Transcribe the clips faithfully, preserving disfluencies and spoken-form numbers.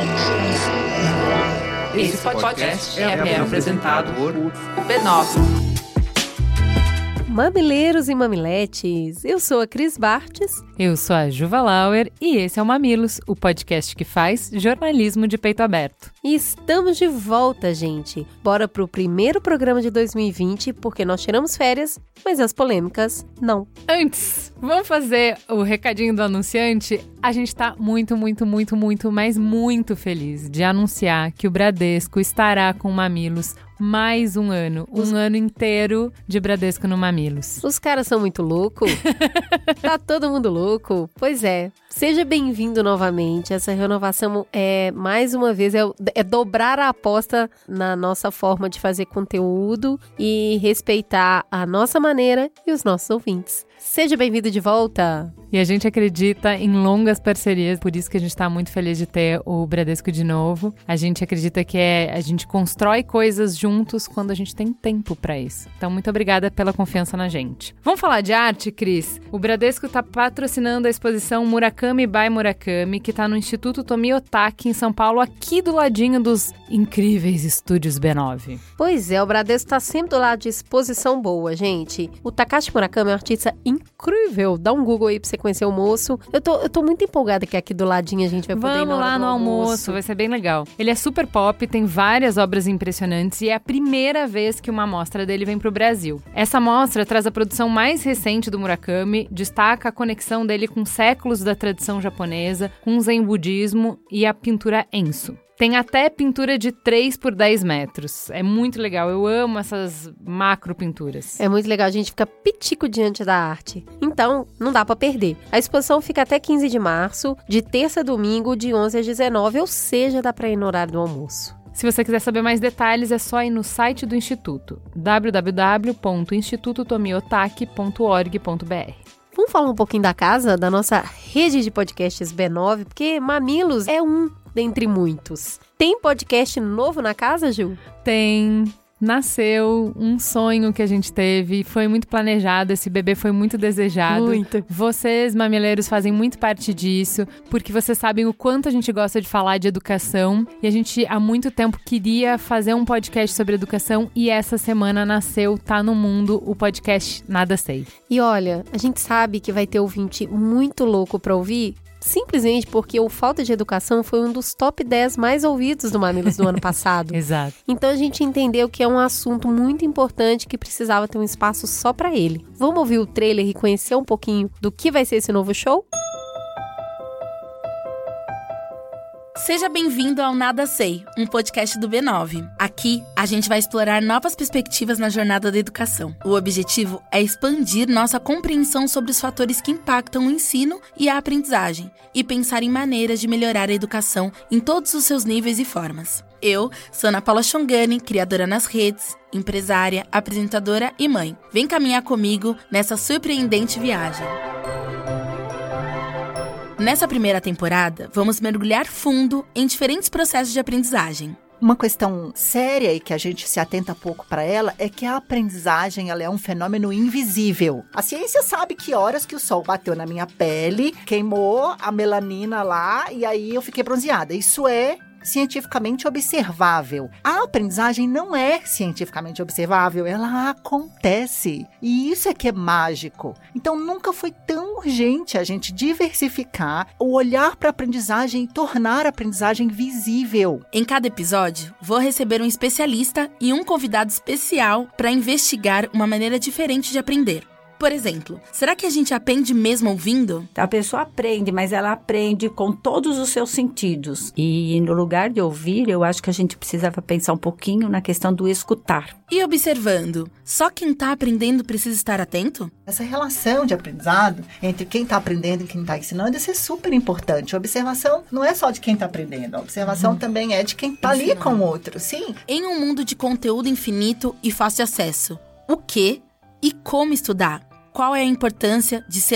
Esse podcast é, é apresentado por B nove. Mamileiros e mamiletes, eu sou a Cris Bartes. Eu sou a Juva Lauer e esse é o Mamilos, o podcast que faz jornalismo de peito aberto. E estamos de volta, gente. Bora pro primeiro programa de dois mil e vinte, porque nós tiramos férias, mas as polêmicas não. Antes, vamos fazer o recadinho do anunciante? A gente tá muito, muito, muito, muito, mas muito feliz de anunciar que o Bradesco estará com o Mamilos mais um ano, um Os... ano inteiro de Bradesco no Mamilos. Os caras são muito loucos. Tá todo mundo louco. Pois é, seja bem-vindo novamente. Essa renovação é, mais uma vez, é, é dobrar a aposta na nossa forma de fazer conteúdo e respeitar a nossa maneira e os nossos ouvintes. Seja bem-vindo de volta! E a gente acredita em longas parcerias, por isso que a gente está muito feliz de ter o Bradesco de novo. A gente acredita que é, a gente constrói coisas juntos quando a gente tem tempo para isso. Então, muito obrigada pela confiança na gente. Vamos falar de arte, Cris? O Bradesco está patrocinando a exposição Murakami by Murakami, que está no Instituto Tomie Otaki, em São Paulo, aqui do ladinho dos incríveis estúdios B nove. Pois é, o Bradesco está sempre do lado de exposição boa, gente. O Takashi Murakami é um artista incrível. Dá um Google aí pra você conhecer o moço. Eu tô, eu tô muito empolgada que aqui do ladinho a gente vai poder ir na hora Vamos lá no almoço. almoço, vai ser bem legal. Ele é super pop, tem várias obras impressionantes e é a primeira vez que uma mostra dele vem pro Brasil. Essa mostra traz a produção mais recente do Murakami, destaca a conexão dele com séculos da tradição japonesa, com o zen budismo e a pintura Enso. Tem até pintura de três por dez metros. É muito legal. Eu amo essas macro pinturas. É muito legal. A gente fica pitico diante da arte. Então, não dá pra perder. A exposição fica até quinze de março, de terça a domingo, de onze às dezenove, ou seja, dá pra ir no horário do almoço. Se você quiser saber mais detalhes, é só ir no site do Instituto, w w w ponto instituto tomie otaki ponto org ponto b r. Vamos falar um pouquinho da casa, da nossa rede de podcasts B nove, porque Mamilos é um dentre muitos. Tem podcast novo na casa, Gil? Tem. Nasceu um sonho que a gente teve, foi muito planejado, esse bebê foi muito desejado. Muito. Vocês, mamileiros, fazem muito parte disso, porque vocês sabem o quanto a gente gosta de falar de educação e a gente há muito tempo queria fazer um podcast sobre educação e essa semana nasceu, tá no mundo, o podcast Nada Sei. E olha, a gente sabe que vai ter ouvinte muito louco pra ouvir, simplesmente porque o Falta de Educação foi um dos top dez mais ouvidos do Mamilos do ano passado. Exato. Então a gente entendeu que é um assunto muito importante que precisava ter um espaço só pra ele. Vamos ouvir o trailer e conhecer um pouquinho do que vai ser esse novo show? Seja bem-vindo ao Nada Sei, um podcast do B nove. Aqui, a gente vai explorar novas perspectivas na jornada da educação. O objetivo é expandir nossa compreensão sobre os fatores que impactam o ensino e a aprendizagem e pensar em maneiras de melhorar a educação em todos os seus níveis e formas. Eu sou Ana Paula Chongani, criadora nas redes, empresária, apresentadora e mãe. Vem caminhar comigo nessa surpreendente viagem. Nessa primeira temporada, vamos mergulhar fundo em diferentes processos de aprendizagem. Uma questão séria e que a gente se atenta pouco para ela é que a aprendizagem ela é um fenômeno invisível. A ciência sabe que horas que o sol bateu na minha pele, queimou a melanina lá e aí eu fiquei bronzeada. Isso é cientificamente observável. A aprendizagem não é cientificamente observável, ela acontece. E isso é que é mágico. Então, nunca foi tão urgente a gente diversificar o olhar para a aprendizagem e tornar a aprendizagem visível. Em cada episódio, vou receber um especialista e um convidado especial para investigar uma maneira diferente de aprender. Por exemplo, será que a gente aprende mesmo ouvindo? A pessoa aprende, mas ela aprende com todos os seus sentidos. E no lugar de ouvir, eu acho que a gente precisava pensar um pouquinho na questão do escutar. E observando, só quem está aprendendo precisa estar atento? Essa relação de aprendizado entre quem está aprendendo e quem está ensinando, isso é super importante. A observação não é só de quem está aprendendo, a observação uhum. também é de quem está ali com o outro, sim. Em um mundo de conteúdo infinito e fácil acesso, o que e como estudar? Qual é a importância de sermos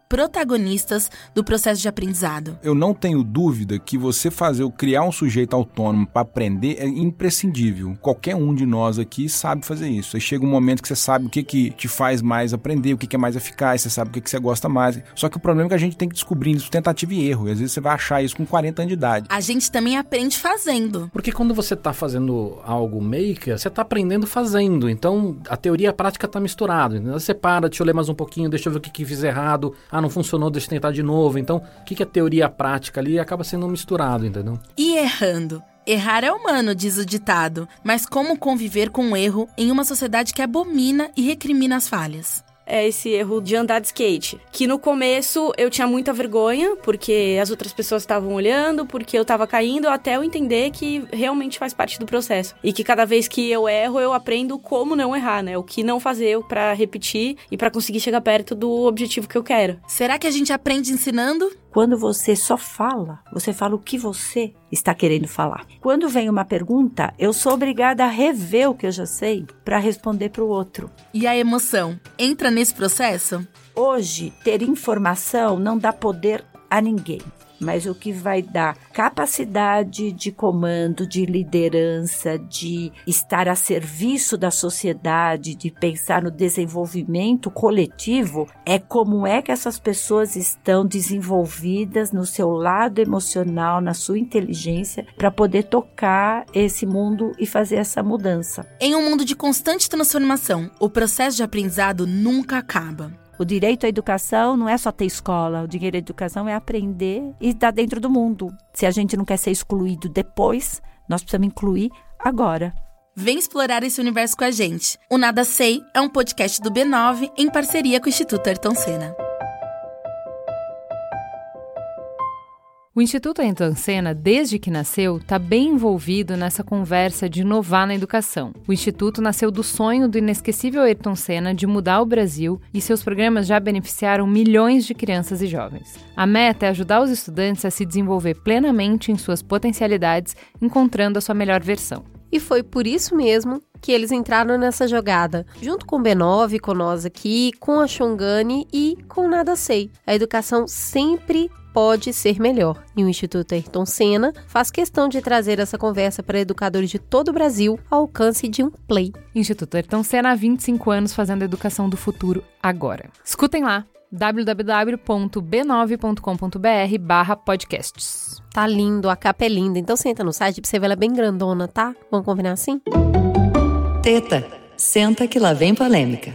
protagonistas do processo de aprendizado. Eu não tenho dúvida que você fazer, criar um sujeito autônomo para aprender é imprescindível. Qualquer um de nós aqui sabe fazer isso. Aí chega um momento que você sabe o que, que te faz mais aprender, o que, que é mais eficaz, você sabe o que, que você gosta mais. Só que o problema é que a gente tem que descobrir isso, tentativa e erro. E às vezes você vai achar isso com quarenta anos de idade. A gente também aprende fazendo. Porque quando você está fazendo algo maker, você está aprendendo fazendo. Então, a teoria e a prática tá misturado. Então, você para, deixa eu ler mais um pouquinho, deixa eu ver o que, que fiz errado. Ah, não funcionou, deixa eu tentar de novo. Então, o que, que é teoria e a prática ali acaba sendo misturado, entendeu? E errando. Errar é humano, diz o ditado. Mas como conviver com o erro em uma sociedade que abomina e recrimina as falhas? É esse erro de andar de skate. Que no começo eu tinha muita vergonha, porque as outras pessoas estavam olhando, porque eu tava caindo, até eu entender que realmente faz parte do processo. E que cada vez que eu erro, eu aprendo como não errar, né? O que não fazer pra repetir e pra conseguir chegar perto do objetivo que eu quero. Será que a gente aprende ensinando? Quando você só fala, você fala o que você está querendo falar. Quando vem uma pergunta, eu sou obrigada a rever o que eu já sei para responder para o outro. E a emoção entra nesse processo? Hoje, ter informação não dá poder a ninguém. Mas o que vai dar capacidade de comando, de liderança, de estar a serviço da sociedade, de pensar no desenvolvimento coletivo, é como é que essas pessoas estão desenvolvidas no seu lado emocional, na sua inteligência, para poder tocar esse mundo e fazer essa mudança. Em um mundo de constante transformação, o processo de aprendizado nunca acaba. O direito à educação não é só ter escola, o direito à educação é aprender e estar dentro do mundo. Se a gente não quer ser excluído depois, nós precisamos incluir agora. Vem explorar esse universo com a gente. O Nada Sei é um podcast do B nove em parceria com o Instituto Ayrton Senna. O Instituto Ayrton Senna, desde que nasceu, está bem envolvido nessa conversa de inovar na educação. O Instituto nasceu do sonho do inesquecível Ayrton Senna de mudar o Brasil e seus programas já beneficiaram milhões de crianças e jovens. A meta é ajudar os estudantes a se desenvolver plenamente em suas potencialidades, encontrando a sua melhor versão. E foi por isso mesmo que eles entraram nessa jogada, junto com o B nove, com nós aqui, com a Xongani e com o Nada Sei. A educação sempre pode ser melhor. E o Instituto Ayrton Senna faz questão de trazer essa conversa para educadores de todo o Brasil ao alcance de um play. Instituto Ayrton Senna há vinte e cinco anos fazendo a educação do futuro agora. Escutem lá, w w w ponto b nove ponto com ponto b r barra podcasts. Tá lindo, a capa é linda. Então senta no site pra você ver ela bem grandona, tá? Vamos combinar assim? Teta, senta que lá vem polêmica.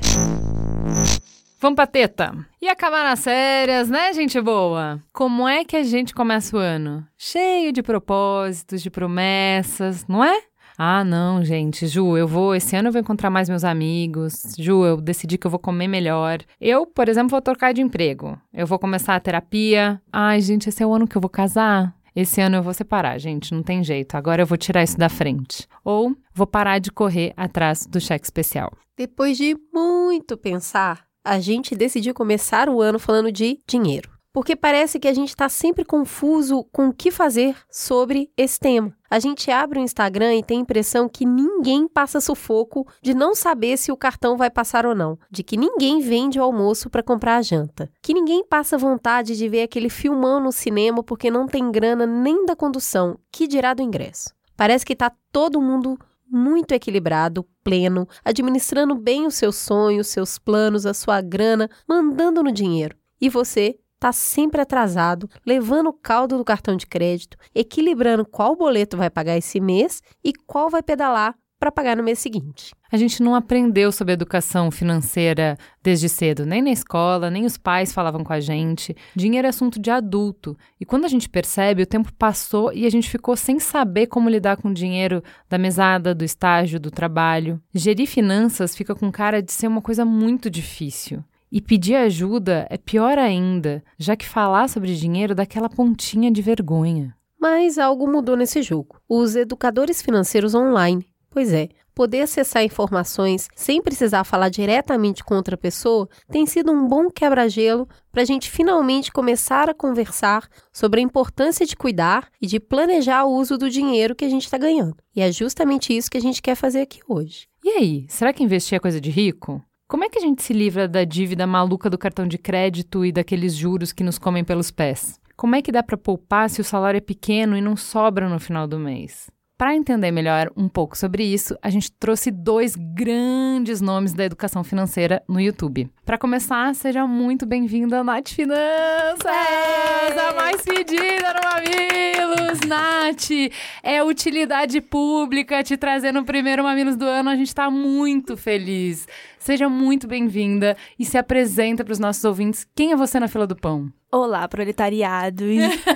Vamos pra teta. E acabar nas férias, né, gente boa? Como é que a gente começa o ano? Cheio de propósitos, de promessas, não é? Ah, não, gente. Ju, eu vou... Esse ano eu vou encontrar mais meus amigos. Ju, eu decidi que eu vou comer melhor. Eu, por exemplo, vou trocar de emprego. Eu vou começar a terapia. Ai, gente, esse é o ano que eu vou casar. Esse ano eu vou separar, gente. Não tem jeito. Agora eu vou tirar isso da frente. Ou vou parar de correr atrás do cheque especial. Depois de muito pensar, a gente decidiu começar o ano falando de dinheiro. Porque parece que a gente está sempre confuso com o que fazer sobre esse tema. A gente abre o Instagram e tem a impressão que ninguém passa sufoco de não saber se o cartão vai passar ou não. De que ninguém vende o almoço para comprar a janta. Que ninguém passa vontade de ver aquele filmão no cinema porque não tem grana nem da condução, que dirá do ingresso. Parece que está todo mundo muito equilibrado, pleno, administrando bem os seus sonhos, seus planos, a sua grana, mandando no dinheiro. E você está sempre atrasado, levando o caldo do cartão de crédito, equilibrando qual boleto vai pagar esse mês e qual vai pedalar para pagar no mês seguinte. A gente não aprendeu sobre educação financeira desde cedo, nem na escola, nem os pais falavam com a gente. Dinheiro é assunto de adulto. E quando a gente percebe, o tempo passou e a gente ficou sem saber como lidar com o dinheiro da mesada, do estágio, do trabalho. Gerir finanças fica com cara de ser uma coisa muito difícil. E pedir ajuda é pior ainda, já que falar sobre dinheiro dá aquela pontinha de vergonha. Mas algo mudou nesse jogo. Os educadores financeiros online. Pois é, poder acessar informações sem precisar falar diretamente com outra pessoa tem sido um bom quebra-gelo para a gente finalmente começar a conversar sobre a importância de cuidar e de planejar o uso do dinheiro que a gente está ganhando. E é justamente isso que a gente quer fazer aqui hoje. E aí, será que investir é coisa de rico? Como é que a gente se livra da dívida maluca do cartão de crédito e daqueles juros que nos comem pelos pés? Como é que dá para poupar se o salário é pequeno e não sobra no final do mês? Para entender melhor um pouco sobre isso, a gente trouxe dois grandes nomes da educação financeira no YouTube. Para começar, seja muito bem-vinda, Nath Finanças! A mais pedida no Mamilos! Nath, é utilidade pública te trazer no primeiro Mamilos do ano, a gente está muito feliz. Seja muito bem-vinda e se apresenta para os nossos ouvintes. Quem é você na fila do pão? Olá, proletariados.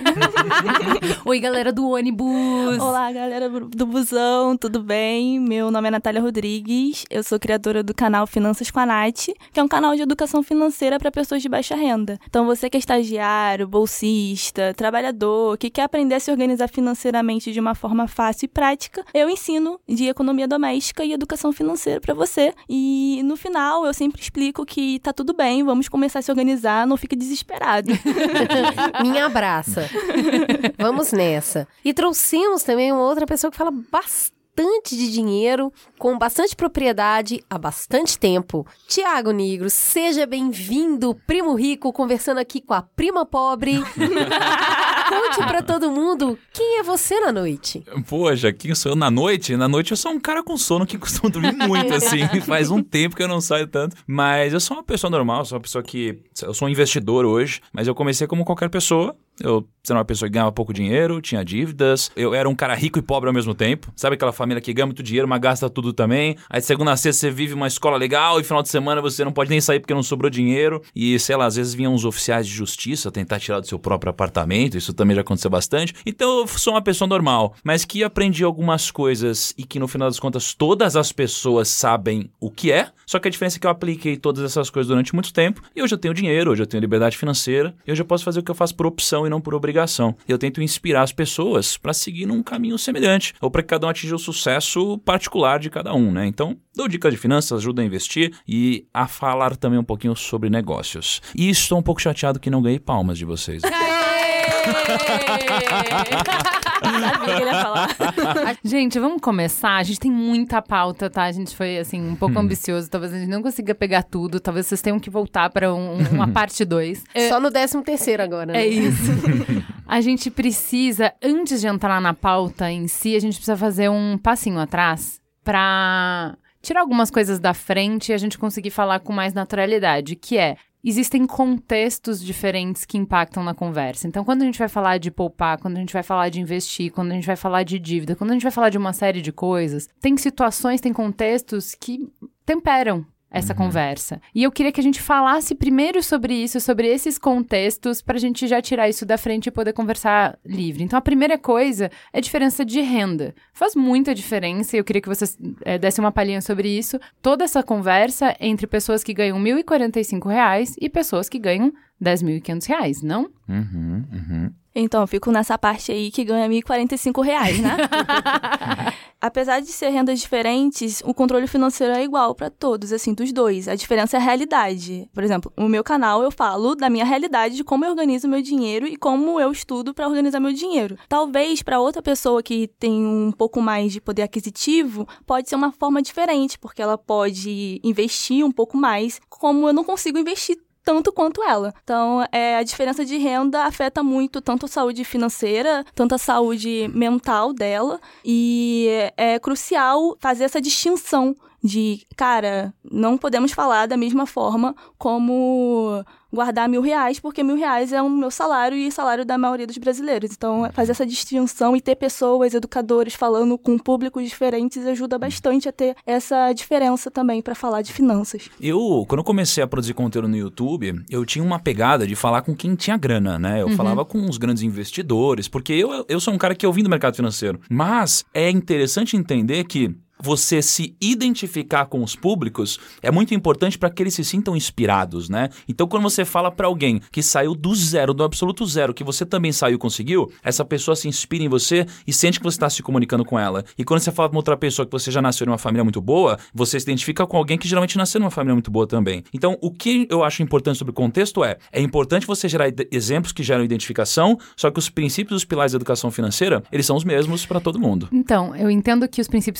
Oi, galera do ônibus. Olá, galera do busão, tudo bem? Meu nome é Natália Rodrigues, eu sou criadora do canal Finanças com a Nath, que é um canal de educação financeira para pessoas de baixa renda. Então, você que é estagiário, bolsista, trabalhador, que quer aprender a se organizar financeiramente de uma forma fácil e prática, eu ensino de economia doméstica e educação financeira para você. E no final, eu sempre explico que tá tudo bem, vamos começar a se organizar, não fique desesperado. Me abraça. Vamos nessa. E trouxemos também uma outra pessoa que fala bastante de dinheiro, com bastante propriedade, há bastante tempo. Tiago Nigro, seja bem-vindo, primo rico, conversando aqui com a prima pobre. Conte pra todo mundo, quem é você na noite? Poxa, quem sou eu na noite? Na noite eu sou um cara com sono que costuma dormir muito, assim. Faz um tempo que eu não saio tanto. Mas eu sou uma pessoa normal, sou uma pessoa que... Eu sou um investidor hoje, mas eu comecei como qualquer pessoa. Eu era uma pessoa que ganhava pouco dinheiro, tinha dívidas. Eu era um cara rico e pobre ao mesmo tempo. Sabe aquela família que ganha muito dinheiro, mas gasta tudo também? Aí de segunda a sexta você vive uma escola legal e final de semana você não pode nem sair porque não sobrou dinheiro. E, sei lá, às vezes vinham uns oficiais de justiça tentar tirar do seu próprio apartamento. Isso também já aconteceu bastante. Então eu sou uma pessoa normal, mas que aprendi algumas coisas e que no final das contas todas as pessoas sabem o que é. Só que a diferença é que eu apliquei todas essas coisas durante muito tempo. E hoje eu tenho dinheiro, hoje eu tenho liberdade financeira. E hoje eu posso fazer o que eu faço por opção e não por obrigação. Eu tento inspirar as pessoas para seguir num caminho semelhante, ou para que cada um atinja o sucesso particular de cada um, né? Então, dou dicas de finanças, ajudo a investir e a falar também um pouquinho sobre negócios. E estou um pouco chateado que não ganhei palmas de vocês. Sabia que ele ia falar. Gente, vamos começar. A gente tem muita pauta, tá? A gente foi, assim, um pouco hum. ambicioso. Talvez a gente não consiga pegar tudo. Talvez vocês tenham que voltar para um, uma parte dois. É... Só no décimo terceiro agora, né? É isso. A gente precisa, antes de entrar na pauta em si, a gente precisa fazer um passinho atrás para tirar algumas coisas da frente e a gente conseguir falar com mais naturalidade, que é... Existem contextos diferentes que impactam na conversa. Então, quando a gente vai falar de poupar, quando a gente vai falar de investir, quando a gente vai falar de dívida, quando a gente vai falar de uma série de coisas, tem situações, tem contextos que temperam essa uhum. conversa. E eu queria que a gente falasse primeiro sobre isso, sobre esses contextos, pra gente já tirar isso da frente e poder conversar livre. Então, a primeira coisa é a diferença de renda. Faz muita diferença e eu queria que vocês é, dessem uma palhinha sobre isso. Toda essa conversa entre pessoas que ganham mil e quarenta e cinco reais e pessoas que ganham dez mil e quinhentos reais, não? Uhum, uhum. Então, eu fico nessa parte aí que ganha mil e quarenta e cinco reais, né? Apesar de ser rendas diferentes, o controle financeiro é igual para todos, assim, dos dois. A diferença é a realidade. Por exemplo, no meu canal eu falo da minha realidade, de como eu organizo meu dinheiro e como eu estudo para organizar meu dinheiro. Talvez para outra pessoa que tem um pouco mais de poder aquisitivo, pode ser uma forma diferente, porque ela pode investir um pouco mais, como eu não consigo investir tanto quanto ela. Então, é, a diferença de renda afeta muito tanto a saúde financeira, tanto a saúde mental dela, e é, é crucial fazer essa distinção de, cara, não podemos falar da mesma forma como guardar mil reais, porque mil reais é o meu salário e salário da maioria dos brasileiros. Então, fazer essa distinção e ter pessoas, educadores, falando com públicos diferentes ajuda bastante a ter essa diferença também para falar de finanças. Eu, quando eu comecei a produzir conteúdo no YouTube, eu tinha uma pegada de falar com quem tinha grana, né? Eu uhum. falava com os grandes investidores, porque eu, eu sou um cara que eu vim do mercado financeiro. Mas é interessante entender que você se identificar com os públicos é muito importante para que eles se sintam inspirados, né? Então, quando você fala para alguém que saiu do zero, do absoluto zero, que você também saiu e conseguiu, essa pessoa se inspira em você e sente que você está se comunicando com ela. E quando você fala para outra pessoa que você já nasceu em uma família muito boa, você se identifica com alguém que geralmente nasceu numa família muito boa também. Então, o que eu acho importante sobre o contexto é, é importante você gerar exemplos que geram identificação, só que os princípios e os pilares da educação financeira, eles são os mesmos para todo mundo. Então, eu entendo que os princípios são os mesmos,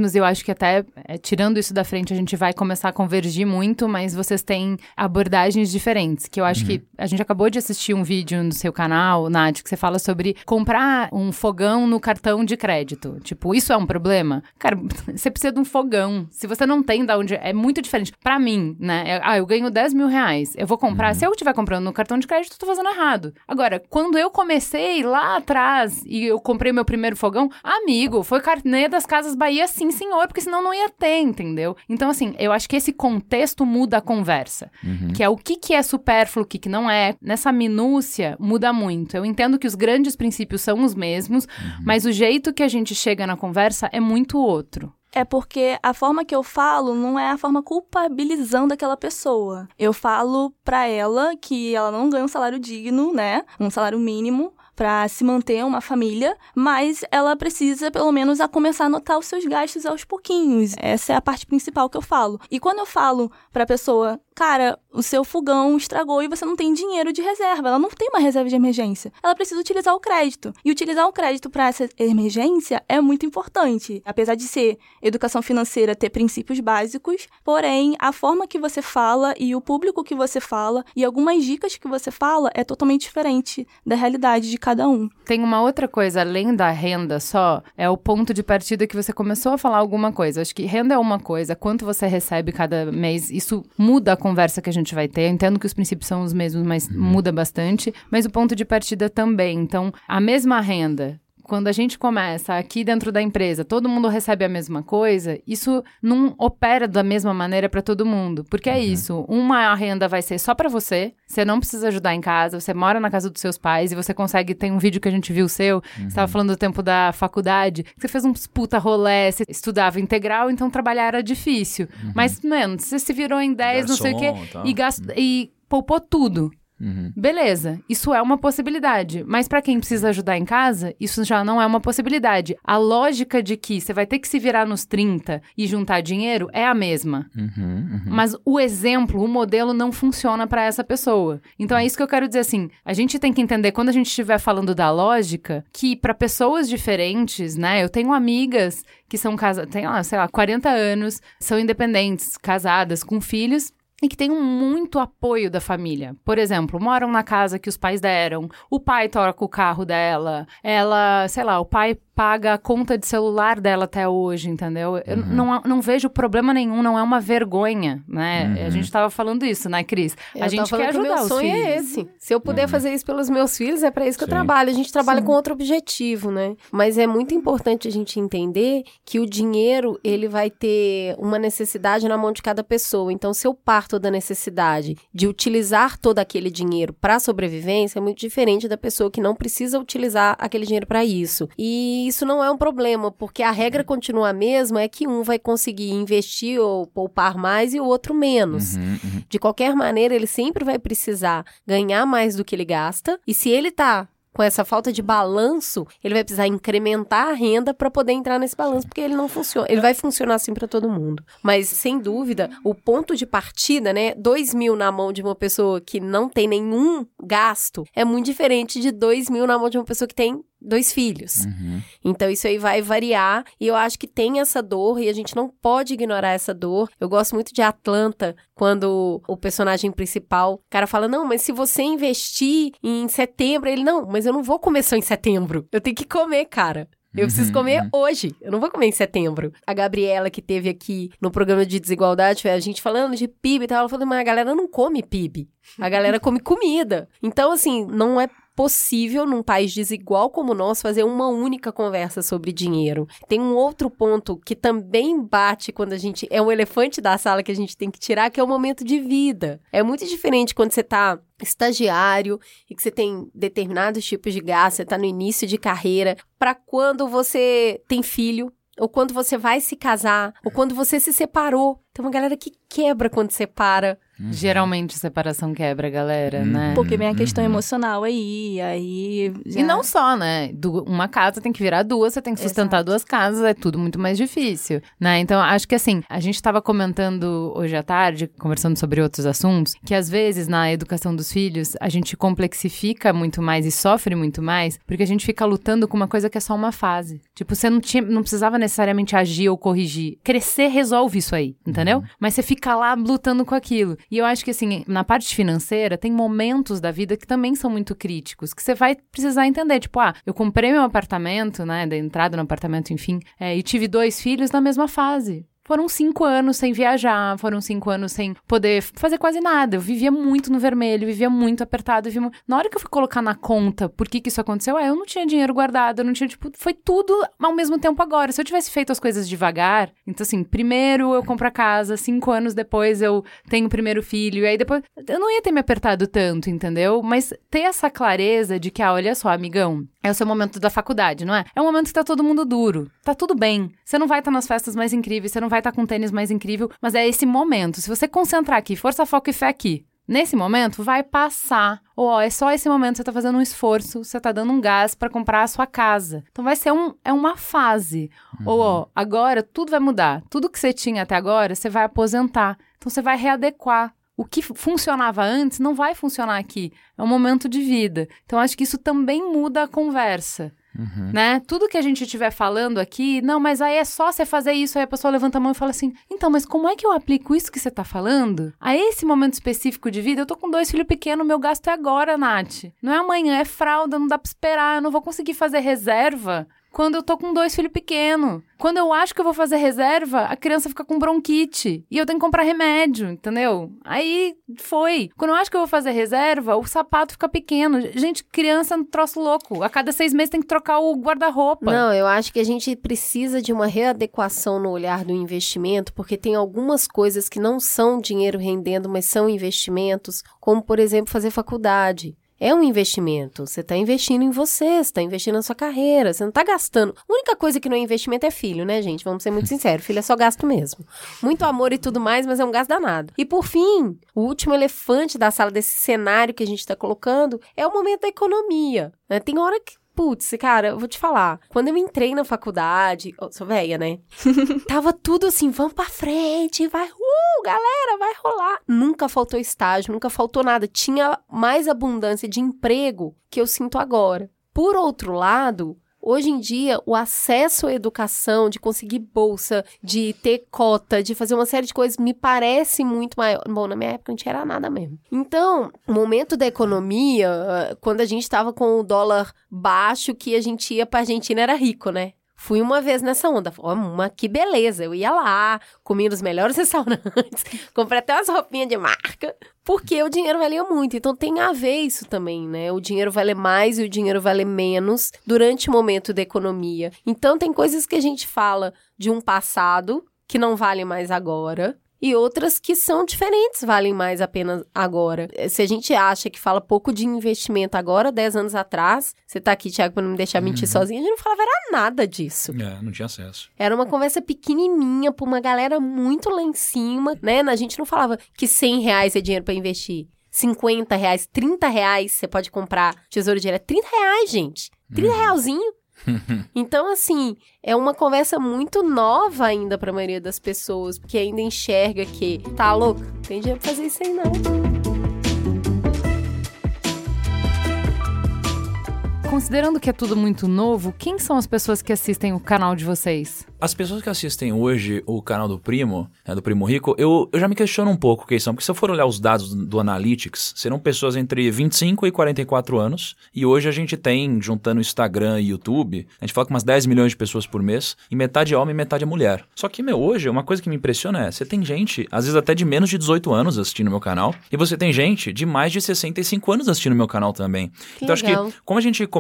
mesmos, e eu acho que até, é, tirando isso da frente, a gente vai começar a convergir muito, mas vocês têm abordagens diferentes, que eu acho uhum. que a gente acabou de assistir um vídeo no seu canal, Nath, que você fala sobre comprar um fogão no cartão de crédito. Tipo, isso é um problema? Cara, você precisa de um fogão. Se você não tem da onde... É muito diferente. Pra mim, né? É, ah, eu ganho dez mil reais. Eu vou comprar... Uhum. Se eu estiver comprando no cartão de crédito, eu tô fazendo errado. Agora, quando eu comecei lá atrás e eu comprei meu primeiro fogão, amigo, foi carnê das Casas Bahia, sim, senhor, porque senão não ia ter, entendeu? Então, assim, eu acho que esse contexto muda a conversa. Uhum. Que é o que, que é supérfluo, o que, que não é. Nessa minúcia, muda muito. Eu entendo que os grandes princípios são os mesmos, uhum. mas o jeito que a gente chega na conversa é muito outro. É porque a forma que eu falo não é a forma culpabilizando aquela pessoa. Eu falo pra ela que ela não ganha um salário digno, né? Um salário mínimo pra se manter uma família, mas ela precisa, pelo menos, a começar a anotar os seus gastos aos pouquinhos. Essa é a parte principal que eu falo. E quando eu falo pra pessoa, cara, o seu fogão estragou e você não tem dinheiro de reserva, ela não tem uma reserva de emergência, ela precisa utilizar o crédito. E utilizar o crédito para essa emergência é muito importante. Apesar de ser educação financeira, ter princípios básicos, porém, a forma que você fala e o público que você fala e algumas dicas que você fala é totalmente diferente da realidade de cada um. Tem uma outra coisa, além da renda só, é o ponto de partida que você começou a falar alguma coisa. Acho que renda é uma coisa, quanto você recebe cada mês, isso muda a conversa que a gente vai ter. Eu entendo que os princípios são os mesmos, mas uhum. muda bastante. Mas o ponto de partida também. Então, a mesma renda... Quando a gente começa aqui dentro da empresa, todo mundo recebe a mesma coisa, isso não opera da mesma maneira para todo mundo. Porque é uhum. isso, uma renda vai ser só para você, você não precisa ajudar em casa, você mora na casa dos seus pais e você consegue, tem um vídeo que a gente viu seu, uhum. você estava falando do tempo da faculdade, você fez uns puta rolê, você estudava integral, então trabalhar era difícil. Uhum. Mas, mano, você se virou em dez, Garçom, não sei o quê, tá. e, gast... uhum. e poupou tudo. Uhum. Beleza, isso é uma possibilidade, mas para quem precisa ajudar em casa, isso já não é uma possibilidade. A lógica de que você vai ter que se virar nos trinta e juntar dinheiro é a mesma. Uhum, uhum. Mas o exemplo, o modelo não funciona para essa pessoa. Então é isso que eu quero dizer assim, a gente tem que entender quando a gente estiver falando da lógica, que para pessoas diferentes, né, eu tenho amigas que são casadas, tem lá, sei lá, quarenta anos, são independentes, casadas, com filhos, e que tem muito apoio da família. Por exemplo, moram na casa que os pais deram, o pai troca o carro dela, ela, sei lá, o pai paga a conta de celular dela até hoje, entendeu? Eu uhum. não, não vejo problema nenhum, não é uma vergonha, né? Uhum. A gente tava falando isso, né, Cris? Eu a gente quer ajudar que meu os sonho filhos. É esse. Se eu puder uhum. fazer isso pelos meus filhos, é pra isso que Sim. eu trabalho. A gente trabalha Sim. com outro objetivo, né? Mas é muito importante a gente entender que o dinheiro, ele vai ter uma necessidade na mão de cada pessoa. Então, se eu parto da necessidade de utilizar todo aquele dinheiro para sobrevivência, é muito diferente da pessoa que não precisa utilizar aquele dinheiro para isso. E isso não é um problema, porque a regra continua a mesma, é que um vai conseguir investir ou poupar mais e o outro menos. Uhum, uhum. De qualquer maneira, ele sempre vai precisar ganhar mais do que ele gasta, e se ele tá com essa falta de balanço, ele vai precisar incrementar a renda para poder entrar nesse balanço, porque ele não funciona. Ele vai funcionar assim para todo mundo. Mas, sem dúvida, o ponto de partida, né, dois mil na mão de uma pessoa que não tem nenhum gasto, é muito diferente de dois mil na mão de uma pessoa que tem dois filhos. Uhum. Então, isso aí vai variar, e eu acho que tem essa dor, e a gente não pode ignorar essa dor. Eu gosto muito de Atlanta, quando o personagem principal, o cara fala, não, mas se você investir em setembro, ele, não, mas eu não vou comer só em setembro, eu tenho que comer, cara. Eu preciso comer uhum. hoje, eu não vou comer em setembro. A Gabriela, que teve aqui no programa de desigualdade, a gente falando de P I B e tal, ela falou, mas a galera não come P I B, a galera come comida. Então, assim, não é possível, num país desigual como o nosso, fazer uma única conversa sobre dinheiro. Tem um outro ponto que também bate quando a gente... É um elefante da sala que a gente tem que tirar, que é o momento de vida. É muito diferente quando você tá estagiário e que você tem determinados tipos de gasto, você tá no início de carreira, para quando você tem filho, ou quando você vai se casar, ou quando você se separou. Tem uma galera que quebra quando separa. Uhum. Geralmente separação quebra, galera, uhum. né? Porque vem a questão uhum. emocional aí, aí... Já... E não só, né? Du- uma casa tem que virar duas, você tem que sustentar Exato. duas casas, é tudo muito mais difícil, né? Então, acho que assim, a gente estava comentando hoje à tarde, conversando sobre outros assuntos, que às vezes na educação dos filhos, a gente complexifica muito mais e sofre muito mais, porque a gente fica lutando com uma coisa que é só uma fase. Tipo, você não, tinha, não precisava necessariamente agir ou corrigir. Crescer resolve isso aí, entendeu? Uhum. Mas você fica lá lutando com aquilo. E eu acho que, assim, na parte financeira, tem momentos da vida que também são muito críticos, que você vai precisar entender. Tipo, ah, eu comprei meu apartamento, né, da entrada no apartamento, enfim, é, e tive dois filhos na mesma fase. Foram cinco anos sem viajar, foram cinco anos sem poder fazer quase nada. Eu vivia muito no vermelho, vivia muito apertado. Vivia mu... Na hora que eu fui colocar na conta por que que isso aconteceu, ah, eu não tinha dinheiro guardado, eu não tinha, tipo, foi tudo ao mesmo tempo agora. Se eu tivesse feito as coisas devagar, então assim, primeiro eu compro a casa, cinco anos depois eu tenho o primeiro filho, e aí depois eu não ia ter me apertado tanto, entendeu? Mas ter essa clareza de que, ah, olha só, amigão, é o seu momento da faculdade, não é? É um momento que tá todo mundo duro, tá tudo bem. Você não vai estar tá nas festas mais incríveis, você não vai estar tá com tênis mais incrível, mas é esse momento. Se você concentrar aqui, força, foco e fé aqui, nesse momento, vai passar. Ou, ó, é só esse momento, você tá fazendo um esforço, você tá dando um gás pra comprar a sua casa. Então vai ser um, é uma fase. Uhum. Ou, ó, agora tudo vai mudar. Tudo que você tinha até agora, você vai aposentar. Então você vai readequar. O que funcionava antes não vai funcionar aqui. É um momento de vida. Então, acho que isso também muda a conversa. Uhum. Né? Tudo que a gente estiver falando aqui, não, mas aí é só você fazer isso, aí a pessoa levanta a mão e fala assim, então, mas como é que eu aplico isso que você tá falando a esse momento específico de vida? Eu tô com dois filhos pequenos, meu gasto é agora, Nath. Não é amanhã, é fralda, não dá pra esperar, eu não vou conseguir fazer reserva quando eu tô com dois filhos pequenos. Quando eu acho que eu vou fazer reserva, a criança fica com bronquite. E eu tenho que comprar remédio, entendeu? Aí foi. Quando eu acho que eu vou fazer reserva, o sapato fica pequeno. Gente, criança é um troço louco. A cada seis meses tem que trocar o guarda-roupa. Não, eu acho que a gente precisa de uma readequação no olhar do investimento, porque tem algumas coisas que não são dinheiro rendendo, mas são investimentos, como, por exemplo, fazer faculdade. É um investimento, você está investindo em você, você está investindo na sua carreira, você não está gastando. A única coisa que não é investimento é filho, né, gente? Vamos ser muito sinceros, filho é só gasto mesmo. Muito amor e tudo mais, mas é um gasto danado. E por fim, o último elefante da sala desse cenário que a gente está colocando é o momento da economia, né? Tem hora que putz, cara, eu vou te falar. Quando eu entrei na faculdade... Oh, sou velha, né? Tava tudo assim, vamos pra frente, vai... Uh, galera, vai rolar. Nunca faltou estágio, nunca faltou nada. Tinha mais abundância de emprego que eu sinto agora. Por outro lado... Hoje em dia, o acesso à educação, de conseguir bolsa, de ter cota, de fazer uma série de coisas, me parece muito maior. Bom, na minha época não tinha nada mesmo. Então, o momento da economia, quando a gente estava com o dólar baixo, que a gente ia pra Argentina era rico, né? Fui uma vez nessa onda, uma que beleza, eu ia lá, comia nos melhores restaurantes, comprei até umas roupinhas de marca, porque o dinheiro valia muito, então tem a ver isso também, né, o dinheiro vale mais e o dinheiro vale menos durante o momento da economia. Então tem coisas que a gente fala de um passado que não vale mais agora, e outras que são diferentes, valem mais apenas agora. Se a gente acha que fala pouco de investimento agora, dez anos atrás, você tá aqui, Thiago, pra não me deixar mentir uhum. sozinha, a gente não falava era nada disso. É, não tinha acesso. Era uma conversa pequenininha pra uma galera muito lá em cima, né? A gente não falava que cem reais é dinheiro pra investir. cinquenta reais, trinta reais, você pode comprar tesouro direto. trinta reais, gente. trinta uhum. realzinho. Então, assim, é uma conversa muito nova ainda pra maioria das pessoas, porque ainda enxerga que, tá louco, não tem dinheiro pra fazer isso aí não. Considerando que é tudo muito novo, quem são as pessoas que assistem o canal de vocês? As pessoas que assistem hoje o canal do Primo, né, do Primo Rico, eu, eu já me questiono um pouco quem são. Porque se eu for olhar os dados do, do Analytics, serão pessoas entre vinte e cinco e quarenta e quatro anos. E hoje a gente tem, juntando Instagram e YouTube, a gente fala com umas dez milhões de pessoas por mês. E metade é homem e metade é mulher. Só que, meu, hoje, uma coisa que me impressiona é, você tem gente, às vezes até de menos de dezoito anos assistindo o meu canal. E você tem gente de mais de sessenta e cinco anos assistindo o meu canal também. Que então, legal. Acho que, como a gente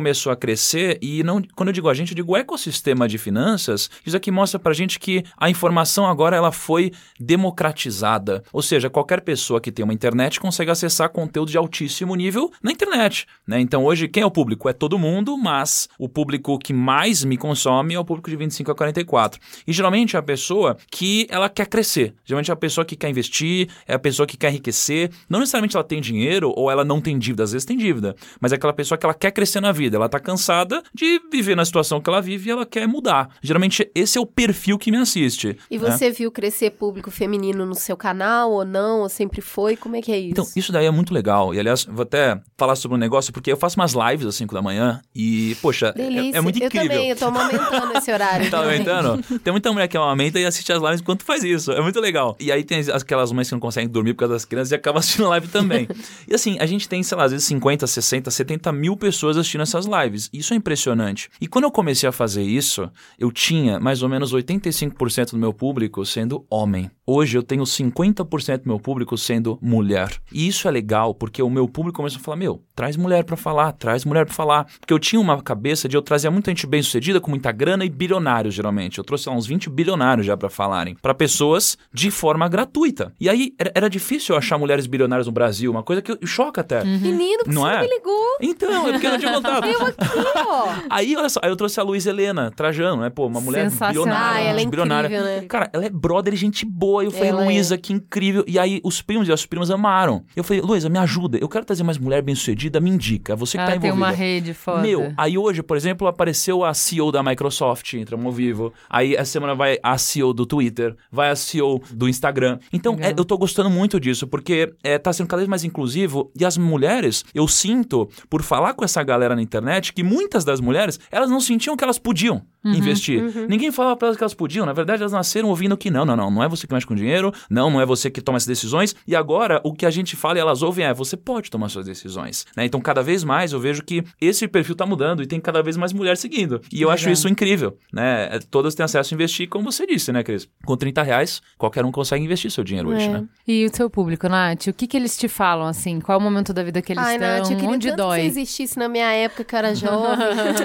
começou a crescer, e não, quando eu digo a gente, eu digo o ecossistema de finanças, isso aqui mostra pra gente que a informação agora ela foi democratizada. Ou seja, qualquer pessoa que tem uma internet consegue acessar conteúdo de altíssimo nível na internet, né? Então hoje quem é o público? É todo mundo, mas o público que mais me consome é o público de vinte e cinco a quarenta e quatro. E geralmente é a pessoa que ela quer crescer. Geralmente é a pessoa que quer investir, é a pessoa que quer enriquecer. Não necessariamente ela tem dinheiro ou ela não tem dívida, às vezes tem dívida, mas é aquela pessoa que ela quer crescer na vida, ela tá cansada de viver na situação que ela vive e ela quer mudar. Geralmente esse é o perfil que me assiste. E você né? viu crescer público feminino no seu canal ou não? Ou sempre foi? Como é que é isso? Então, isso daí é muito legal. E, aliás, vou até falar sobre um negócio, porque eu faço umas lives às cinco da manhã e, poxa, é, é muito incrível. Eu também, eu tô amamentando esse horário. Tá amamentando? Tem muita mulher que amamenta e assiste as lives enquanto faz isso. É muito legal. E aí tem aquelas mães que não conseguem dormir por causa das crianças e acabam assistindo live também. E assim, a gente tem, sei lá, às vezes cinquenta, sessenta, setenta mil pessoas assistindo essas lives. Isso é impressionante. E quando eu comecei a fazer isso, eu tinha mais ou menos oitenta e cinco por cento do meu público sendo homem. Hoje eu tenho cinquenta por cento do meu público sendo mulher. E isso é legal, porque o meu público começou a falar, meu, traz mulher pra falar, traz mulher pra falar. Porque eu tinha uma cabeça de eu trazer muita gente bem-sucedida, com muita grana e bilionários, geralmente. Eu trouxe lá uns vinte bilionários já pra falarem. Pra pessoas de forma gratuita. E aí, era, era difícil eu achar mulheres bilionárias no Brasil, uma coisa que choca até. Uhum. Menino, por que não você é? me ligou? Então, é porque eu não tinha contato. Eu aqui, ó. Aí, olha só, aí eu trouxe a Luísa Helena Trajano, né? Pô, uma mulher bilionária. Ah, ela é bilionária. incrível, né? Cara, ela é brother e gente boa. Eu falei, Ela Luísa, é. que incrível. E aí, os primos e as primas amaram. Eu falei, Luísa, me ajuda. Eu quero trazer mais mulher bem-sucedida, me indica. Você que Ela tá envolvida. tem uma rede foda. Meu, aí hoje, por exemplo, apareceu a C E O da Microsoft, entramos ao vivo. Aí, essa semana vai a C E O do Twitter, vai a C E O do Instagram. Então, é, eu tô gostando muito disso, porque é, tá sendo cada vez mais inclusivo. E as mulheres, eu sinto, por falar com essa galera na internet, que muitas das mulheres, elas não sentiam que elas podiam uhum, investir. Uhum. Ninguém falava pra elas que elas podiam. Na verdade, elas nasceram ouvindo que não, não, não. Não é você que mexe com dinheiro, não, não é você que toma essas decisões. E agora, o que a gente fala e elas ouvem é, você pode tomar suas decisões. Né? Então, cada vez mais eu vejo que esse perfil tá mudando e tem cada vez mais mulheres seguindo. E eu Legal. acho isso incrível. Né? Todas têm acesso a investir, como você disse, né, Cris? Com trinta reais, qualquer um consegue investir seu dinheiro é. hoje, né? E o seu público, Nath? O que que eles te falam, assim? Qual é o momento da vida que eles Ai, estão? Nath, eu queria Onde tanto dói? que você existisse na minha época, que eu era jovem.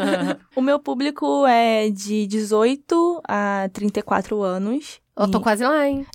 O meu público é de dezoito a trinta e quatro anos. Eu tô quase lá, hein?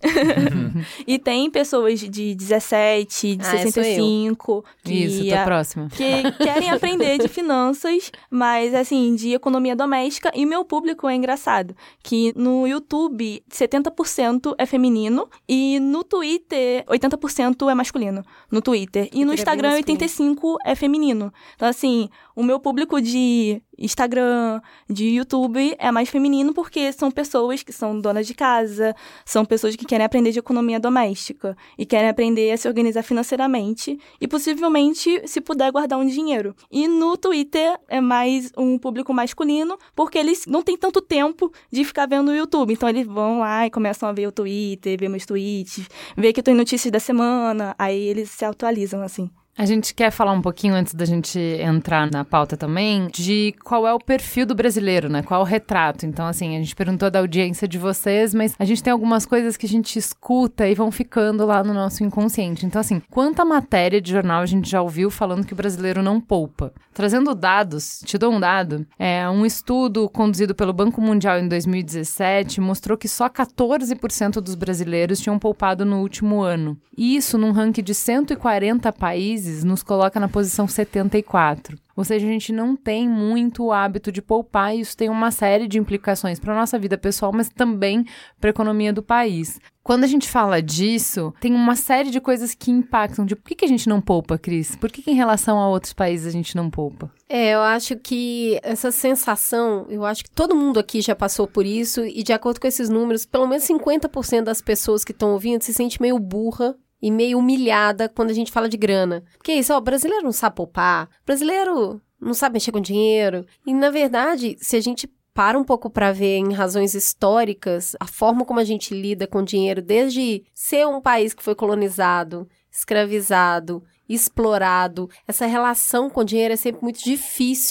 E tem pessoas de dezessete, de ah, sessenta e cinco. Que Isso, tô a, próxima. Que querem aprender de finanças, mas assim, de economia doméstica. E o meu público é engraçado, que no YouTube, setenta por cento é feminino e no Twitter, oitenta por cento é masculino. No Twitter. E no Instagram, oitenta e cinco por cento é feminino. Então, assim, o meu público de Instagram, de YouTube é mais feminino porque são pessoas que são donas de casa, são pessoas que querem aprender de economia doméstica e querem aprender a se organizar financeiramente e possivelmente, se puder, guardar um dinheiro. E no Twitter é mais um público masculino porque eles não têm tanto tempo de ficar vendo o YouTube. Então eles vão lá e começam a ver o Twitter, ver meus tweets, ver que eu tô em notícias da semana, aí eles se atualizam assim. A gente quer falar um pouquinho, antes da gente entrar na pauta também, de qual é o perfil do brasileiro, né? Qual é o retrato. Então, assim, a gente perguntou da audiência de vocês, mas a gente tem algumas coisas que a gente escuta e vão ficando lá no nosso inconsciente. Então, assim, quanta matéria de jornal a gente já ouviu falando que o brasileiro não poupa? Trazendo dados, te dou um dado, é, um estudo conduzido pelo Banco Mundial em dois mil e dezessete mostrou que só quatorze por cento dos brasileiros tinham poupado no último ano. E isso, num ranking de cento e quarenta países, nos coloca na posição setenta e quatro. Ou seja, a gente não tem muito o hábito de poupar e isso tem uma série de implicações para a nossa vida pessoal, mas também para a economia do país. Quando a gente fala disso, tem uma série de coisas que impactam. De por que, que a gente não poupa, Cris? Por que, que em relação a outros países a gente não poupa? É, eu acho que essa sensação, eu acho que todo mundo aqui já passou por isso e de acordo com esses números, pelo menos cinquenta por cento das pessoas que estão ouvindo se sente meio burra e meio humilhada quando a gente fala de grana. Porque é isso, ó, o brasileiro não sabe poupar, o brasileiro não sabe mexer com dinheiro. E, na verdade, se a gente para um pouco para ver em razões históricas, a forma como a gente lida com dinheiro, desde ser um país que foi colonizado, escravizado, explorado, essa relação com dinheiro é sempre muito difícil.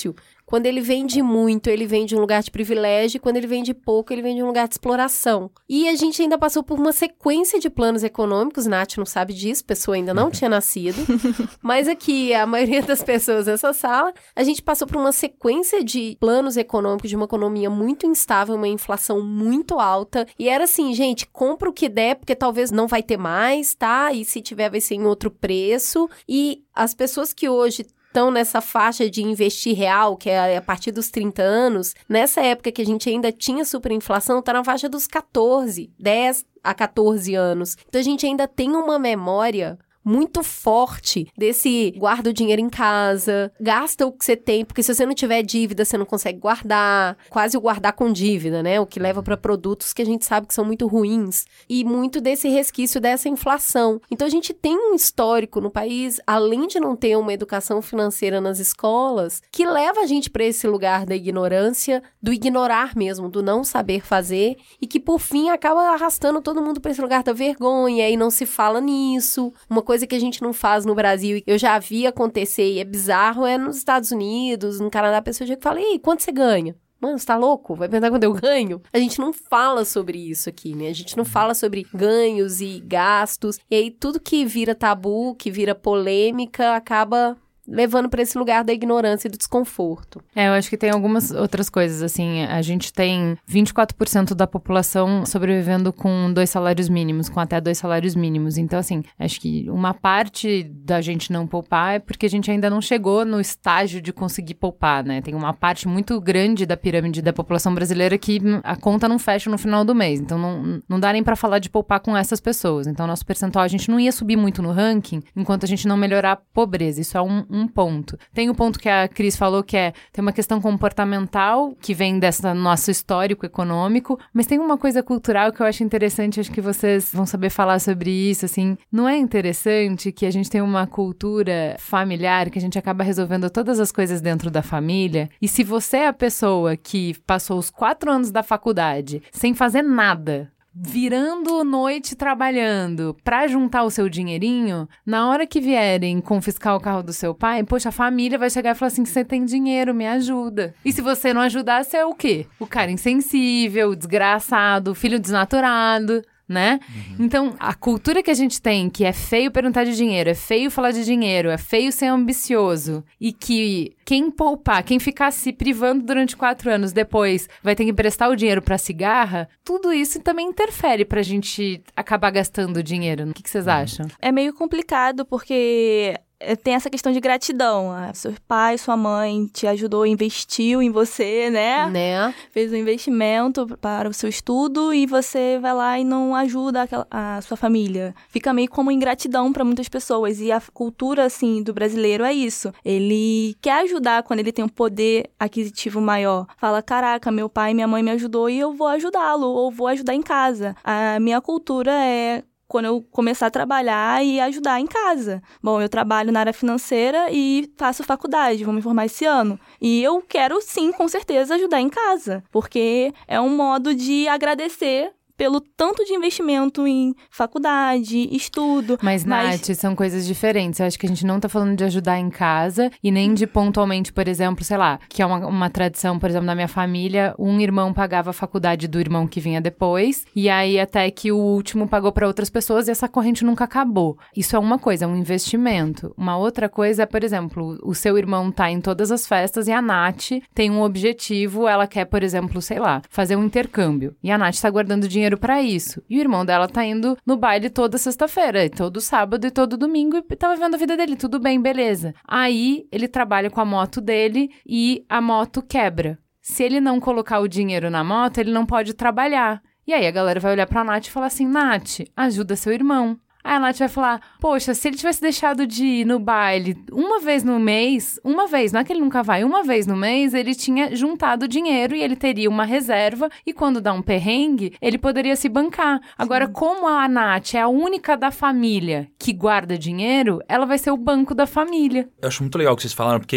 quando ele vem de muito, ele vem de um lugar de privilégio, e quando ele vem de pouco, ele vem de um lugar de exploração. E a gente ainda passou por uma sequência de planos econômicos, Nath não sabe disso, a pessoa ainda não tinha nascido, mas aqui, a maioria das pessoas nessa sala, a gente passou por uma sequência de planos econômicos, de uma economia muito instável, uma inflação muito alta, e era assim, gente, compra o que der, porque talvez não vai ter mais, tá? E se tiver, vai ser em outro preço, e as pessoas que hoje estão nessa faixa de investir real, que é a partir dos trinta anos, nessa época que a gente ainda tinha superinflação, tá na faixa dos catorze, dez a catorze anos. Então a gente ainda tem uma memória muito forte desse guarda o dinheiro em casa, gasta o que você tem, porque se você não tiver dívida, você não consegue guardar, quase o guardar com dívida, né? O que leva para produtos que a gente sabe que são muito ruins, e muito desse resquício dessa inflação. Então a gente tem um histórico no país, além de não ter uma educação financeira nas escolas, que leva a gente para esse lugar da ignorância, do ignorar mesmo, do não saber fazer, e que por fim acaba arrastando todo mundo para esse lugar da vergonha, e não se fala nisso. Uma coisa que a gente não faz no Brasil e eu já vi acontecer e é bizarro, é nos Estados Unidos, no Canadá, a pessoa chega e fala, ei, quanto você ganha? Mano, você tá louco? Vai perguntar quanto eu ganho? A gente não fala sobre isso aqui, né? A gente não fala sobre ganhos e gastos. E aí tudo que vira tabu, que vira polêmica, acaba levando para esse lugar da ignorância e do desconforto. É, eu acho que tem algumas outras coisas, assim, a gente tem vinte e quatro por cento da população sobrevivendo com dois salários mínimos, com até dois salários mínimos, então, assim, acho que uma parte da gente não poupar é porque a gente ainda não chegou no estágio de conseguir poupar, né, tem uma parte muito grande da pirâmide da população brasileira que a conta não fecha no final do mês, então não, não dá nem para falar de poupar com essas pessoas, então nosso percentual, a gente não ia subir muito no ranking enquanto a gente não melhorar a pobreza, isso é um, um um ponto. Tem o ponto que a Cris falou, que é, tem uma questão comportamental, que vem desse nosso histórico econômico, mas tem uma coisa cultural que eu acho interessante, acho que vocês vão saber falar sobre isso, assim, não é interessante que a gente tem uma cultura familiar, que a gente acaba resolvendo todas as coisas dentro da família, e se você é a pessoa que passou os quatro anos da faculdade sem fazer nada, virando noite trabalhando pra juntar o seu dinheirinho, na hora que vierem confiscar o carro do seu pai, poxa, a família vai chegar e falar assim, você tem dinheiro, me ajuda. E se você não ajudar, você é o quê? O cara insensível, desgraçado, filho desnaturado, né? Uhum. Então, a cultura que a gente tem, que é feio perguntar de dinheiro, é feio falar de dinheiro, é feio ser ambicioso, e que quem poupar, quem ficar se privando durante quatro anos depois vai ter que emprestar o dinheiro pra cigarra, tudo isso também interfere pra gente acabar gastando dinheiro. O que, que vocês acham? É meio complicado, porque tem essa questão de gratidão. Seu pai, sua mãe te ajudou, investiu em você, né? Né? Fez um investimento para o seu estudo e você vai lá e não ajuda aquela, a sua família. Fica meio como ingratidão para muitas pessoas. E a cultura, assim, do brasileiro é isso. Ele quer ajudar quando ele tem um poder aquisitivo maior. Fala, caraca, meu pai e minha mãe me ajudou e eu vou ajudá-lo, ou vou ajudar em casa. A minha cultura é quando eu começar a trabalhar e ajudar em casa. Bom, eu trabalho na área financeira e faço faculdade, vou me formar esse ano. E eu quero, sim, com certeza, ajudar em casa, porque é um modo de agradecer pelo tanto de investimento em faculdade, estudo. Mas, mas, Nath, são coisas diferentes. Eu acho que a gente não tá falando de ajudar em casa e nem de pontualmente, por exemplo, sei lá, que é uma, uma tradição, por exemplo, na minha família, um irmão pagava a faculdade do irmão que vinha depois, e aí até que o último pagou para outras pessoas e essa corrente nunca acabou. Isso é uma coisa, é um investimento. Uma outra coisa é, por exemplo, o seu irmão tá em todas as festas e a Nath tem um objetivo, ela quer, por exemplo, sei lá, fazer um intercâmbio. E a Nath tá guardando dinheiro pra isso. E o irmão dela tá indo no baile toda sexta-feira, e todo sábado e todo domingo, e tá vivendo a vida dele. Tudo bem, beleza. Aí, ele trabalha com a moto dele e a moto quebra. Se ele não colocar o dinheiro na moto, ele não pode trabalhar. E aí, a galera vai olhar pra Nath e falar assim, Nath, ajuda seu irmão. Aí a Nath vai falar, poxa, se ele tivesse deixado de ir no baile uma vez no mês, uma vez, não é que ele nunca vai, uma vez no mês, ele tinha juntado dinheiro e ele teria uma reserva e quando dá um perrengue, ele poderia se bancar. Agora, sim, como a Nath é a única da família que guarda dinheiro, ela vai ser o banco da família. Eu acho muito legal o que vocês falaram, porque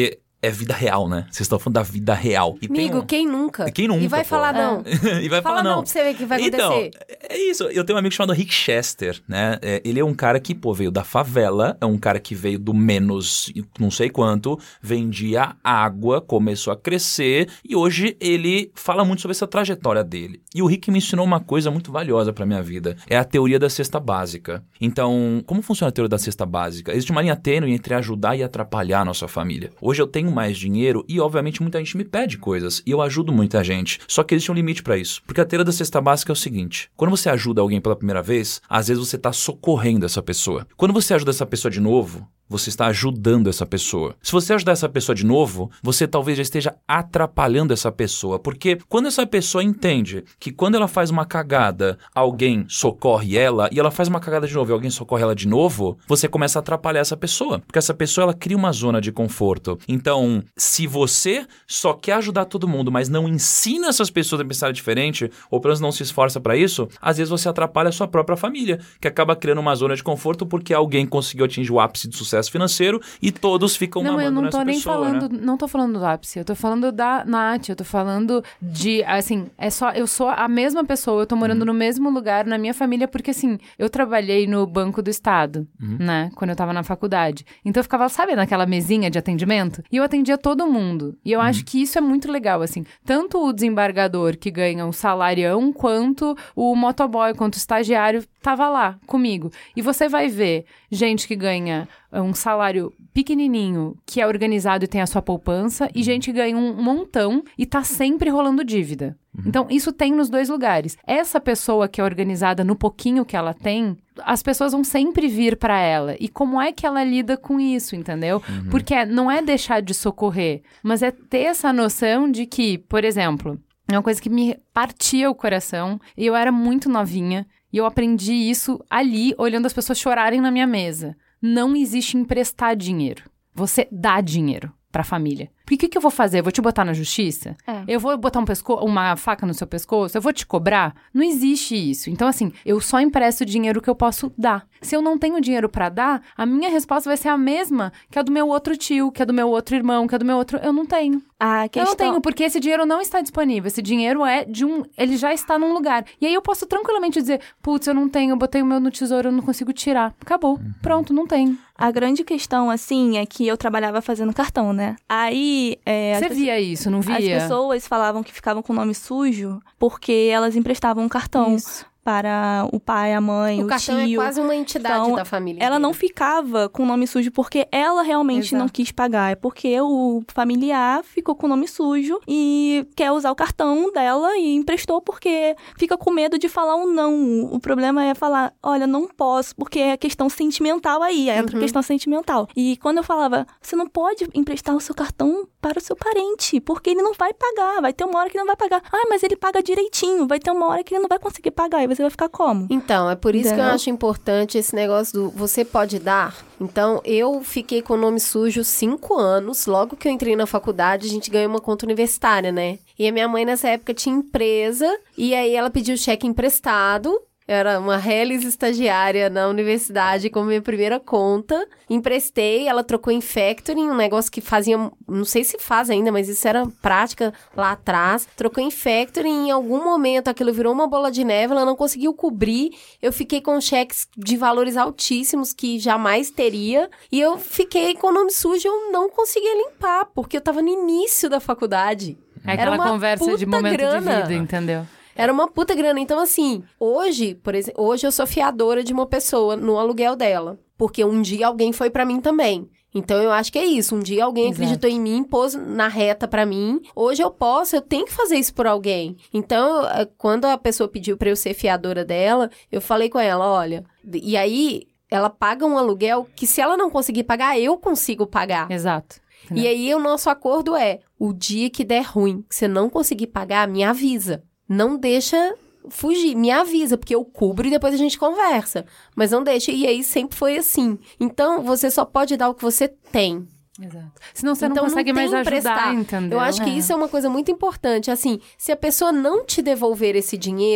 é vida real, né? Vocês estão falando da vida real. E Amigo, um... quem nunca? Quem nunca, E vai pô. falar não. e vai Fala falar não. não pra você ver o que vai acontecer. Então, é isso. Eu tenho um amigo chamado Rick Chester, né? É, ele é um cara que, pô, veio da favela, é um cara que veio do menos não sei quanto, vendia água, começou a crescer e hoje ele fala muito sobre essa trajetória dele. E o Rick me ensinou uma coisa muito valiosa pra minha vida. É a teoria da cesta básica. Então, como funciona a teoria da cesta básica? Existe uma linha tênue entre ajudar e atrapalhar a nossa família. Hoje eu tenho mais dinheiro e, obviamente, muita gente me pede coisas. E eu ajudo muita gente. Só que existe um limite pra isso. Porque a teoria da cesta básica é o seguinte. Quando você ajuda alguém pela primeira vez, às vezes você tá socorrendo essa pessoa. Quando você ajuda essa pessoa de novo, você está ajudando essa pessoa. Se você ajudar essa pessoa de novo, você talvez já esteja atrapalhando essa pessoa. Porque quando essa pessoa entende que quando ela faz uma cagada, alguém socorre ela, e ela faz uma cagada de novo e alguém socorre ela de novo, você começa a atrapalhar essa pessoa. Porque essa pessoa, ela cria uma zona de conforto. Então, se você só quer ajudar todo mundo, mas não ensina essas pessoas a pensar diferente, ou pelo menos não se esforça para isso, às vezes você atrapalha a sua própria família, que acaba criando uma zona de conforto porque alguém conseguiu atingir o ápice de sucesso financeiro e todos ficam não, mamando nessa pessoa, Não, eu não tô nem falando, né? não tô falando do ápice, eu tô falando da Nath, eu tô falando de, assim, é só, eu sou a mesma pessoa, eu tô morando uhum. no mesmo lugar na minha família, porque assim, eu trabalhei no Banco do Estado, uhum. né, quando eu tava na faculdade. Então eu ficava, sabe, naquela mesinha de atendimento? E eu atendia todo mundo. E eu uhum. acho que isso é muito legal, assim, tanto o desembargador que ganha um salarião, quanto o motoboy, quanto o estagiário, tava lá comigo. E você vai ver gente que ganha um salário pequenininho, que é organizado e tem a sua poupança, e gente que ganha um montão e tá sempre rolando dívida. Uhum. Então, isso tem nos dois lugares. Essa pessoa que é organizada no pouquinho que ela tem, as pessoas vão sempre vir pra ela. E como é que ela lida com isso, entendeu? Uhum. Porque não é deixar de socorrer, mas é ter essa noção de que, por exemplo, é uma coisa que me partia o coração, e eu era muito novinha, e eu aprendi isso ali, olhando as pessoas chorarem na minha mesa. Não existe emprestar dinheiro. Você dá dinheiro pra família. Porque o que, que eu vou fazer? Eu vou te botar na justiça? É. Eu vou botar um pesco- uma faca no seu pescoço? Eu vou te cobrar? Não existe isso. Então, assim, eu só empresto o dinheiro que eu posso dar. Se eu não tenho dinheiro pra dar, a minha resposta vai ser a mesma que a do meu outro tio, que a do meu outro irmão, que a do meu outro... Eu não tenho. A questão... Eu não tenho, porque esse dinheiro não está disponível. Esse dinheiro é de um... Ele já está num lugar. E aí eu posso tranquilamente dizer, putz, eu não tenho, eu botei o meu no tesouro, eu não consigo tirar. Acabou. Pronto, não tenho. A grande questão, assim, é que eu trabalhava fazendo cartão, né? Aí... É, Você via pessoas, isso, não via? As pessoas falavam que ficavam com o nome sujo porque elas emprestavam um cartão. Isso. Para o pai, a mãe, o, o cartão tio. É quase uma entidade então, da família ela inteira. Não ficava com o nome sujo porque ela realmente Exato. Não quis pagar. É porque o familiar ficou com o nome sujo e quer usar o cartão dela e emprestou porque fica com medo de falar um não. O problema é falar, olha, não posso, porque é questão sentimental aí, é outra uhum. questão sentimental. E quando eu falava, você não pode emprestar o seu cartão para o seu parente, porque ele não vai pagar, vai ter uma hora que ele não vai pagar. Ah, mas ele paga direitinho, vai ter uma hora que ele não vai conseguir pagar, e você vai ficar como? Então, é por isso Entendeu? Que eu acho importante esse negócio do você pode dar. Então, eu fiquei com o nome sujo cinco anos, logo que eu entrei na faculdade, a gente ganhou uma conta universitária, né? E a minha mãe, nessa época, tinha empresa, e aí ela pediu cheque emprestado. Eu era uma reles estagiária na universidade com minha primeira conta. Emprestei, ela trocou em factoring, um negócio que fazia... Não sei se faz ainda, mas isso era prática lá atrás. Trocou em factoring e em algum momento aquilo virou uma bola de neve, ela não conseguiu cobrir. Eu fiquei com cheques de valores altíssimos que jamais teria. E eu fiquei com o nome sujo e eu não conseguia limpar, porque eu tava no início da faculdade. É aquela conversa de momento grana. De vida, entendeu? Era uma puta grana. Então, assim, hoje, por exemplo, hoje eu sou fiadora de uma pessoa no aluguel dela. Porque um dia alguém foi pra mim também. Então, eu acho que é isso. Um dia alguém Exato. Acreditou em mim, pôs na reta pra mim. Hoje eu posso, eu tenho que fazer isso por alguém. Então, quando a pessoa pediu pra eu ser fiadora dela, eu falei com ela, olha... E aí, ela paga um aluguel que se ela não conseguir pagar, eu consigo pagar. Exato. E aí, o nosso acordo é, o dia que der ruim, que você não conseguir pagar, me avisa. Não deixa fugir, me avisa, porque eu cubro e depois a gente conversa. Mas não deixa, e aí sempre foi assim. Então, você só pode dar o que você tem. Exato. Senão você então, não consegue não mais emprestar. ajudar, entendeu? Eu acho que é. isso é uma coisa muito importante. Assim, se a pessoa não te devolver esse dinheiro,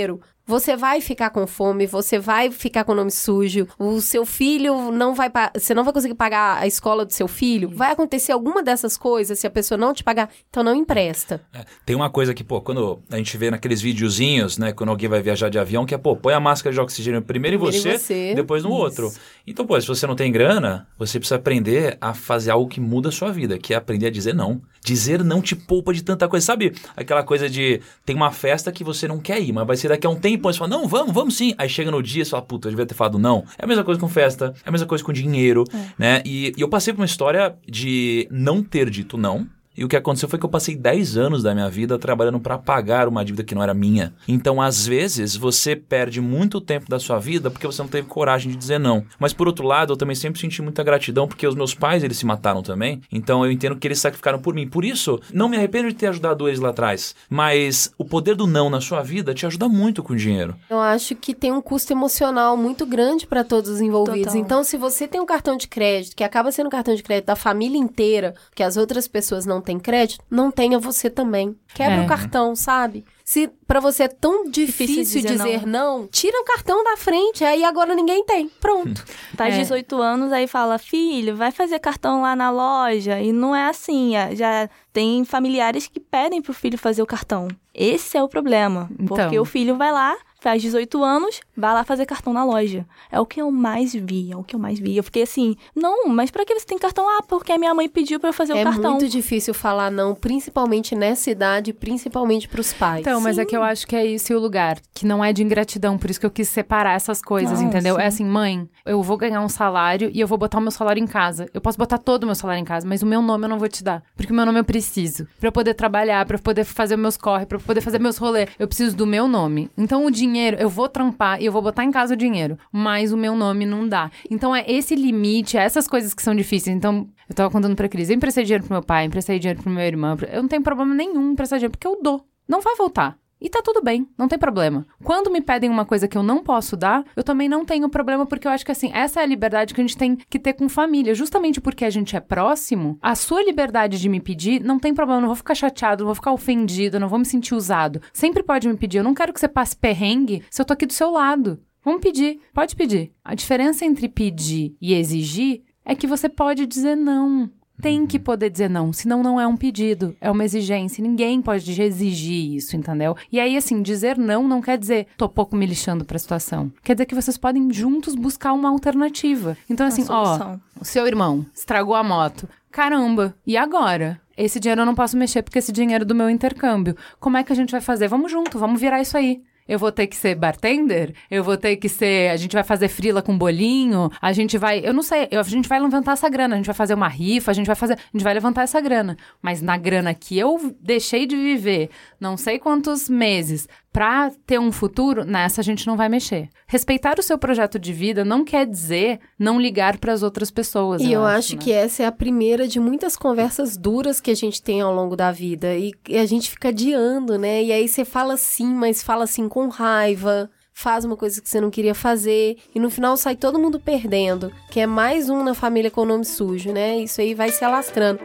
você vai ficar com fome, você vai ficar com o nome sujo, o seu filho não vai... Pa- você não vai conseguir pagar a escola do seu filho, vai acontecer alguma dessas coisas se a pessoa não te pagar, então não empresta. É, tem uma coisa que, pô, quando a gente vê naqueles videozinhos, né, quando alguém vai viajar de avião, que é, pô, põe a máscara de oxigênio primeiro em Primeiro você, em você. depois no Isso. outro. Então, pô, se você não tem grana, você precisa aprender a fazer algo que muda a sua vida, que é aprender a dizer não. Dizer não te poupa de tanta coisa. Sabe aquela coisa de, tem uma festa que você não quer ir, mas vai ser daqui a um tempo, você fala, não, vamos, vamos sim. Aí chega no dia e você fala, puta, eu devia ter falado não. É a mesma coisa com festa, é a mesma coisa com dinheiro, é. né? E, e eu passei por uma história de não ter dito não. E o que aconteceu foi que eu passei dez anos da minha vida trabalhando para pagar uma dívida que não era minha. Então, às vezes, você perde muito tempo da sua vida porque você não teve coragem de dizer não. Mas, por outro lado, eu também sempre senti muita gratidão porque os meus pais, eles se mataram também. Então, eu entendo que eles sacrificaram por mim. Por isso, não me arrependo de ter ajudado eles lá atrás. Mas o poder do não na sua vida te ajuda muito com o dinheiro. Eu acho que tem um custo emocional muito grande para todos os envolvidos. Total. Então, se você tem um cartão de crédito, que acaba sendo um cartão de crédito da família inteira, que as outras pessoas não tem crédito, não tenha você também. Quebra É. o cartão, sabe? Se pra você é tão difícil, Difícil dizer, dizer não. tira o cartão da frente, aí agora ninguém tem. Pronto. Faz É. dezoito anos, aí fala, filho, vai fazer cartão lá na loja. E não é assim, é- já tem familiares que pedem pro filho fazer o cartão. Esse é o problema, Então. porque o filho vai lá, faz dezoito anos, vai lá fazer cartão na loja. É o que eu mais vi, é o que eu mais vi. Eu fiquei assim, não, mas pra que você tem cartão? Ah, porque a minha mãe pediu pra eu fazer É o cartão. muito difícil falar não, principalmente nessa idade, principalmente pros pais. Então, mas é que eu acho que é isso e o lugar, que não é de ingratidão, por isso que eu quis separar essas coisas, Não, entendeu? sim. É assim, mãe, eu vou ganhar um salário e eu vou botar o meu salário em casa. Eu posso botar todo o meu salário em casa, mas o meu nome eu não vou te dar, porque o meu nome eu preciso. Pra eu poder trabalhar, pra eu poder fazer meus corre, pra eu poder fazer meus rolês, eu preciso do meu nome. Então, o dinheiro, eu vou trampar e eu vou botar em casa o dinheiro, mas o meu nome não dá. Então, é esse limite, é essas coisas que são difíceis. Então, eu tava contando pra Cris, eu emprestei dinheiro pro meu pai, emprestei dinheiro pro meu irmão, eu não tenho problema nenhum em emprestar dinheiro, porque eu dou. Não vai voltar. E tá tudo bem, não tem problema. Quando me pedem uma coisa que eu não posso dar, eu também não tenho problema, porque eu acho que assim, essa é a liberdade que a gente tem que ter com família. Justamente porque a gente é próximo, a sua liberdade de me pedir, não tem problema, eu não vou ficar chateado, não vou ficar ofendido, não vou me sentir usado. Sempre pode me pedir, eu não quero que você passe perrengue se eu tô aqui do seu lado. Vamos pedir, pode pedir. A diferença entre pedir e exigir é que você pode dizer não. Tem que poder dizer não, senão não é um pedido, é uma exigência. Ninguém pode exigir isso, entendeu? E aí, assim, dizer não não quer dizer tô pouco me lixando pra situação. Quer dizer que vocês podem juntos buscar uma alternativa. Então, assim, ó, solução. o seu irmão estragou a moto. Caramba, e agora? Esse dinheiro eu não posso mexer porque esse dinheiro é do meu intercâmbio. Como é que a gente vai fazer? Vamos junto, vamos virar isso aí. Eu vou ter que ser bartender? Eu vou ter que ser... A gente vai fazer frila com bolinho? A gente vai... Eu não sei. Eu, a gente vai levantar essa grana. A gente vai fazer uma rifa. A gente vai fazer... A gente vai levantar essa grana. Mas na grana que eu deixei de viver não sei quantos meses pra ter um futuro, nessa a gente não vai mexer. Respeitar o seu projeto de vida não quer dizer não ligar pras outras pessoas. E eu acho né? que essa é a primeira de muitas conversas duras que a gente tem ao longo da vida. E, e a gente fica adiando, né? E aí você fala sim, mas fala assim com raiva. Faz uma coisa que você não queria fazer. E no final sai todo mundo perdendo. Que é mais um na família com o nome sujo, né? Isso aí vai se alastrando.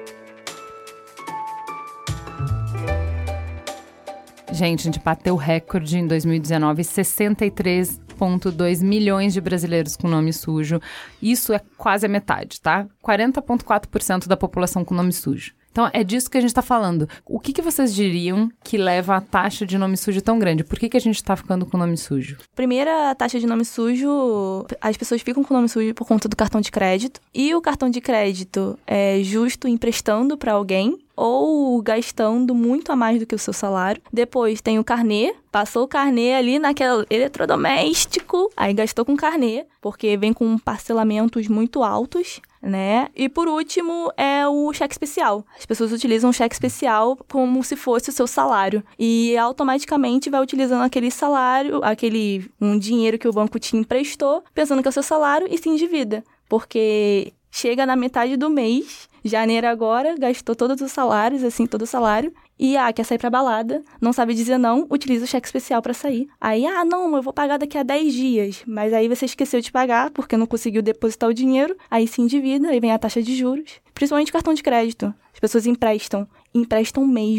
Gente, a gente bateu o recorde em dois mil e dezenove, sessenta e três vírgula dois milhões de brasileiros com nome sujo. Isso é quase a metade, tá? quarenta vírgula quatro por cento da população com nome sujo. Então, é disso que a gente tá falando. O que, que vocês diriam que leva a taxa de nome sujo tão grande? Por que, que a gente tá ficando com nome sujo? Primeira taxa de nome sujo, as pessoas ficam com nome sujo por conta do cartão de crédito. E o cartão de crédito é justo emprestando para alguém ou gastando muito a mais do que o seu salário. Depois tem o carnê, passou o carnê ali naquele eletrodoméstico, aí gastou com carnê, porque vem com parcelamentos muito altos, né? E por último é o cheque especial. As pessoas utilizam o cheque especial como se fosse o seu salário e automaticamente vai utilizando aquele salário, aquele um dinheiro que o banco te emprestou, pensando que é o seu salário e se endivida, porque chega na metade do mês, janeiro agora, gastou todos os salários, assim, todo o salário, e, ah, quer sair pra balada, não sabe dizer não, utiliza o cheque especial pra sair. Aí, ah, não, eu vou pagar daqui a dez dias, mas aí você esqueceu de pagar, porque não conseguiu depositar o dinheiro, aí se endivida, aí vem a taxa de juros, principalmente cartão de crédito. As pessoas emprestam, emprestam mesmo,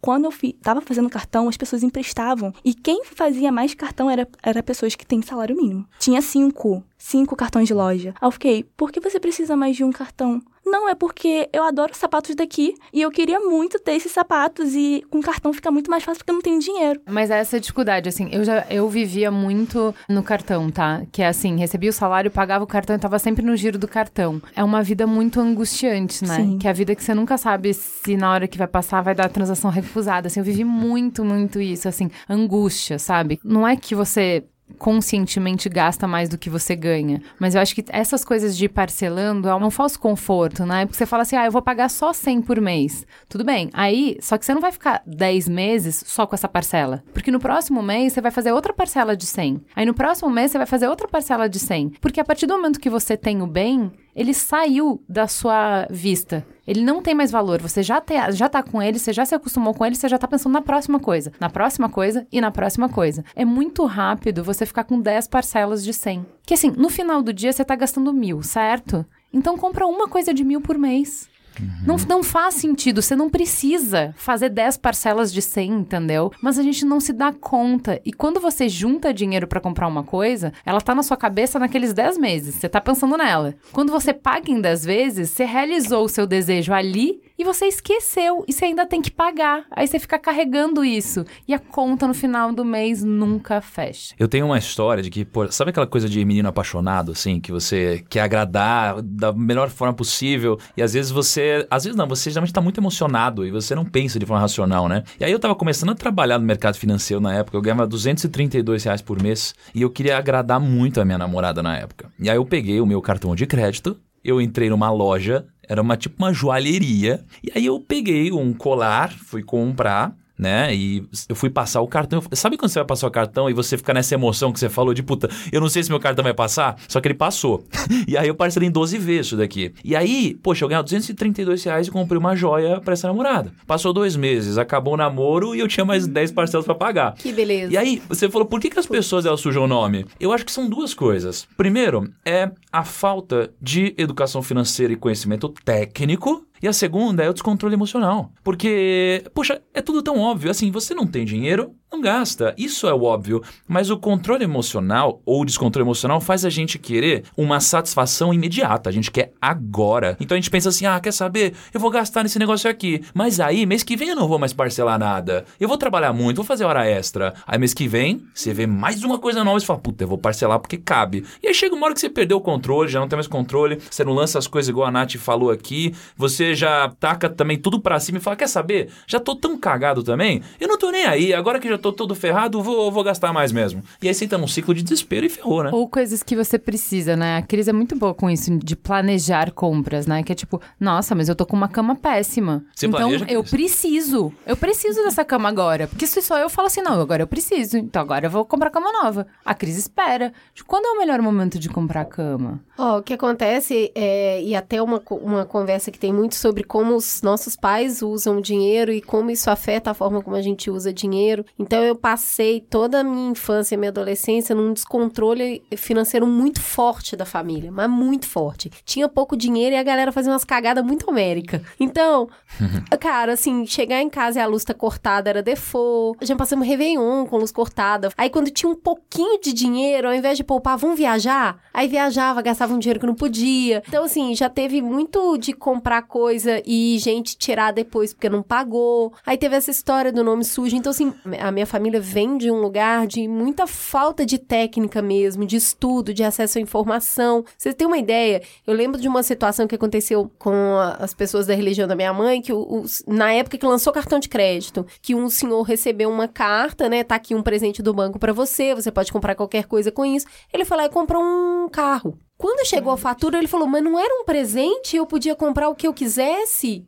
quando eu fi, tava fazendo cartão, as pessoas emprestavam. E quem fazia mais cartão era, era pessoas que têm salário mínimo. Tinha cinco, cinco cartões de loja. Aí eu fiquei, por que você precisa mais de um cartão? Não, é porque eu adoro sapatos daqui e eu queria muito ter esses sapatos e com cartão fica muito mais fácil porque eu não tenho dinheiro. Mas essa dificuldade, assim, eu já eu vivia muito no cartão, tá? Que é assim, recebia o salário, pagava o cartão e tava sempre no giro do cartão. É uma vida muito angustiante, né? Sim. Que é a vida que você nunca sabe se na hora que vai passar vai dar a transação recusada. Assim, eu vivi muito, muito isso, assim, angústia, sabe? Não é que você conscientemente gasta mais do que você ganha. Mas eu acho que essas coisas de ir parcelando é um falso conforto, né? Porque você fala assim, ah, eu vou pagar só cem por mês. Tudo bem. Aí, só que você não vai ficar dez meses só com essa parcela. Porque no próximo mês você vai fazer outra parcela de cem. Aí no próximo mês você vai fazer outra parcela de cem. Porque a partir do momento que você tem o bem, ele saiu da sua vista. Ele não tem mais valor. Você já, te, já tá com ele, você já se acostumou com ele, você já tá pensando na próxima coisa. Na próxima coisa e na próxima coisa. É muito rápido você ficar com dez parcelas de cem. Que assim, no final do dia você tá gastando mil, certo? Então compra uma coisa de mil por mês. Uhum. Não, não faz sentido, você não precisa fazer dez parcelas de cem, entendeu? Mas a gente não se dá conta. E quando você junta dinheiro pra comprar uma coisa, ela tá na sua cabeça naqueles dez meses, você tá pensando nela. Quando você paga em dez vezes, você realizou o seu desejo ali e você esqueceu. E você ainda tem que pagar. Aí você fica carregando isso. E a conta no final do mês nunca fecha. Eu tenho uma história de que, pô, sabe aquela coisa de menino apaixonado, assim? Que você quer agradar da melhor forma possível. E às vezes você... Às vezes não, você geralmente tá muito emocionado. E você não pensa de forma racional, né? E aí eu tava começando a trabalhar no mercado financeiro na época. Eu ganhava duzentos e trinta e dois reais por mês. E eu queria agradar muito a minha namorada na época. E aí eu peguei o meu cartão de crédito. Eu entrei numa loja, era uma tipo uma joalheria, e aí eu peguei um colar, fui comprar, né, e eu fui passar o cartão. Sabe quando você vai passar o cartão e você fica nessa emoção que você falou de puta, eu não sei se meu cartão vai passar? Só que ele passou. E aí eu parcelei em doze vezes isso daqui. E aí, poxa, eu ganhei duzentos e trinta e dois reais e comprei uma joia pra essa namorada. Passou dois meses, acabou o namoro e eu tinha mais dez parcelas pra pagar. Que beleza. E aí, você falou, por que, que as pessoas elas sujam o nome? Eu acho que são duas coisas. Primeiro, é a falta de educação financeira e conhecimento técnico. E a segunda é o descontrole emocional. Porque, poxa, é tudo tão óbvio. Assim, você não tem dinheiro, não gasta. Isso é o óbvio. Mas o controle emocional ou descontrole emocional faz a gente querer uma satisfação imediata. A gente quer agora. Então a gente pensa assim, ah, quer saber? Eu vou gastar nesse negócio aqui. Mas aí, mês que vem eu não vou mais parcelar nada. Eu vou trabalhar muito, vou fazer hora extra. Aí mês que vem, você vê mais uma coisa nova e você fala, puta, eu vou parcelar porque cabe. E aí chega uma hora que você perdeu o controle, já não tem mais controle. Você não lança as coisas igual a Nath falou aqui. Você já taca também tudo pra cima e fala, quer saber? Já tô tão cagado também, eu não tô nem aí, agora que já tô todo ferrado, vou, vou gastar mais mesmo. E aí você entra num ciclo de desespero e ferrou, né? Ou coisas que você precisa, né? A Cris é muito boa com isso, de planejar compras, né? Que é tipo, nossa, mas eu tô com uma cama péssima. Você então, planeja, eu Cris? preciso. Eu preciso dessa cama agora. Porque se só eu falo assim, não, agora eu preciso. Então agora eu vou comprar cama nova. A Cris espera. Quando é o melhor momento de comprar cama? Ó, o que acontece, é, e até uma, uma conversa que tem muito sobre como os nossos pais usam dinheiro e como isso afeta a forma como a gente usa dinheiro. Então, eu passei toda a minha infância e minha adolescência num descontrole financeiro muito forte da família, mas muito forte. Tinha pouco dinheiro e a galera fazia umas cagadas muito homéricas. Então, cara, assim, chegar em casa e a luz tá cortada era default. Já passamos Réveillon com luz cortada. Aí, quando tinha um pouquinho de dinheiro, ao invés de poupar, vamos viajar? Aí viajava, gastava um dinheiro que não podia. Então, assim, já teve muito de comprar coisa e gente tirar depois porque não pagou. Aí teve essa história do nome sujo. Então, assim, a minha família vem de um lugar de muita falta de técnica mesmo, de estudo, de acesso à informação. Vocês têm uma ideia? Eu lembro de uma situação que aconteceu com a, as pessoas da religião da minha mãe, que o, o, na época que lançou cartão de crédito, que um senhor recebeu uma carta, né? Tá aqui um presente do banco pra você, você pode comprar qualquer coisa com isso. Ele foi lá e comprou um carro. Quando chegou a fatura, ele falou, mas não era um presente? Eu podia comprar o que eu quisesse?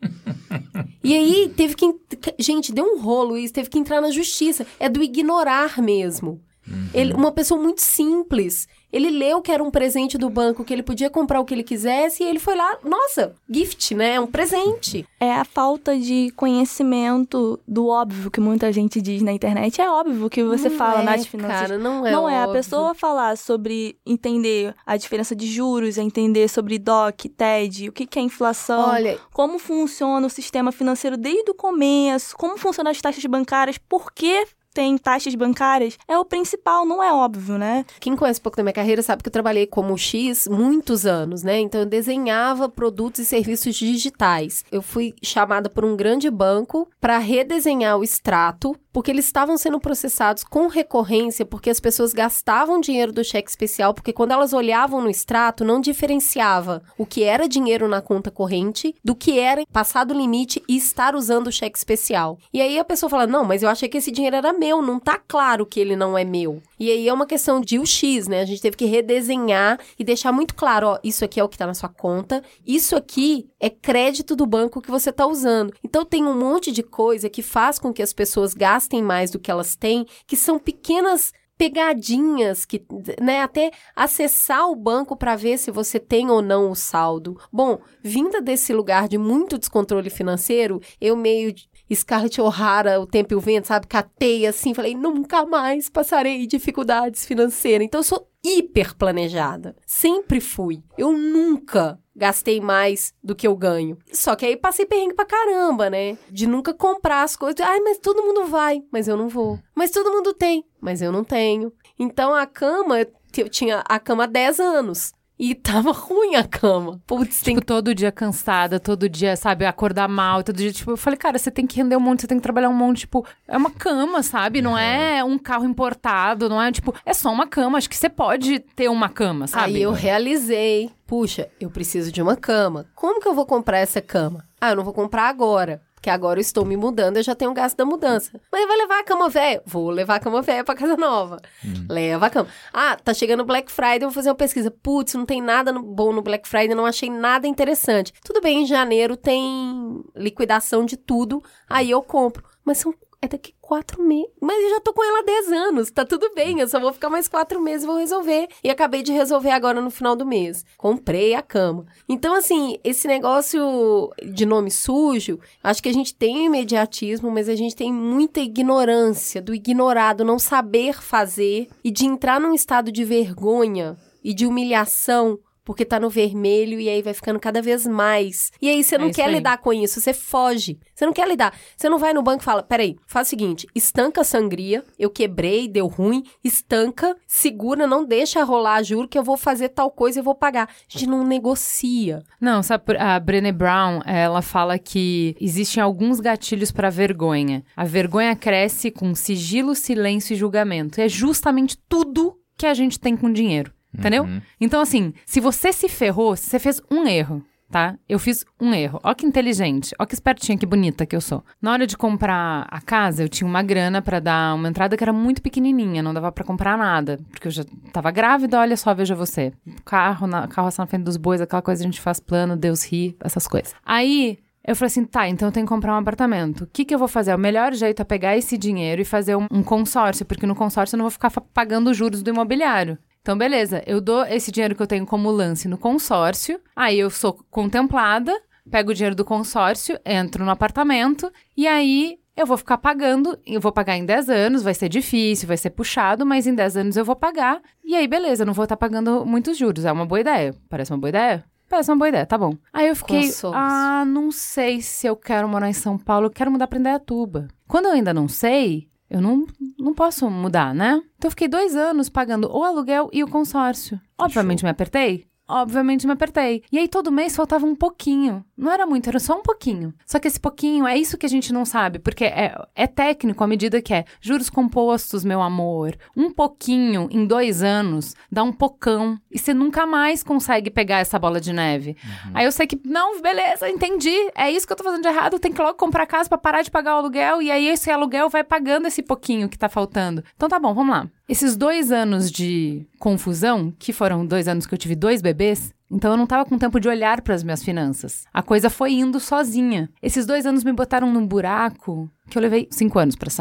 E aí, teve que... Gente, deu um rolo isso, teve que entrar na justiça. É do ignorar mesmo. Uhum. Ele, uma pessoa muito simples. Ele leu que era um presente do banco, que ele podia comprar o que ele quisesse, e ele foi lá, nossa, gift, né? É um presente. É a falta de conhecimento do óbvio que muita gente diz na internet. É óbvio que você não fala é, nas finanças. Cara, não é Não é. óbvio. A pessoa falar sobre entender a diferença de juros, entender sobre D O C, T E D, o que, que é inflação, Olha, como funciona o sistema financeiro desde o começo, como funcionam as taxas bancárias, por que tem taxas bancárias, é o principal, não é óbvio, né? Quem conhece um pouco da minha carreira sabe que eu trabalhei como X muitos anos, né? Então, eu desenhava produtos e serviços digitais. Eu fui chamada por um grande banco para redesenhar o extrato, porque eles estavam sendo processados com recorrência, porque as pessoas gastavam dinheiro do cheque especial, porque quando elas olhavam no extrato, não diferenciava o que era dinheiro na conta corrente do que era passado o limite e estar usando o cheque especial. E aí a pessoa fala, não, mas eu achei que esse dinheiro era meu, não tá claro que ele não é meu. E aí é uma questão de o X, né? A gente teve que redesenhar e deixar muito claro, ó, isso aqui é o que tá na sua conta, isso aqui é crédito do banco que você tá usando. Então tem um monte de coisa que faz com que as pessoas gastem mais do que elas têm, que são pequenas pegadinhas, que, né, até acessar o banco para ver se você tem ou não o saldo. Bom, vinda desse lugar de muito descontrole financeiro, eu meio Scarlett O'Hara, o tempo e o vento, sabe, catei assim, falei, nunca mais passarei dificuldades financeiras. Então eu sou hiper planejada, sempre fui. Eu nunca gastei mais do que eu ganho. Só que aí passei perrengue pra caramba, né? De nunca comprar as coisas. Ai, mas todo mundo vai, mas eu não vou. Mas todo mundo tem, mas eu não tenho. Então a cama, eu tinha a cama há dez anos. E tava ruim a cama. Putz, tipo, tem... todo dia cansada, todo dia, sabe, acordar mal, todo dia, tipo, eu falei, cara, você tem que render um monte, você tem que trabalhar um monte, tipo, é uma cama, sabe? Não é um carro importado, não é, tipo, é só uma cama, acho que você pode ter uma cama, sabe? Aí eu realizei, puxa, eu preciso de uma cama. Como que eu vou comprar essa cama? Ah, eu não vou comprar agora. Porque agora eu estou me mudando, eu já tenho o gasto da mudança. Mas vai levar a cama velha? Vou levar a cama velha pra casa nova. Hum. Leva a cama. Ah, tá chegando o Black Friday, eu vou fazer uma pesquisa. Putz, não tem nada no, bom no Black Friday, não achei nada interessante. Tudo bem, em janeiro tem liquidação de tudo, aí eu compro. Mas são, é daqui quatro meses. Mas eu já tô com ela há dez anos, tá tudo bem, eu só vou ficar mais quatro meses e vou resolver. E acabei de resolver agora no final do mês. Comprei a cama. Então, assim, esse negócio de nome sujo, acho que a gente tem imediatismo, mas a gente tem muita ignorância, do ignorado, não saber fazer e de entrar num estado de vergonha e de humilhação, porque tá no vermelho e aí vai ficando cada vez mais. E aí você não é quer lidar com isso, você foge. Você não quer lidar. Você não vai no banco e fala, peraí, faz o seguinte, estanca a sangria, eu quebrei, deu ruim, estanca, segura, não deixa rolar, juro que eu vou fazer tal coisa e vou pagar. A gente não negocia. Não, sabe, a Brené Brown, ela fala que existem alguns gatilhos pra vergonha. A vergonha cresce com sigilo, silêncio e julgamento. É justamente tudo que a gente tem com dinheiro. Entendeu? Uhum. Então, assim, se você se ferrou, você fez um erro, tá? Eu fiz um erro. Ó que inteligente, ó que espertinha, que bonita que eu sou. Na hora de comprar a casa, eu tinha uma grana pra dar uma entrada que era muito pequenininha, não dava pra comprar nada, porque eu já tava grávida, olha só, veja você. Carro, na, carroça na frente dos bois, aquela coisa a gente faz plano, Deus ri, essas coisas. Aí... eu falei assim, tá, então eu tenho que comprar um apartamento. O que que eu vou fazer? O melhor jeito é pegar esse dinheiro e fazer um, um consórcio, porque no consórcio eu não vou ficar pagando os juros do imobiliário. Então, beleza, eu dou esse dinheiro que eu tenho como lance no consórcio, aí eu sou contemplada, pego o dinheiro do consórcio, entro no apartamento, e aí eu vou ficar pagando, eu vou pagar em dez anos, vai ser difícil, vai ser puxado, mas em dez anos eu vou pagar, e aí beleza, eu não vou estar pagando muitos juros, é uma boa ideia. Parece uma boa ideia? Parece uma boa ideia, tá bom. Aí eu fiquei, ah, não sei se eu quero morar em São Paulo, eu quero mudar pra Indaiatuba. Quando eu ainda não sei... eu não, não posso mudar, né? Então eu fiquei dois anos pagando o aluguel e o consórcio. Obviamente me apertei. Obviamente me apertei. E aí todo mês faltava um pouquinho. Não era muito, era só um pouquinho. Só que esse pouquinho é isso que a gente não sabe. Porque é, é técnico à medida que é. Juros compostos, meu amor. Um pouquinho em dois anos dá um pocão. E você nunca mais consegue pegar essa bola de neve. Uhum. Aí eu sei que, não, beleza, entendi. É isso que eu tô fazendo de errado. Eu tenho que logo comprar casa pra parar de pagar o aluguel. E aí esse aluguel vai pagando esse pouquinho que tá faltando. Então tá bom, vamos lá. Esses dois anos de confusão, que foram dois anos que eu tive dois bebês, então eu não tava com tempo de olhar para as minhas finanças. A coisa foi indo sozinha. Esses dois anos me botaram num buraco que eu levei cinco anos para sair. Por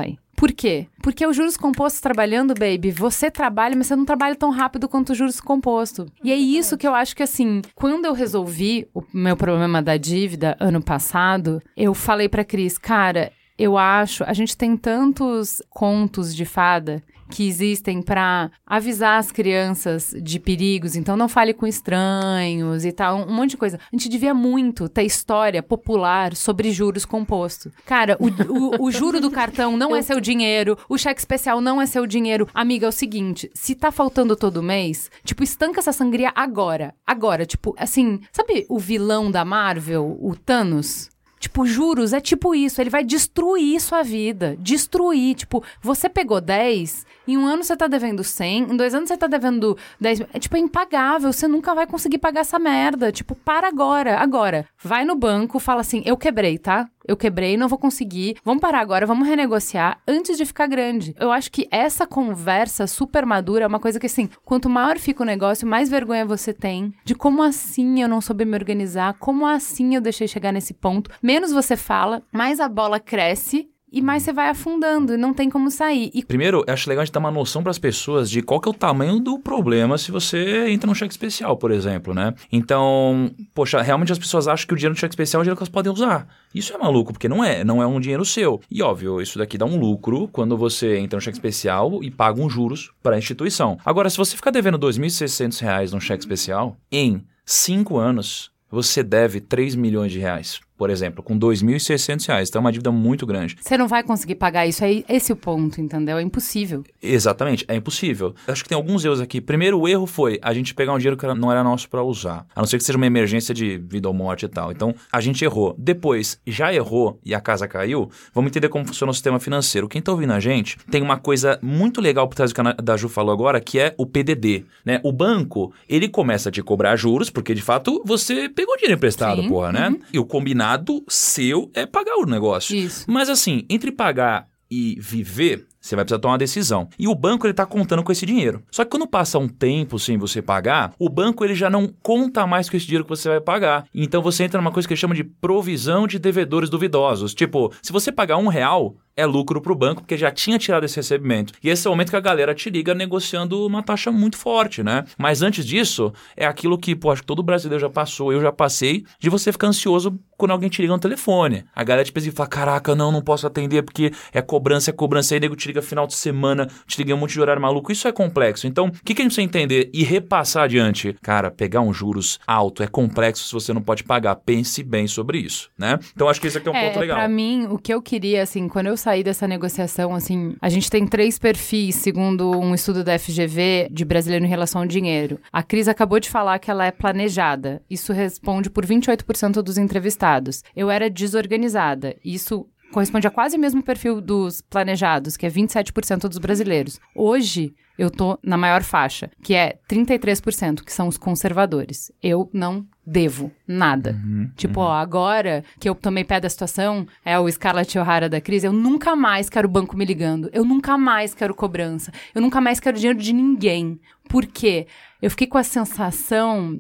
Por quê? Porque os juros compostos trabalhando, baby, você trabalha, mas você não trabalha tão rápido quanto os juros compostos. E é isso que eu acho que, assim, quando eu resolvi o meu problema da dívida ano passado, eu falei pra Cris, cara, eu acho, a gente tem tantos contos de fada que existem para avisar as crianças de perigos, então não fale com estranhos e tal, um monte de coisa. A gente devia muito ter história popular sobre juros compostos. Cara, o, o, o juro do cartão não é seu dinheiro, o cheque especial não é seu dinheiro. Amiga, é o seguinte, se tá faltando todo mês, tipo, estanca essa sangria agora. Agora, tipo, assim, sabe o vilão da Marvel, o Thanos? Tipo, juros é tipo isso, ele vai destruir sua vida, destruir, tipo, você pegou dez, em um ano você tá devendo cem, em dois anos você tá devendo dez, é tipo, é impagável, você nunca vai conseguir pagar essa merda, tipo, para agora, agora, vai no banco, fala assim, eu quebrei, tá? Eu quebrei, não vou conseguir, vamos parar agora, vamos renegociar antes de ficar grande. Eu acho que essa conversa super madura é uma coisa que, assim, quanto maior fica o negócio, mais vergonha você tem de como assim eu não soube me organizar, como assim eu deixei chegar nesse ponto. Menos você fala, mais a bola cresce e mais você vai afundando e não tem como sair. E... Primeiro, eu acho legal a gente dar uma noção para as pessoas de qual que é o tamanho do problema se você entra num cheque especial, por exemplo, né? Então, poxa, realmente as pessoas acham que o dinheiro do cheque especial é o dinheiro que elas podem usar. Isso é maluco, porque não é, não é um dinheiro seu. E óbvio, isso daqui dá um lucro quando você entra no cheque especial e paga uns juros para a instituição. Agora, se você ficar devendo dois mil e seiscentos reais num cheque especial, em cinco anos, você deve três milhões de reais. Por exemplo, com dois mil e seiscentos reais. Então é uma dívida muito grande. Você não vai conseguir pagar isso, é esse o ponto, entendeu? É impossível. Exatamente, é impossível. Acho que tem alguns erros aqui. Primeiro, o erro foi a gente pegar um dinheiro que não era nosso para usar. A não ser que seja uma emergência de vida ou morte e tal. Então, a gente errou. Depois, já errou e a casa caiu, vamos entender como funciona o sistema financeiro. Quem tá ouvindo a gente, tem uma coisa muito legal por trás do que a da Ju falou agora, que é o P D D, né? O banco, ele começa a te cobrar juros, porque de fato você pegou dinheiro emprestado, Sim. porra, né? Uhum. E o combinado seu é pagar o negócio. Isso. Mas assim, entre pagar e viver, você vai precisar tomar uma decisão. E o banco, ele tá contando com esse dinheiro. Só que quando passa um tempo sem você pagar, o banco, ele já não conta mais com esse dinheiro que você vai pagar. Então você entra numa coisa que ele chama de provisão de devedores duvidosos. Tipo, se você pagar um real, é lucro pro banco, porque já tinha tirado esse recebimento. E esse é o momento que a galera te liga negociando uma taxa muito forte, né? Mas antes disso, é aquilo que, pô, acho que todo brasileiro já passou, eu já passei, de você ficar ansioso quando alguém te liga no telefone. A galera te pensa e fala, caraca, não, não posso atender porque é cobrança, é cobrança. Aí nego te liga final de semana, te liga um monte de horário maluco. Isso é complexo. Então, o que, que a gente precisa entender e repassar adiante? Cara, pegar um juros alto é complexo se você não pode pagar. Pense bem sobre isso, né? Então, acho que esse aqui é um é, ponto legal. Pra mim, o que eu queria, assim, quando eu sair dessa negociação, assim, a gente tem três perfis, segundo um estudo da F G V, de brasileiro em relação ao dinheiro. A Cris acabou de falar que ela é planejada. Isso responde por vinte e oito por cento dos entrevistados. Eu era desorganizada. Isso corresponde a quase o mesmo perfil dos planejados, que é vinte e sete por cento dos brasileiros. Hoje, eu tô na maior faixa, que é trinta e três por cento, que são os conservadores. Eu não devo nada. Uhum, tipo, uhum. ó, agora que eu tomei pé da situação, é o Scarlett O'Hara da crise, eu nunca mais quero o banco me ligando. Eu nunca mais quero cobrança. Eu nunca mais quero dinheiro de ninguém. Por quê? Eu fiquei com a sensação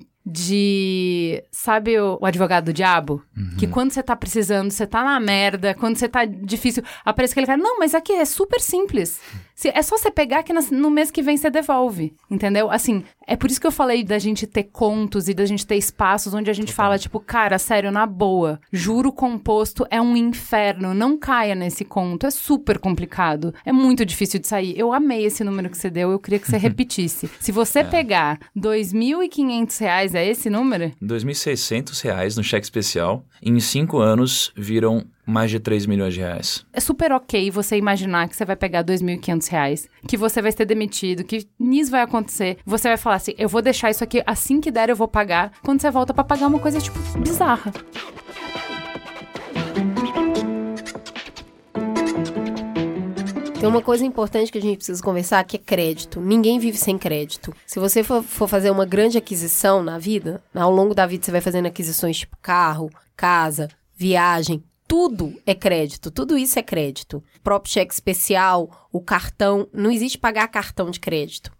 de, sabe o, o advogado do diabo? Uhum. Que quando você tá precisando, você tá na merda, quando você tá difícil, aparece aquele cara, não, mas aqui é super simples. Se, é só você pegar que nas, no mês que vem você devolve, entendeu? Assim, é por isso que eu falei da gente ter contos e da gente ter espaços onde a gente Total. fala, tipo, cara, sério, na boa, juro composto é um inferno, não caia nesse conto, é super complicado, é muito difícil de sair. Eu amei esse número que você deu, eu queria que você repetisse. Se você é. pegar dois mil e quinhentos reais, é esse número? dois mil e seiscentos reais no cheque especial, em cinco anos viram mais de três milhões de reais. É super ok você imaginar que você vai pegar dois mil e quinhentos reais, que você vai ser demitido, que nisso vai acontecer. Você vai falar assim, eu vou deixar isso aqui, assim que der eu vou pagar. Quando você volta pra pagar uma coisa, tipo, bizarra. Tem uma coisa importante que a gente precisa conversar, que é crédito. Ninguém vive sem crédito. Se você for, for fazer uma grande aquisição na vida, ao longo da vida você vai fazendo aquisições tipo carro, casa, viagem, tudo é crédito, tudo isso é crédito. O próprio cheque especial, o cartão, não existe pagar cartão de crédito.